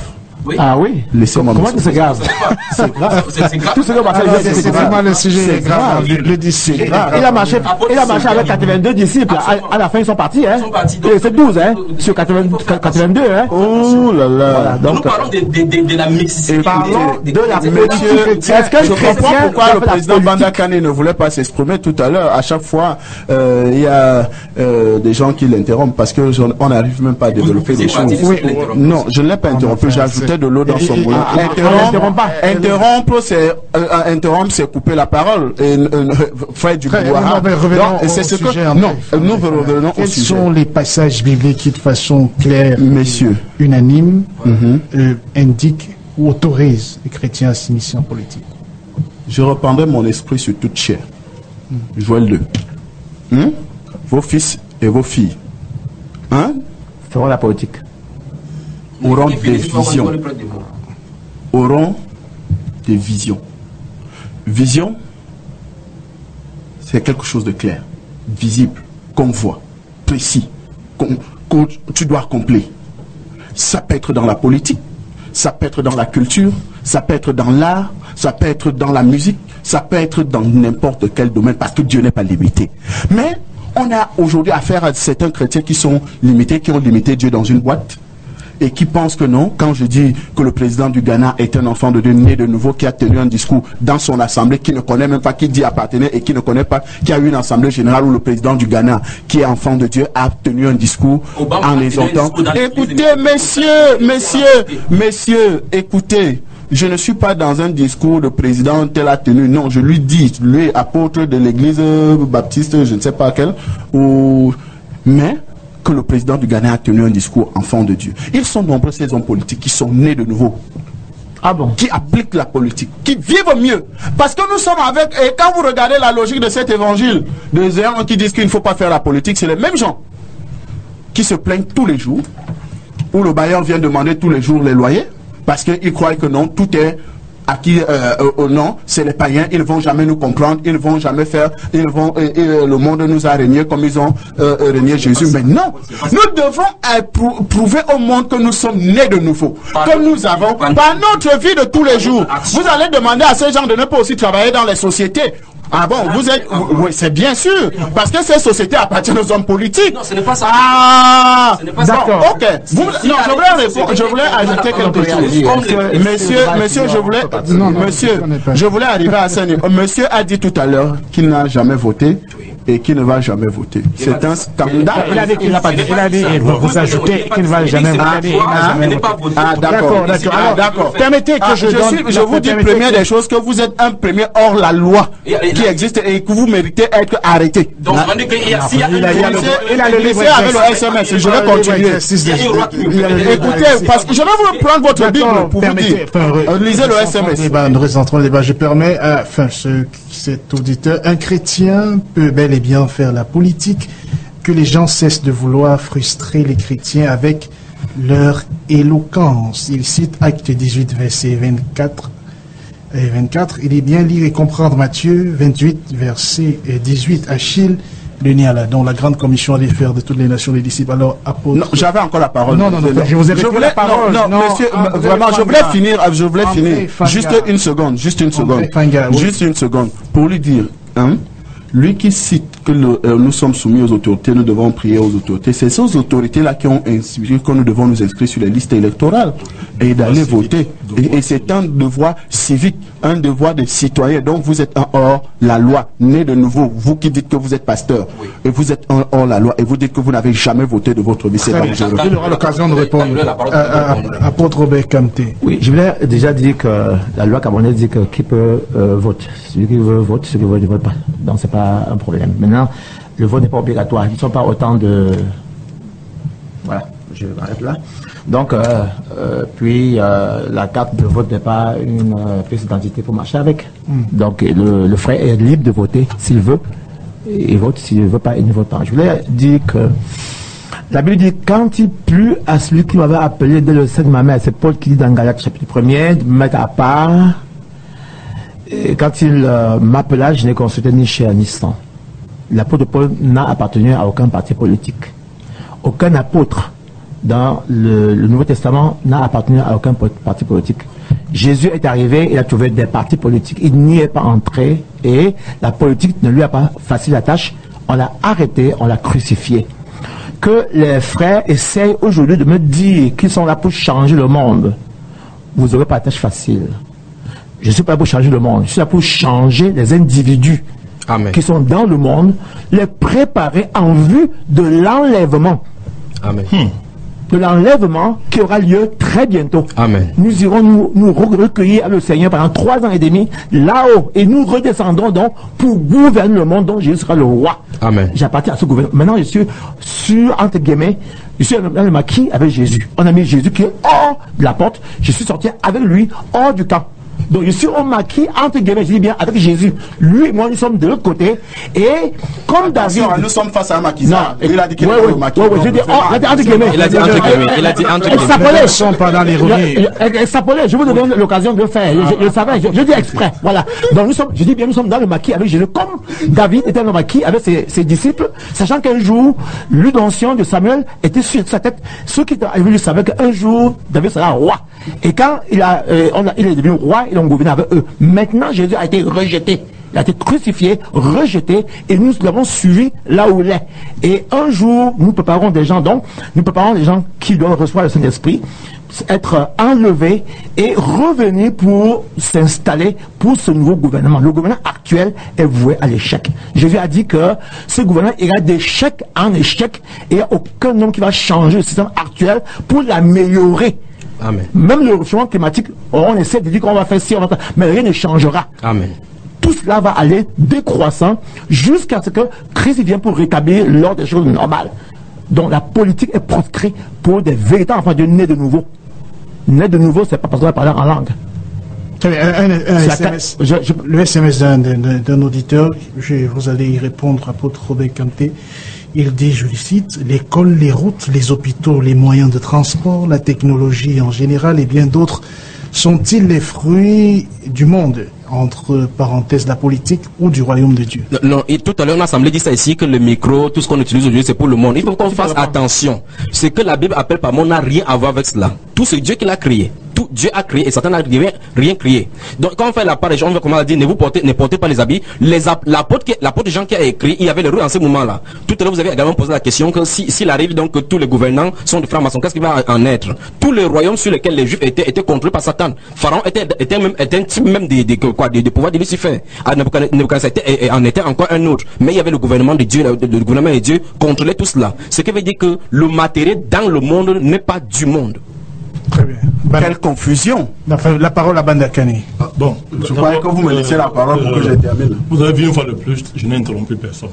Oui. Ah oui. Laissez-moi Comment c'est grave? C'est grave. C'est grave. Tout ce que Marcel Alors, dit, c'est c'est vraiment grave. le sujet C'est grave. le, le disciple. Il a marché, il a marché avec quatre-vingt-deux disciples. À, à la fin, ils sont partis. Hein. Ils sont partis. Et c'est douze, hein, sur quatre-vingt-deux. Hein. Oh là là. Voilà, Nous donc, parlons de, de, de, de la mixité. parlons des- de la des- Monsieur, Est-ce que je le comprends chrétien pourquoi doit le faire la président politique? Banda Kane ne voulait pas s'exprimer tout à l'heure. À chaque fois, euh, il y a euh, des gens qui l'interrompent parce que j'en- on n'arrive même pas à développer vous des faisiez partie choses. de ceux qui l'interrompent. Non, je ne l'ai pas interrompu. enfin, J'ajoutais c'est- de l'eau dans son Et- et- moulin. et- Interrompre, interrompt pas. interrompre, c'est euh, interrompre, c'est couper la parole et euh, faire du Très- brouhaha. non, mais revenons Donc, au c'est ce sujet, que en non. fait. Nous revenons au Quels sujet. sont les passages bibliques qui, de façon claire, Messieurs, unanime, mhm. euh, indiquent ou autorisent les chrétiens à s'initier en politique? je reprendrai mon esprit sur toute chair. Joël deux. Hein? Vos fils et vos filles, hein, feront la politique. auront Et puis, des il faut visions. encore le prendre des mots. Auront des visions. Vision, c'est quelque chose de clair, visible, qu'on voit, précis, qu'on, qu'on- tu dois accomplir. Ça peut être dans la politique, ça peut être dans la culture, ça peut être dans l'art, ça peut être dans la musique, ça peut être dans n'importe quel domaine, parce que Dieu n'est pas limité. Mais on a aujourd'hui affaire à certains chrétiens qui sont limités, qui ont limité Dieu dans une boîte, et qui pensent que non. Quand je dis que le président du Ghana est un enfant de Dieu né de nouveau, qui a tenu un discours dans son assemblée, qui ne connaît même pas qui dit appartenait et qui ne connaît pas, qui a eu une assemblée générale où le président du Ghana, qui est enfant de Dieu, a tenu un discours Obama en a tenu un exhortant. discours dans l'église Écoutez, de- messieurs, messieurs, messieurs, écoutez. Je ne suis pas dans un discours de président tel a tenu. Non, je lui dis, lui, apôtre de l'église baptiste, je ne sais pas quel, ou, mais, que le président du Ghana a tenu un discours enfant de Dieu. Ils sont nombreux, ces hommes politiques qui sont nés de nouveau, Ah bon? qui appliquent la politique, qui vivent mieux. Parce que nous sommes avec, et quand vous regardez la logique de cet évangile, des gens qui disent qu'il ne faut pas faire la politique, c'est les mêmes gens qui se plaignent tous les jours, où le bailleur vient demander tous les jours les loyers, parce qu'ils croient que non, tout est acquis euh, au nom, c'est les païens, ils vont jamais nous comprendre, ils vont jamais faire, ils vont, et, et, le monde nous a régné comme ils ont euh, régné Jésus. Mais non, nous devons euh, prou- prouver au monde que nous sommes nés de nouveau, que nous avons, par notre vie de tous les jours. Vous allez demander à ces gens de ne pas aussi travailler dans les sociétés. Ah bon, vous êtes, oui, c'est bien sûr, parce que ces sociétés appartiennent aux hommes politiques. Non, ce n'est pas ça. Ah, Ce n'est pas ça. d'accord, ok. Vous, non, je voulais répondre, je voulais ajouter quelque chose. Monsieur, monsieur, je voulais, Non, non, monsieur, je connais pas. je voulais arriver à ce niveau. Monsieur a dit tout à l'heure qu'il n'a jamais voté et qu'il ne va jamais voter. C'est un scandale. Il a dit qu'il n'a pas dit. Il a dit, et vous, vous ajoutez qu'il ne va jamais voter. Il n'a jamais voté. Ah, d'accord, D'accord, d'accord. Ah, Alors, d'accord. permettez que Ah, je je donne- suis- je vous dis permettez première que- des choses que vous êtes un premier hors la loi Et- et- qui existe et que vous méritez être arrêté. Donc, on dit qu'il y a, s'il y a Il a- un il a le- policier- il a le Laissez livre avec le S M S, je vais Il a le livre continuer. exercice Il y a des- une loi qui nous il a le permet- livre Écoutez, exercice. parce que je vais vous prendre votre Bible D'accord, pour vous permettez, dire. enfin, re- Euh, Lisez le nous S M rentrons S. dans le débat, Nous rentrons dans le débat. Je permets à enfin, ce, cet auditeur, un chrétien peut bel et bien faire la politique, que les gens cessent de vouloir frustrer les chrétiens avec leur éloquence. Il cite Acte dix-huit, verset vingt-quatre. Et vingt-quatre, il est bien lire et comprendre Matthieu vingt-huit, verset dix-huit. Achille, le Niala, dont la grande commission allait faire de toutes les nations les disciples. Alors, apôtre. Non, j'avais encore la parole. Non, non, non, je vous ai je répondu voulais, la parole. Non, non, Non, monsieur, André vraiment, je voulais Fanga. finir, je voulais André finir. Fanga. Juste une seconde, juste une seconde. André Fanga, oui. Juste une seconde. Pour lui dire, hein, lui qui cite que le- euh, nous sommes soumis aux autorités, nous devons prier aux autorités. C'est ces autorités-là qui ont inspiré que nous devons nous inscrire sur les listes électorales et d'aller voter. Et, et c'est un devoir civique, un devoir de citoyen. Donc vous êtes un hors la loi, né de nouveau. Vous qui dites que vous êtes pasteur, et vous êtes un hors la loi, et vous dites que vous n'avez jamais voté de votre vie. C'est Très bien. dangereux. Il aura l'occasion de répondre. À- à- à- Apôtre Robert Kamté. Oui, je voulais déjà dire que la loi camerounaise dit que qui peut euh, vote. Celui qui veut vote, celui qui veut ne vote pas. Donc c'est pas un problème. Maintenant, le vote n'est pas obligatoire. Ils ne sont pas autant de... Voilà, je m'arrête là. Donc, euh, euh, puis euh, la carte de vote n'est pas une euh, pièce d'identité pour marcher avec. Donc le, le frère est libre de voter s'il veut. Il vote, s'il ne veut pas, il ne vote pas. Je voulais dire que la Bible dit, quand il plut à celui qui m'avait appelé dès le sein de ma mère, c'est Paul qui dit dans Galates chapitre premier, de me mettre à part. Et quand il euh, m'appela, je n'ai consulté ni chair ni sang. L'apôtre Paul n'a appartenu à aucun parti politique. Aucun apôtre dans le, le Nouveau Testament n'a appartenu à aucun parti politique. Jésus est arrivé, il a trouvé des partis politiques, il n'y est pas entré et la politique ne lui a pas facilité la tâche. On l'a arrêté, on l'a crucifié. Que les frères essayent aujourd'hui de me dire qu'ils sont là pour changer le monde, vous n'aurez pas la tâche facile. Je ne suis pas là pour changer le monde, je suis là pour changer les individus Amen. Qui sont dans le monde, les préparer en vue de l'enlèvement. Amen. Hmm. De l'enlèvement qui aura lieu très bientôt. Amen. Nous irons nous, nous recueillir à le Seigneur pendant trois ans et demi là-haut et nous redescendrons donc pour gouverner le monde dont Jésus sera le roi. Amen. J'appartiens à ce gouvernement. Maintenant je suis sur, entre guillemets, je suis dans le maquis avec Jésus. On a mis Jésus qui est hors de la porte. Je suis sorti avec lui hors du camp. Donc je suis au maquis, entre guillemets, je dis bien, avec Jésus. Lui et moi, nous sommes de l'autre côté. Et comme David... Nous sommes face à un maquis. Non, il a dit qu'il ouais, est ouais, au maquis. Ouais, ouais, je dis, oh, entre guillemets. Il a dit entre guillemets. Il a dit entre guillemets. Elle sont pas dans les reliés. Elle s'appelait, je vous donne l'occasion de le faire. Je, je le savais, je, je dis exprès. Voilà. Donc nous sommes, je dis bien, nous sommes dans le maquis avec Jésus. Comme David était dans le maquis avec ses, ses disciples, sachant qu'un jour, l'onction de Samuel était sur sa tête. Ceux qui avaient vu savaient qu'un jour, David sera roi. Et quand il, a, euh, on a, il est devenu roi, il a gouverné avec eux. Maintenant, Jésus a été rejeté. Il a été crucifié, rejeté, et nous l'avons suivi là où il est. Et un jour, nous préparons des gens, donc, nous préparons des gens qui doivent recevoir le Saint-Esprit, être enlevés et revenir pour s'installer pour ce nouveau gouvernement. Le gouvernement actuel est voué à l'échec. Jésus a dit que ce gouvernement ira d'échec en échec et il n'y a aucun homme qui va changer le système actuel pour l'améliorer. Amen. Même le changement climatique, on essaie de dire qu'on va faire ci, on va faire, mais rien ne changera. Amen. Tout cela va aller décroissant jusqu'à ce que Christ vienne pour rétablir l'ordre des choses normales. Donc la politique est proscrite pour des véritables enfants de nés de nouveau. Nés de nouveau, c'est pas parce qu'on va parler en langue. Un, un, un S M S, je, je, le S M S d'un auditeur, je, vous allez y répondre, apôtre Robert Kanté. Il dit, je le cite, l'école, les routes, les hôpitaux, les moyens de transport, la technologie en général et bien d'autres sont-ils les fruits du monde, entre parenthèses la politique, ou du royaume de Dieu? Non, et tout à l'heure on a semblé dire ça ici, que le micro, tout ce qu'on utilise aujourd'hui c'est pour le monde. Il faut qu'on fasse attention. Ce que la Bible appelle par monde n'a rien à voir avec cela. Tout ce Dieu qui l'a créé, tout Dieu a créé et Satan n'a rien, rien créé. Donc quand on fait la part des gens, on va comment dire, ne vous portez, ne portez pas les habits. Les l'apôtre des gens qui a écrit, il y avait le rue en ce moment-là. Tout à l'heure vous avez également posé la question que si s'il arrive donc que tous les gouvernants sont de francs-maçons, qu'est-ce qui va en être? Tous les royaumes sur lesquels les Juifs étaient étaient contrôlés par Satan. Pharaon était était même était un type même des des quoi des, des pouvoirs de Lucifer. Nebuchadnezzar en était encore un autre. Mais il y avait le gouvernement de Dieu, le, le gouvernement de Dieu contrôlait tout cela. Ce qui veut dire que le matériel dans le monde n'est pas du monde. Très bien. Banda. Quelle confusion. La, la parole à Bandakani. Ah, bon, je croyais que vous me laissiez la parole pour euh, que je termine. Vous avez vu une fois de plus, je n'ai interrompu personne.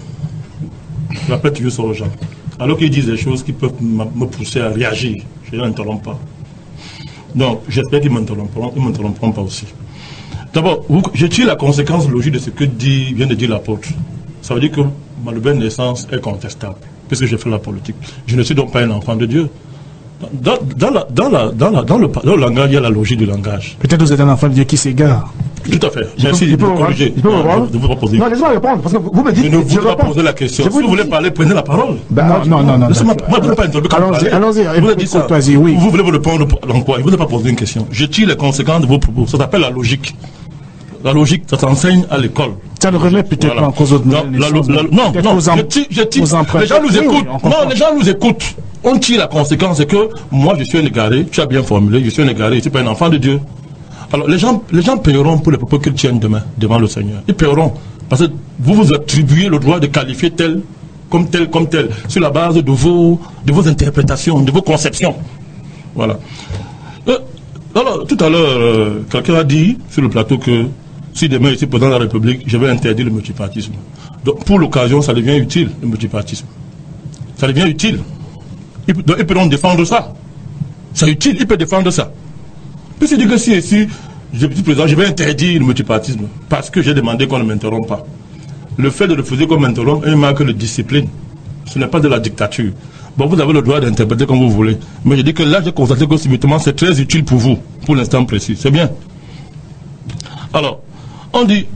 Je rappelle toujours ça aux gens. Alors qu'ils disent des choses qui peuvent me pousser à réagir, je n'interromps pas. Donc, j'espère qu'ils m'interrompront, ils ne m'interrompront pas aussi. D'abord, je tire la conséquence logique de ce que dit, vient de dire l'apôtre. Ça veut dire que ma nouvelle naissance est contestable, puisque j'ai fait la politique. Je ne suis donc pas un enfant de Dieu. Dans, dans, la, dans, la, dans, la, dans, le, dans le langage, il y a la logique du langage. Peut-être vous êtes un enfant de Dieu qui s'égare. Tout à fait. Merci de me corriger. Je peux vous répondre? Non, laissez-moi répondre, parce que vous me dites... Je ne vous pas poser la question. Si vous voulez parler, prenez la parole. Ben, non, non, non. Laissez-moi, moi, je ne pas interrompre. Allons-y, allons-y. Vous avez dit ça. Oui. Vous voulez vous répondre en quoi? Vous n'avez pas posé une question. Je tire les conséquences de vos propos. Ça s'appelle la logique. La logique, ça s'enseigne à l'école. Ça ne remet peut-être pas en cause de Non, non, non. Je tire, je tire. Les gens nous écoutent. Non, les gens nous écoutent. On tire la conséquence, c'est que moi je suis un égaré, tu as bien formulé, je suis un égaré, je ne suis pas un enfant de Dieu. Alors les gens, les gens paieront pour les propos qu'ils tiennent demain devant le Seigneur. Ils paieront parce que vous vous attribuez le droit de qualifier tel, comme tel, comme tel, sur la base de vos, de vos interprétations, de vos conceptions. Voilà. Euh, alors tout à l'heure, euh, quelqu'un a dit sur le plateau que si demain ici président de la République, je vais interdire le multipartisme. Donc pour l'occasion, ça devient utile le multipartisme. Ça devient utile. Ils peuvent défendre ça. C'est utile, ils peuvent défendre ça. Puis c'est dire que si, si je suis président, je vais interdire le multipartisme parce que j'ai demandé qu'on ne m'interrompe pas. Le fait de refuser qu'on m'interrompe est une marque de discipline. Ce n'est pas de la dictature. Bon, vous avez le droit d'interpréter comme vous voulez. Mais je dis que là, j'ai constaté que subitement, c'est très utile pour vous, pour l'instant précis. C'est bien. Alors, on dit,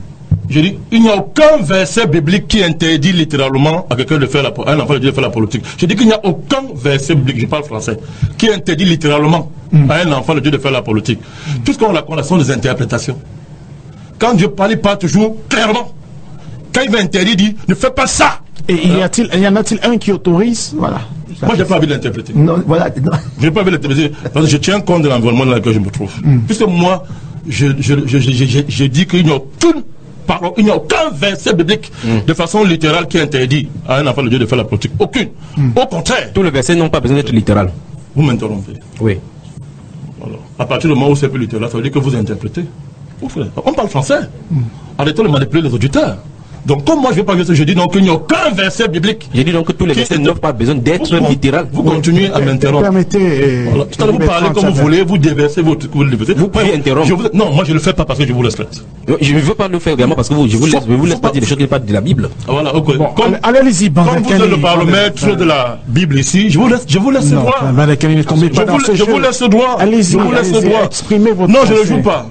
Je dis, il n'y a aucun verset biblique qui interdit littéralement à quelqu'un de faire la, à un enfant de Dieu de faire la politique. Je dis qu'il n'y a aucun verset biblique, je parle français, qui interdit littéralement mm. à un enfant de Dieu de faire la politique. Mm. Puisqu'on a connaissance des interprétations. Quand Dieu parle, il parle toujours clairement. Quand il va interdire, il dit, ne fais pas ça. Et il y, a-t-il, il y en a-t-il un qui autorise? Voilà. Moi, je n'ai pas envie de l'interpréter. Non, voilà. Je n'ai pas envie de l'interpréter parce que je tiens compte de l'environnement dans lequel je me trouve. Mm. Puisque moi, je, je, je, je, je, je dis qu'il n'y a aucune, pardon, il n'y a aucun verset biblique mm. de façon littérale qui interdit à un enfant de Dieu de faire la politique. Aucune. Mm. Au contraire. Tous les versets n'ont pas besoin d'être littéral. Vous m'interrompez. Oui. Alors, à partir du moment où c'est plus littéral, ça veut dire que vous interprétez. On parle français. Mm. Arrêtons de manipuler les auditeurs. Donc, comme moi je ne vais pas dire ça, je dis donc qu'il n'y a aucun verset biblique. J'ai dit donc que tous les versets n'ont pas besoin d'être littéral. Vous continuez à m'interrompre. Permettez. Voilà. Je vous parler comme vous voulez, vous déversez votre. Vous, vous pouvez interrompre. Vous, non, moi je ne le fais pas parce que je vous respecte. Je ne veux pas le faire également parce que vous, je vous laisse, je vous laisse pas dire des choses qui ne sont pas de la Bible. Voilà, ok. Bon, allez-y, Comme vous êtes le baromètre de la Bible ici, je vous laisse, je vous laisse le droit. Je vous laisse le droit. Allez-y, je vous laisse le droit. Exprimez votre. Non, je ne joue pas.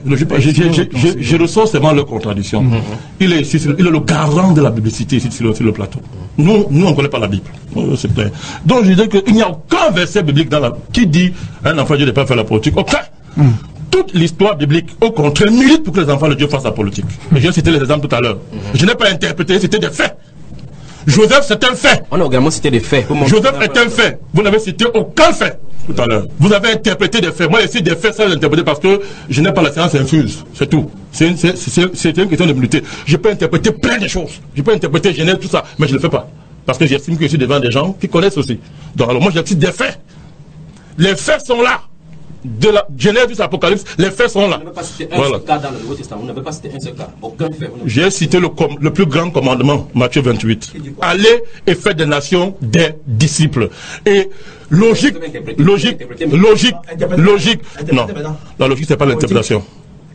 Je ressens seulement leur contradiction. Il est ici, il est le garant de la biblicité ici sur le, sur le plateau. Nous, nous on ne connaît pas la Bible. C'est clair. Donc je dis qu'il n'y a aucun verset biblique dans la, qui dit un enfant de Dieu ne peut pas faire la politique. Aucun. Mm. Toute l'histoire biblique, au contraire, milite pour que les enfants de Dieu fassent la politique. Mm. J'ai cité les exemples tout à l'heure. Mm. Je n'ai pas interprété, c'était des faits. Joseph, c'est un fait. On a également cité des faits. Joseph est un fait. Vous n'avez cité aucun fait tout à l'heure. Vous avez interprété des faits. Moi, ici, des faits, ça, l'interpréter parce que je n'ai pas la science infuse. C'est tout. C'est une, c'est, c'est, c'est une question d'humilité. Je peux interpréter plein de choses. Je peux interpréter Genèse, tout ça, mais je ne le fais pas. Parce que j'estime que je suis devant des gens qui connaissent aussi. Donc, alors, moi, j'ai cité des faits. Les faits sont là. De la Genèse jusqu'à l'Apocalypse, les faits sont là. Vous n'avez pas cité un voilà. seul cas dans le Nouveau Testament. Vous n'avez pas cité un seul cas. Aucun fait. J'ai cité le, le plus grand commandement, Matthieu vingt-huit. Allez et faites des nations des disciples. Et logique, logique, logique, logique. Non, la logique, c'est pas l'interprétation.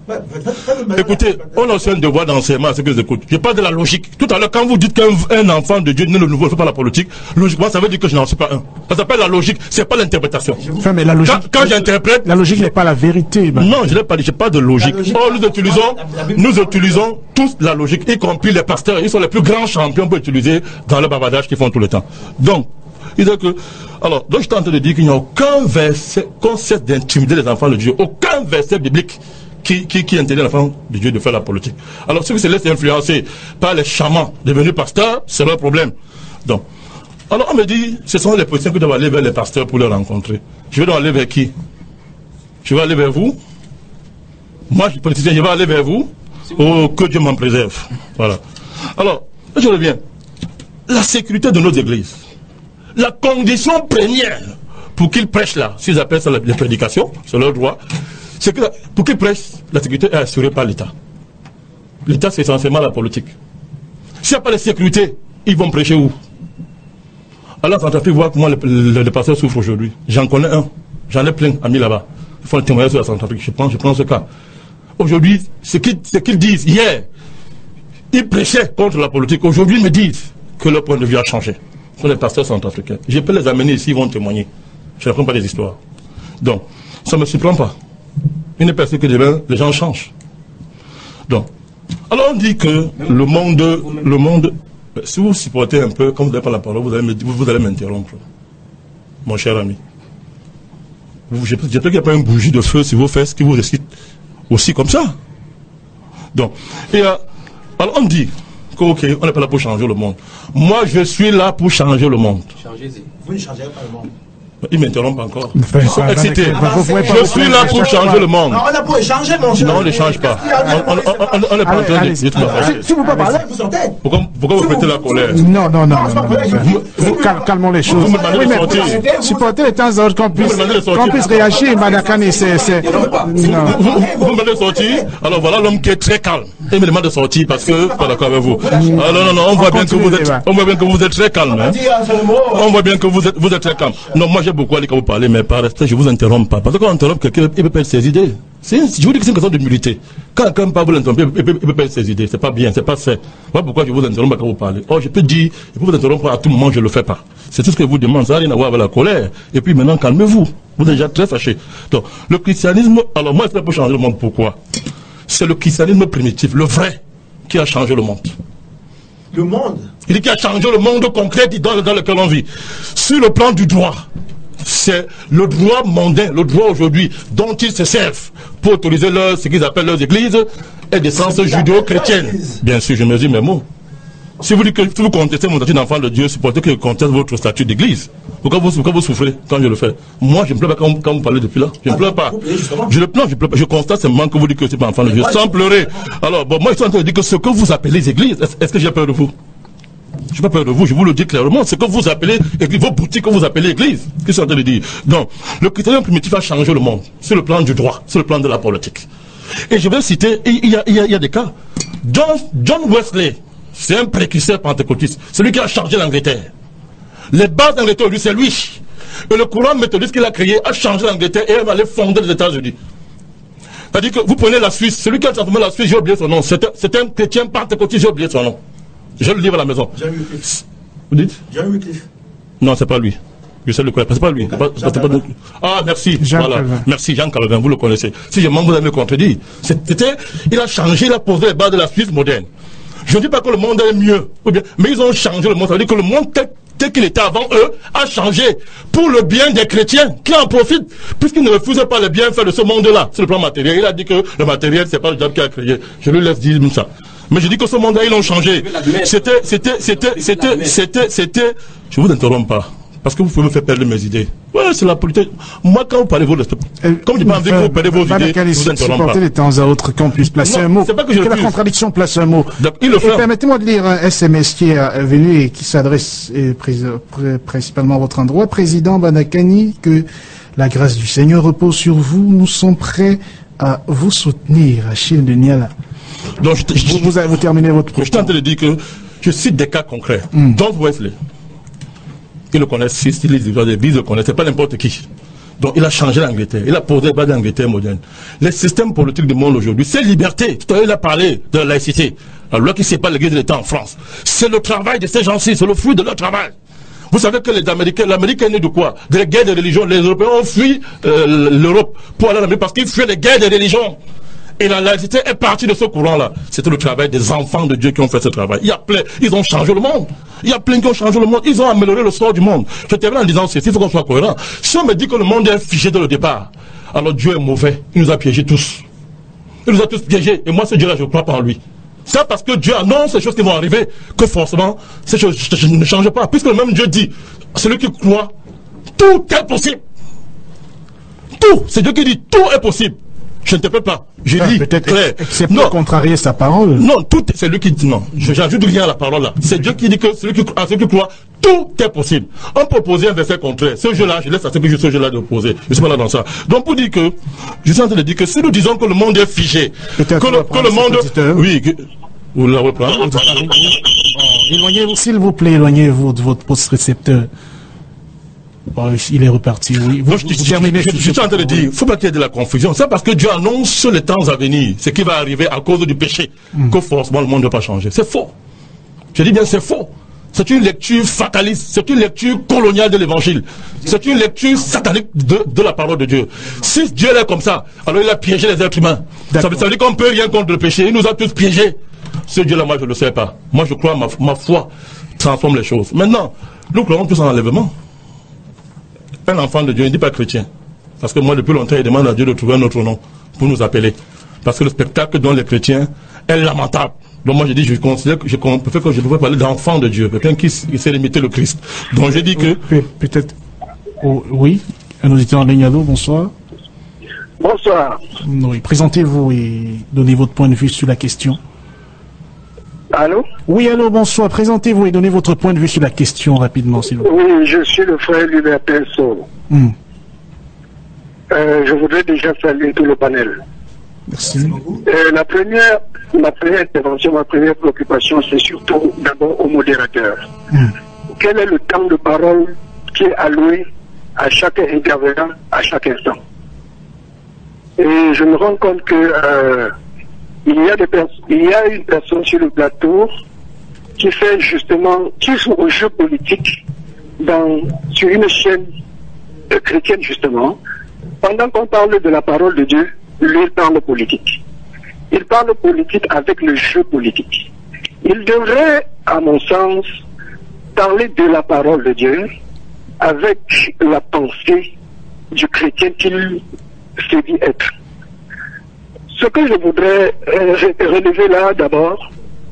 Écoutez, on a aussi un devoir d'enseignement à ceux qui nous écoutent. Je parle de la logique. Tout à l'heure, quand vous dites qu'un enfant de Dieu né de nouveau ne fait pas la politique, logiquement, ça veut dire que je n'en suis pas un. Ça s'appelle la logique, c'est pas l'interprétation. Enfin, mais la logique, quand, quand j'interprète, la logique n'est pas la vérité. Ben. Non, je n'ai pas dit, je n'ai pas de logique. logique oh, nous utilisons, nous utilisons tous la logique, y compris les pasteurs. Ils sont les plus grands champions pour utiliser dans le bavardage qu'ils font tout le temps. Donc, il dit que, alors, donc je suis en train de dire qu'il n'y a aucun verset, qu'on cesse d'intimider les enfants de Dieu, aucun verset biblique qui, qui, qui interdit l'enfant de Dieu de faire la politique. Alors, ceux qui se laissent influencer par les chamans devenus pasteurs, c'est leur problème. Donc, alors on me dit, ce sont les politiciens qui doivent aller vers les pasteurs pour les rencontrer. Je vais donc aller vers qui? Je vais aller vers vous? Moi, je suis politicien, je vais aller vers vous? Oh, que Dieu m'en préserve. Voilà. Alors, je reviens. La sécurité de nos églises. La condition première pour qu'ils prêchent là, s'ils appellent ça les prédications, c'est leur droit, c'est que pour qu'ils prêchent, la sécurité est assurée par l'État. L'État, c'est essentiellement la politique. S'il n'y a pas de sécurité, ils vont prêcher où? Alors, en Centrafrique, voir comment les, les, les pasteurs souffrent aujourd'hui. J'en connais un, j'en ai plein amis là-bas. Ils font le témoignage sur la Centrafrique. Je prends, je prends ce cas. Aujourd'hui, ce qu'ils, ce qu'ils disent hier, ils prêchaient contre la politique. Aujourd'hui, ils me disent que leur point de vue a changé. Ce sont les pasteurs centrafricains. Je peux les amener ici, ils vont témoigner. Je ne raconte pas des histoires. Donc, ça ne me surprend pas. Il n'est pas sûr que demain, les gens changent. Donc, alors on dit que le monde, le monde, si vous supportez un peu, quand vous n'avez pas la parole, vous allez, me, vous allez m'interrompre. Mon cher ami. J'espère qu'il n'y a pas une bougie de feu sur vos fesses qui vous récite aussi comme ça. Donc, et euh, alors on dit ok, on n'est pas là pour changer le monde. Moi, je suis là pour changer le monde. Changez-y. Vous ne changerez pas le monde. Il m'interrompt encore. Enfin, Ils sont excités. Je suis là pour changer le monde. Non, on est pour échanger, mon cher. Non, on ne change pas. On n'est pas en train de dire. Si vous ne pouvez pas parler, vous sortez. Pourquoi vous mettez la colère? Non, non, non. Calmons les choses. Vous me demandez de sortir. Supporter les temps d'autres qu'on puisse réagir, Madakani, c'est. Vous me demandez de sortir. Alors voilà l'homme qui est très calme. Il me demande de sortir parce que je ne suis pas d'accord avec vous. Non, non, non, on voit bien que vous êtes, on voit bien que vous êtes très calme. On voit bien que vous êtes, vous êtes très calme. Non, moi j'ai beaucoup à dire quand vous parlez, mais par respect, je vous interromps pas. Parce que quand on interrompt quelqu'un, il peut perdre ses idées. Une, je vous dis que c'est une question d'humilité. Quand quelqu'un parle, vous l'interrompez, il peut, il peut perdre ses idées. C'est pas bien, c'est pas fait. Voilà pourquoi je vous interromps quand vous parlez. Oh, je peux dire, je peux vous interrompre à tout moment, je le fais pas. C'est tout ce que je vous demande. Ça n'a rien à voir avec la colère. Et puis maintenant, calmez-vous. Vous êtes déjà très fâché. Donc, le christianisme, alors moi, je suis là pour changer le monde. Pourquoi? C'est le christianisme primitif, le vrai, qui a changé le monde. Le monde. Il dit qu'il a changé le monde concret dans, dans lequel on vit. Sur le plan du droit, c'est le droit mondain, le droit aujourd'hui dont ils se servent pour autoriser leur, ce qu'ils appellent leurs églises et des sens judéo-chrétiennes. Bien sûr, je mesure mes mots. Si vous dites que si vous contestez mon statut d'enfant de Dieu, supposez que je conteste votre statut d'église. Pourquoi vous, pourquoi vous souffrez quand je le fais? Moi, je ne pleure pas quand, quand vous parlez depuis là. Je ne pleure pas. Je ne pleure, je pleure pas. Je constate seulement que vous dites que c'est pas enfant de Dieu, sans pleurer. Alors, bon, moi, je suis en train de dire que ce que vous appelez les églises, est-ce, est-ce que j'ai peur de vous? Je n'ai pas peur de vous, je vous le dis clairement. Ce que vous appelez église, vos boutiques que vous appelez église. Qu'est-ce que je suis en train de dire? Donc, le chrétien primitif a changé le monde. Sur le plan du droit, sur le plan de la politique. Et je vais citer, il y a, il y a, il y a des cas. John, John Wesley, c'est un précurseur pentecôtiste. Celui qui a changé l'Angleterre. Les bases d'Angleterre, lui, c'est lui. Et le courant méthodiste qu'il a créé a changé l'Angleterre et elle allait fonder les États-Unis. C'est-à-dire que vous prenez la Suisse, celui qui a transformé la Suisse, j'ai oublié son nom. C'est un, c'est un chrétien pentecôtiste, j'ai oublié son nom. J'ai le livre à la maison. John Wycliffe. Vous dites? John Wycliffe. Non, c'est pas lui. Je sais le quoi. C'est pas lui. C'est pas, c'est pas, ah, merci. Jean voilà. Calvin. Merci, Jean Calvin, vous le connaissez. Si je manque, vous allez me contredire. C'était, il a changé, il a posé les bases de la Suisse moderne. Je ne dis pas que le monde est mieux, ou bien, mais ils ont changé le monde. Ça veut dire que le monde tel, tel qu'il était avant eux a changé pour le bien des chrétiens qui en profitent, puisqu'ils ne refusent pas le bienfait de ce monde-là. C'est le plan matériel. Il a dit que le matériel, c'est pas le diable qui a créé. Je lui laisse dire ça. Mais je dis que ce monde-là, ils l'ont changé. C'était, c'était, c'était, c'était, c'était, c'était, je vous interromps pas. Parce que vous pouvez me faire perdre mes idées. Ouais, c'est la politique. Moi, quand vous parlez vos... Euh, comme je n'ai pas envie que vous perdez vos idées, je vous interromps pas. de temps à autre qu'on puisse placer non, un mot. C'est pas que je que la contradiction place un mot. Donc, il le fait. Permettez-moi de lire un S M S qui est venu et qui s'adresse eh, principalement à votre endroit. Président Banakani, que la grâce du Seigneur repose sur vous. Nous sommes prêts à vous soutenir. Achille de Niala. Donc, je, je, vous, vous, vous terminez votre propos. Je suis en train de dire que je cite des cas concrets. Mm. John Wesley. Ils le connaissent, ils les ils le connaissent, c'est pas n'importe qui. Donc il a changé l'Angleterre, il a posé les bases de l'Angleterre moderne. Les systèmes politiques du monde aujourd'hui, c'est liberté. Tout à l'heure il a parlé de la laïcité. La loi qui sépare l'Église de l'État en France. C'est le travail de ces gens-ci, c'est le fruit de leur travail. Vous savez que les Américains, l'Amérique est née de quoi? De la guerre des religions. Les Européens ont fui euh, l'Europe pour aller en Amérique parce qu'ils fuyaient les guerres des religions. Et la laïcité est partie de ce courant-là. C'était le travail des enfants de Dieu qui ont fait ce travail. Il y a plein, ils ont changé le monde. Il y a plein qui ont changé le monde. Ils ont amélioré le sort du monde. Je termine en disant ceci, il faut qu'on soit cohérent. Si on me dit que le monde est figé dès le départ, alors Dieu est mauvais. Il nous a piégés tous. Il nous a tous piégés. Et moi, ce Dieu-là, je ne crois pas en lui. C'est parce que Dieu annonce ces choses qui vont arriver que forcément, ces choses ne changent pas. Puisque le même Dieu dit, celui qui croit, tout est possible. Tout. C'est Dieu qui dit, tout est possible. Je ne te peux pas. Je ah, dis peut-être clair. C'est pour contrarier sa parole. Non, tout c'est lui qui dit non. J'ajoute rien à la parole là. C'est Dieu qui dit que celui qui, à celui qui croit, tout est possible. On peut poser un verset contraire. Ce jeu-là, je laisse à ce que je ce jeu-là de poser. Je suis pas là dans ça. Donc pour dire que, je suis en train de dire que si nous disons que le monde est figé, que le, que le monde, oui, que, vous la reprenez. Éloignez-vous, s'il vous plaît, éloignez-vous de votre poste récepteur. Bon, il est reparti, oui. Vous, non, je, vous je, terminez, je, je, je suis en train de dire, il ne faut pas qu'il y ait de la confusion. C'est parce que Dieu annonce sur les temps à venir ce qui va arriver à cause du péché, mm. que forcément le monde ne va pas changer. C'est faux. Je dis bien c'est faux. C'est une lecture fataliste, c'est une lecture coloniale de l'évangile. C'est une lecture satanique de, de la parole de Dieu. Si Dieu est comme ça, alors il a piégé les êtres humains. Ça veut, ça veut dire qu'on ne peut rien contre le péché. Il nous a tous piégés. Ce Dieu-là, moi je ne le sais pas. Moi je crois, ma, ma foi transforme les choses. Maintenant, nous croyons tous en enlèvement. Un enfant de Dieu, il ne dit pas chrétien. Parce que moi, depuis longtemps, il demande à Dieu de trouver un autre nom pour nous appeler. Parce que le spectacle dont les chrétiens est lamentable. Donc moi, je dis, je considère que je préfère que je devrais parler d'enfant de Dieu, quelqu'un qui sait limiter le Christ. Donc je dis que... Peut-être... Oh, oui, un auditeur en ligne, allô, bonsoir. Bonsoir. Oui, présentez-vous et donnez votre point de vue sur la question. Allô? Oui, allô, bonsoir. Présentez-vous et donnez votre point de vue sur la question rapidement, s'il vous plaît. Oui, je suis le frère Libertin Sow. Mm. Euh, je voudrais déjà saluer tout le panel. Merci. Euh, la première, ma première intervention, ma première préoccupation, c'est surtout d'abord au modérateur. Mm. Quel est le temps de parole qui est alloué à chaque intervenant, à chaque instant? Et je me rends compte que euh, il y a des il y a une personne sur le plateau qui fait justement, qui joue au jeu politique dans, sur une chaîne euh, chrétienne justement, pendant qu'on parle de la parole de Dieu, lui parle politique. il parle politique avec le jeu politique. Il devrait, à mon sens, parler de la parole de Dieu avec la pensée du chrétien qu'il se dit être. Ce que je voudrais euh, relever là d'abord,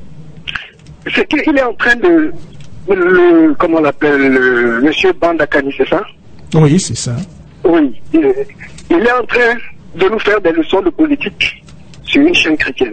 c'est qu'il est en train de, le, comment on l'appelle, le, monsieur Bandakani, c'est ça? Oui, c'est ça. Oui, il est, il est en train de nous faire des leçons de politique sur une chaîne chrétienne.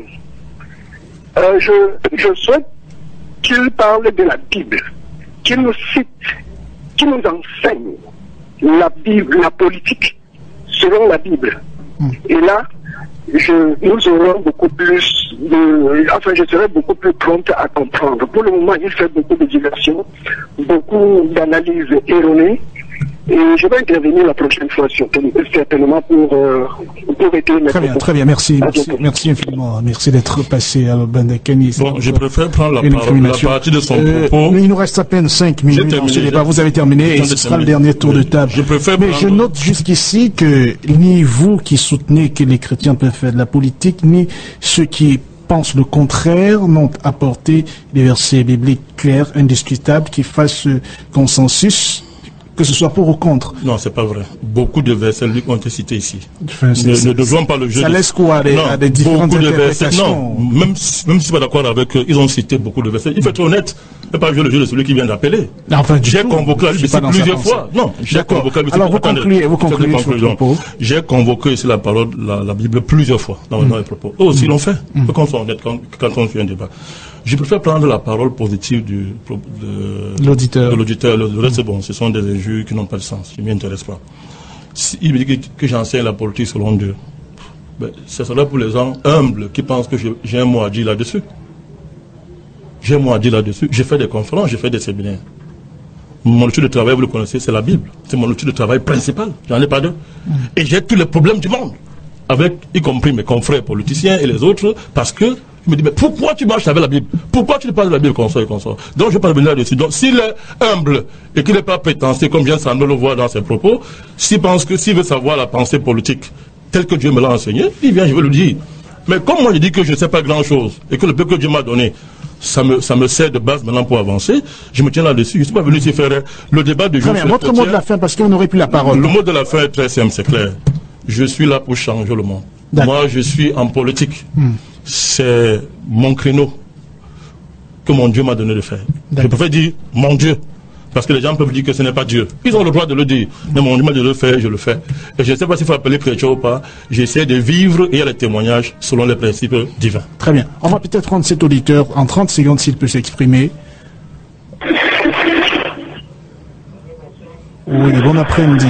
Euh, je, je souhaite qu'il parle de la Bible, qu'il nous cite, qu'il nous enseigne la Bible, la politique selon la Bible. Mm. Et là, je, nous aurons beaucoup plus de, enfin, je serai beaucoup plus prompte à comprendre. Pour le moment, il fait beaucoup de diversions, beaucoup d'analyses erronées. Et je vais intervenir la prochaine fois, certainement, pour, euh, pour aider mes Très bien, très bien, merci, merci, merci infiniment. Merci d'être passé à Bandakani. Bon, je préfère prendre la parole, la partie de son euh, propos. Il nous reste à peine cinq minutes dans ce débat. Vous avez terminé et ce sera le dernier tour de table. Je préfère Mais prendre... je note jusqu'ici que ni vous qui soutenez que les chrétiens peuvent faire de la politique, ni ceux qui pensent le contraire n'ont apporté des versets bibliques clairs, indiscutables, qui fassent consensus, que ce soit pour ou contre. Non, c'est pas vrai. Beaucoup de versets bibliques ont été cités ici. Enfin, ne, ne devons pas le jeu. Ça de... laisse quoi à des, non, à des différentes beaucoup de versets. interprétations. Non, même, même si je suis pas d'accord avec eux, ils ont cité beaucoup de versets. Il faut être honnête. Ne pas jouer le jeu de celui qui vient d'appeler. Enfin, j'ai convoqué la Bible ici plusieurs fois. Non, j'ai convoqué la Bible. Alors vous concluez, vous concluez sur le propos. J'ai convoqué ici la parole, la, la Bible plusieurs fois dans, mm. dans les propos. Eux aussi mm. l'ont fait. Mm. Quand on est quand, quand on fait un débat. Je préfère prendre la parole positive du, de l'auditeur. De l'auditeur. Le, le reste, c'est bon. Ce sont des injures qui n'ont pas de sens. Je ne m'y intéresse pas. Si il me dit que, que j'enseigne la politique selon Dieu, ben, ce sera pour les gens humbles qui pensent que j'ai un mot à dire là-dessus. J'ai un mot à dire là-dessus. J'ai fait des conférences, j'ai fait des séminaires. Mon outil de travail, vous le connaissez, c'est la Bible. C'est mon outil de travail principal. J'en ai pas deux. Mm. Et j'ai tous les problèmes du monde. Avec, y compris mes confrères politiciens et les autres, parce que je me dis, mais pourquoi tu marches avec la Bible? Pourquoi tu ne parles de la Bible comme ça et comme ça? Donc je ne vais pas revenir là-dessus. Donc s'il est humble et qu'il n'est pas prétentieux, comme vient Sandro le voir dans ses propos, s'il pense que s'il veut savoir la pensée politique telle que Dieu me l'a enseignée, il vient, je vais le dire. Mais comme moi je dis que je ne sais pas grand-chose et que le peu que Dieu m'a donné, ça me, ça me sert de base maintenant pour avancer, je me tiens là-dessus. Je ne suis pas venu ici faire le débat de Très bien, votre mot de la fin, parce qu'on n'aurait plus la parole. Le mot de la fin est très simple, c'est clair. Je suis là pour changer le monde. Moi, je suis en politique. Hmm. C'est mon créneau que mon Dieu m'a donné de faire. Je préfère dire mon Dieu, parce que les gens peuvent dire que ce n'est pas Dieu. Ils ont le droit de le dire. Mais mon Dieu m'a donné de le faire, je le fais. Et je ne sais pas s'il faut appeler chrétien ou pas. J'essaie de vivre et il y a les témoignages selon les principes divins. Très bien. On va peut-être rendre cet auditeur en trente secondes s'il peut s'exprimer. Oui, bon après-midi.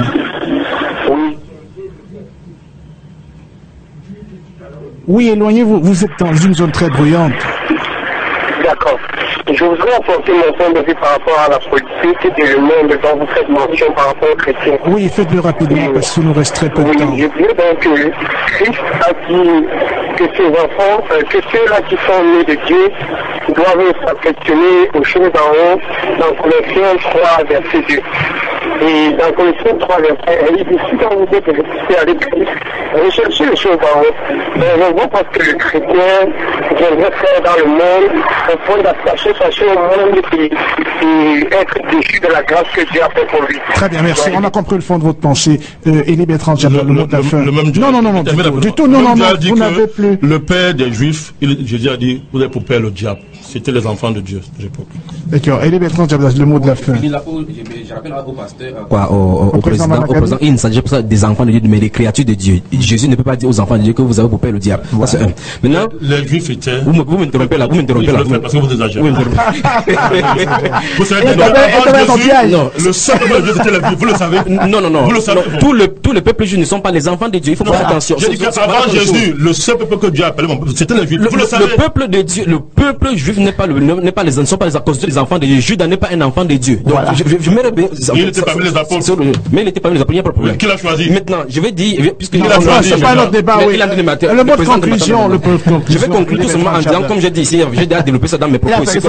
Oui, éloignez-vous, vous êtes dans une zone très bruyante. D'accord. Je voudrais apporter mon point de vue par rapport à la politique et le monde dont vous faites mention par rapport aux chrétiens. Oui, faites-le rapidement oui. parce qu'il nous reste très peu de oui, temps. Je dis donc que Christ a dit que ses enfants, euh, que ceux-là qui sont nés de Dieu doivent s'affectionner aux choses en haut dans Colossiens trois, verset deux. Et dans Colossiens trois, verset un, il dit si quand vous êtes ressuscité avec Christ, recherchez les choses en haut. Mais je vois parce que le chrétien viendrait faire dans le monde au point d'attacher sa chose au monde et, et être déchu de la grâce que Dieu a fait pour lui. Très bien, merci. Ouais. On a compris le fond de votre pensée. Euh, Élie Bertrand, le, le, le mot de la fin. Le même Dieu, non, non, non, non, du tout, du tout, non, non, non, vous n'avez plus. Le père des Juifs, il, Jésus a dit, vous êtes pour père le diable. C'était les enfants de Dieu de l'époque. D'accord. Élie Bertrand, le mot de la fin. Je rappelle au pasteur, quoi, au, au, au président, au président, il ne s'agit pas des enfants de Dieu, mais des créatures de Dieu. Jésus ne peut pas dire aux enfants de Dieu que vous avez pour père le diable. Voilà. Ça, c'est un. Maintenant, les Juifs étaient. Vous, vous m'interrompez là, vous m'interrompez là. Vous parce que vous exagérez. Vous savez, non, le seul peuple de Dieu c'était les Juifs. Vous le savez. Non, non, non. Vous le savez. Tous les tous les peuples juifs ne sont pas les enfants de Dieu. Il faut faire attention. J'ai dit qu'avant Jésus, le seul peuple que Dieu a appelé, c'était les Juifs. Vous le savez. Le peuple de Dieu, le peuple juif n'est pas le, n'est pas les, ne sont pas les apôtres, les enfants de Dieu. Judas n'est pas un enfant de Dieu. Donc, voilà. je, je, je mets il n'était pas parmi les apôtres. Mais il n'était pas parmi les apôtres, il n'y a pas de problème. Qui l'a choisi? Maintenant, je vais dire, puisque il a choisi c'est pas notre débat, oui. Le mot de conclusion, le mot de conclusion. Je vais conclure tout simplement en disant, comme j'ai dit ici, j'ai déjà développé ça dans mes propos ici.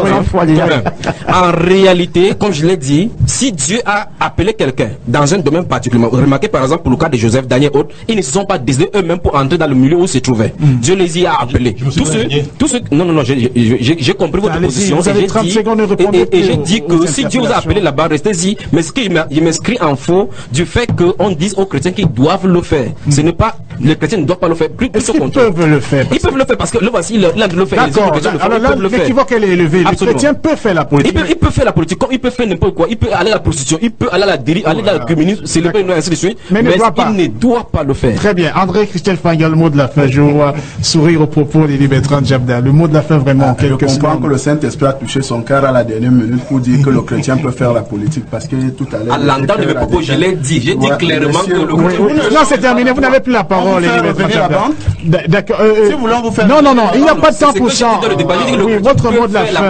En réalité, comme je l'ai dit, si Dieu a appelé quelqu'un dans un domaine particulièrement, remarquez par exemple pour le cas de Joseph, Daniel et autres, ils ne se sont pas décidés eux-mêmes pour entrer dans le milieu où ils se trouvaient. Mm. Dieu les y a appelés. Tous ceux, tous ceux, non, non, non, j'ai compris votre position. Vous avez trente secondes de répondre. Et, et, et j'ai dit que si Dieu vous a appelé là-bas, restez-y. Mais ce qui m'inscrit en faux du fait qu'on dise aux chrétiens qu'ils doivent le faire. Mm. Ce n'est pas, les chrétiens ne doivent pas le faire. Plus, Est-ce qu'ils peuvent le faire? Ils peuvent le faire parce que le voici, l'un de le faire. D'accord. Alors là, l'équivoque elle est élevée. Le chrétien peut faire la politique. Il peut faire la politique comme il peut faire n'importe quoi. Il peut aller à la prostitution, il peut aller à la dérive, aller dans le communisme, c'est le pays, ainsi de suite. Mais il ne doit pas le faire. Très bien. André Christelle Fangal, le mot de la fin. Je vois sourire au propos d'Élie Bertrand Djabda. Le mot de la fin vraiment en quelques secondes. Je comprends que le Saint-Esprit a touché son cœur à la dernière minute pour dire que le chrétien peut faire la politique parce que tout à l'heure. À l'entendre de mes propos, je l'ai dit. J'ai dit clairement que le chrétien. Non, c'est terminé. Vous n'avez plus la parole, Élie Bertrand Djabda. D'accord. Si vous voulez, on vous fait. Non, non, non. Il n'y a pas de temps pour ça. Oui, votre mot de la fin.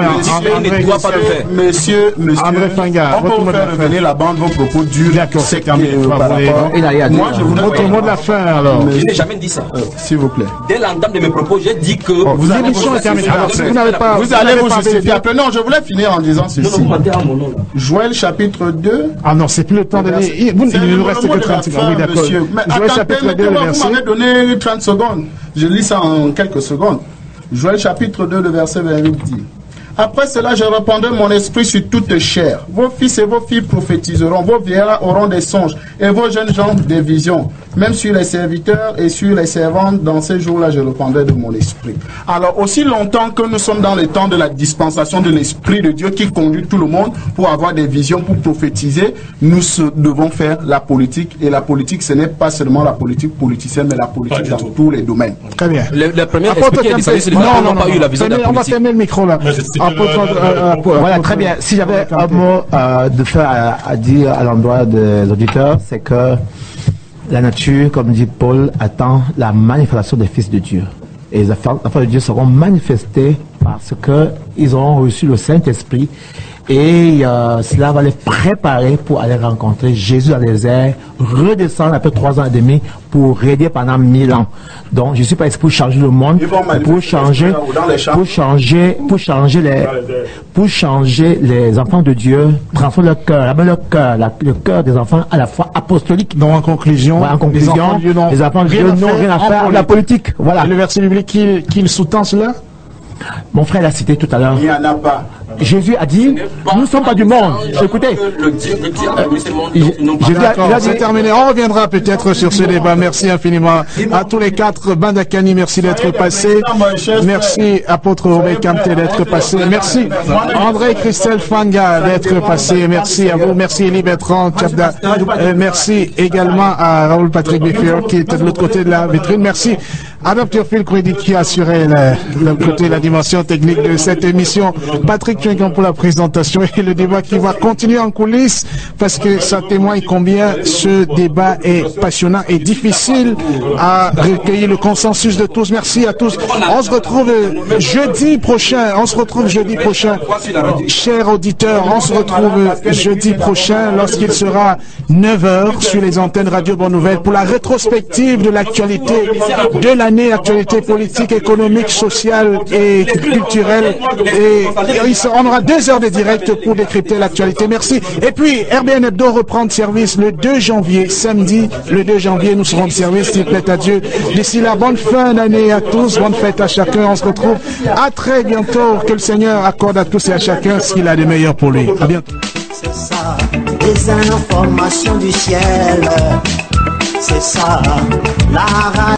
Monsieur, monsieur. André Fangal, votre mot de la fin. Revenez la bande, vos propos durs. D'accord, c'est terminé. Moi, je voudrais. Votre mot de la fin, alors. Je n'ai jamais dit ça. S'il vous plaît. Dès l'entame de mes propos, j'ai dit que vous allez l'émission est terminée. Vous n'avez pas. Vous allez vous justifier. Après, non, je voulais finir en disant ceci. Joël chapitre deux. Ah non, c'est plus le temps de lire. Il ne nous reste que trente secondes. Oui, d'accord. Joël chapitre deux, le verset. Vous m'avez donné trente secondes. Je lis ça en quelques secondes. Joël chapitre deux, le verset vingt-huit dit. Après cela, je répandrai mon esprit sur toute chair. Vos fils et vos filles prophétiseront, vos vieillards auront des songes, et vos jeunes gens des visions. Même sur les serviteurs et sur les servantes, dans ces jours-là, je répandrai de mon esprit. Alors, aussi longtemps que nous sommes dans le temps de la dispensation de l'Esprit de Dieu qui conduit tout le monde pour avoir des visions, pour prophétiser, nous devons faire la politique. Et la politique, ce n'est pas seulement la politique politicienne, mais la politique dans tous les domaines. Très bien. Le, la première esprit qui est descendu, c'est le non, non, pas non, eu la vision de la politique. On va fermer le micro là. Voilà, très bien. Si j'avais un mot euh, de faire à, à dire à l'endroit des auditeurs, c'est que la nature, comme dit Paul, attend la manifestation des fils de Dieu. Et les enfants de Dieu seront manifestés parce qu'ils auront reçu le Saint-Esprit. Et euh, cela va les préparer pour aller rencontrer Jésus dans les airs, redescendre après trois ans et demi pour régner pendant mille ans. Donc, je ne suis pas ici pour changer le monde, pour changer, pour changer, pour changer les, pour changer les enfants de Dieu, transformer leur cœur, amener leur cœur, la, le cœur des enfants à la fois apostolique. Donc, en conclusion, ouais, en conclusion, les enfants de Dieu n'ont rien à faire la politique. Voilà. Et le verset biblique qui, qui sous-tend cela? Mon frère l'a cité tout à l'heure. Il n'y en a pas. Jésus a dit, nous ne sommes pas du monde. Écoutez. C'est terminé. On reviendra peut-être sur ce débat. Merci infiniment à tous les quatre. Bandakani, merci d'être passé. Merci apôtre Robert Kamte d'être passé. Merci André Christelle Fanga d'être passé. Merci à vous. Merci Élie Bertrand Djabda. Merci également à Raoul Patrick Biffier qui est de l'autre côté de la vitrine. Merci à Docteur Phil Crédit qui a assuré le côté, la dimension technique de cette émission. Patrick Tchengan pour la présentation et le débat qui va continuer en coulisses parce que ça témoigne combien ce débat est passionnant et difficile à recueillir le consensus de tous. Merci à tous. On se retrouve jeudi prochain. On se retrouve jeudi prochain. Chers auditeurs, on se retrouve jeudi prochain lorsqu'il sera neuf heures sur les antennes Radio Bonne Nouvelle pour la rétrospective de l'actualité de l'année, actualité politique, économique, sociale et culturelle. Et on aura deux heures de direct pour décrypter l'actualité. Merci. Et puis, R B N Hebdo reprend service le deux janvier, samedi, le deux janvier, nous serons de service, s'il plaît à Dieu. D'ici là, bonne fin d'année à tous, bonne fête à chacun. On se retrouve à très bientôt. Que le Seigneur accorde à tous et à chacun ce qu'il a de meilleur pour lui. À bientôt. C'est ça, les informations du ciel. C'est ça, la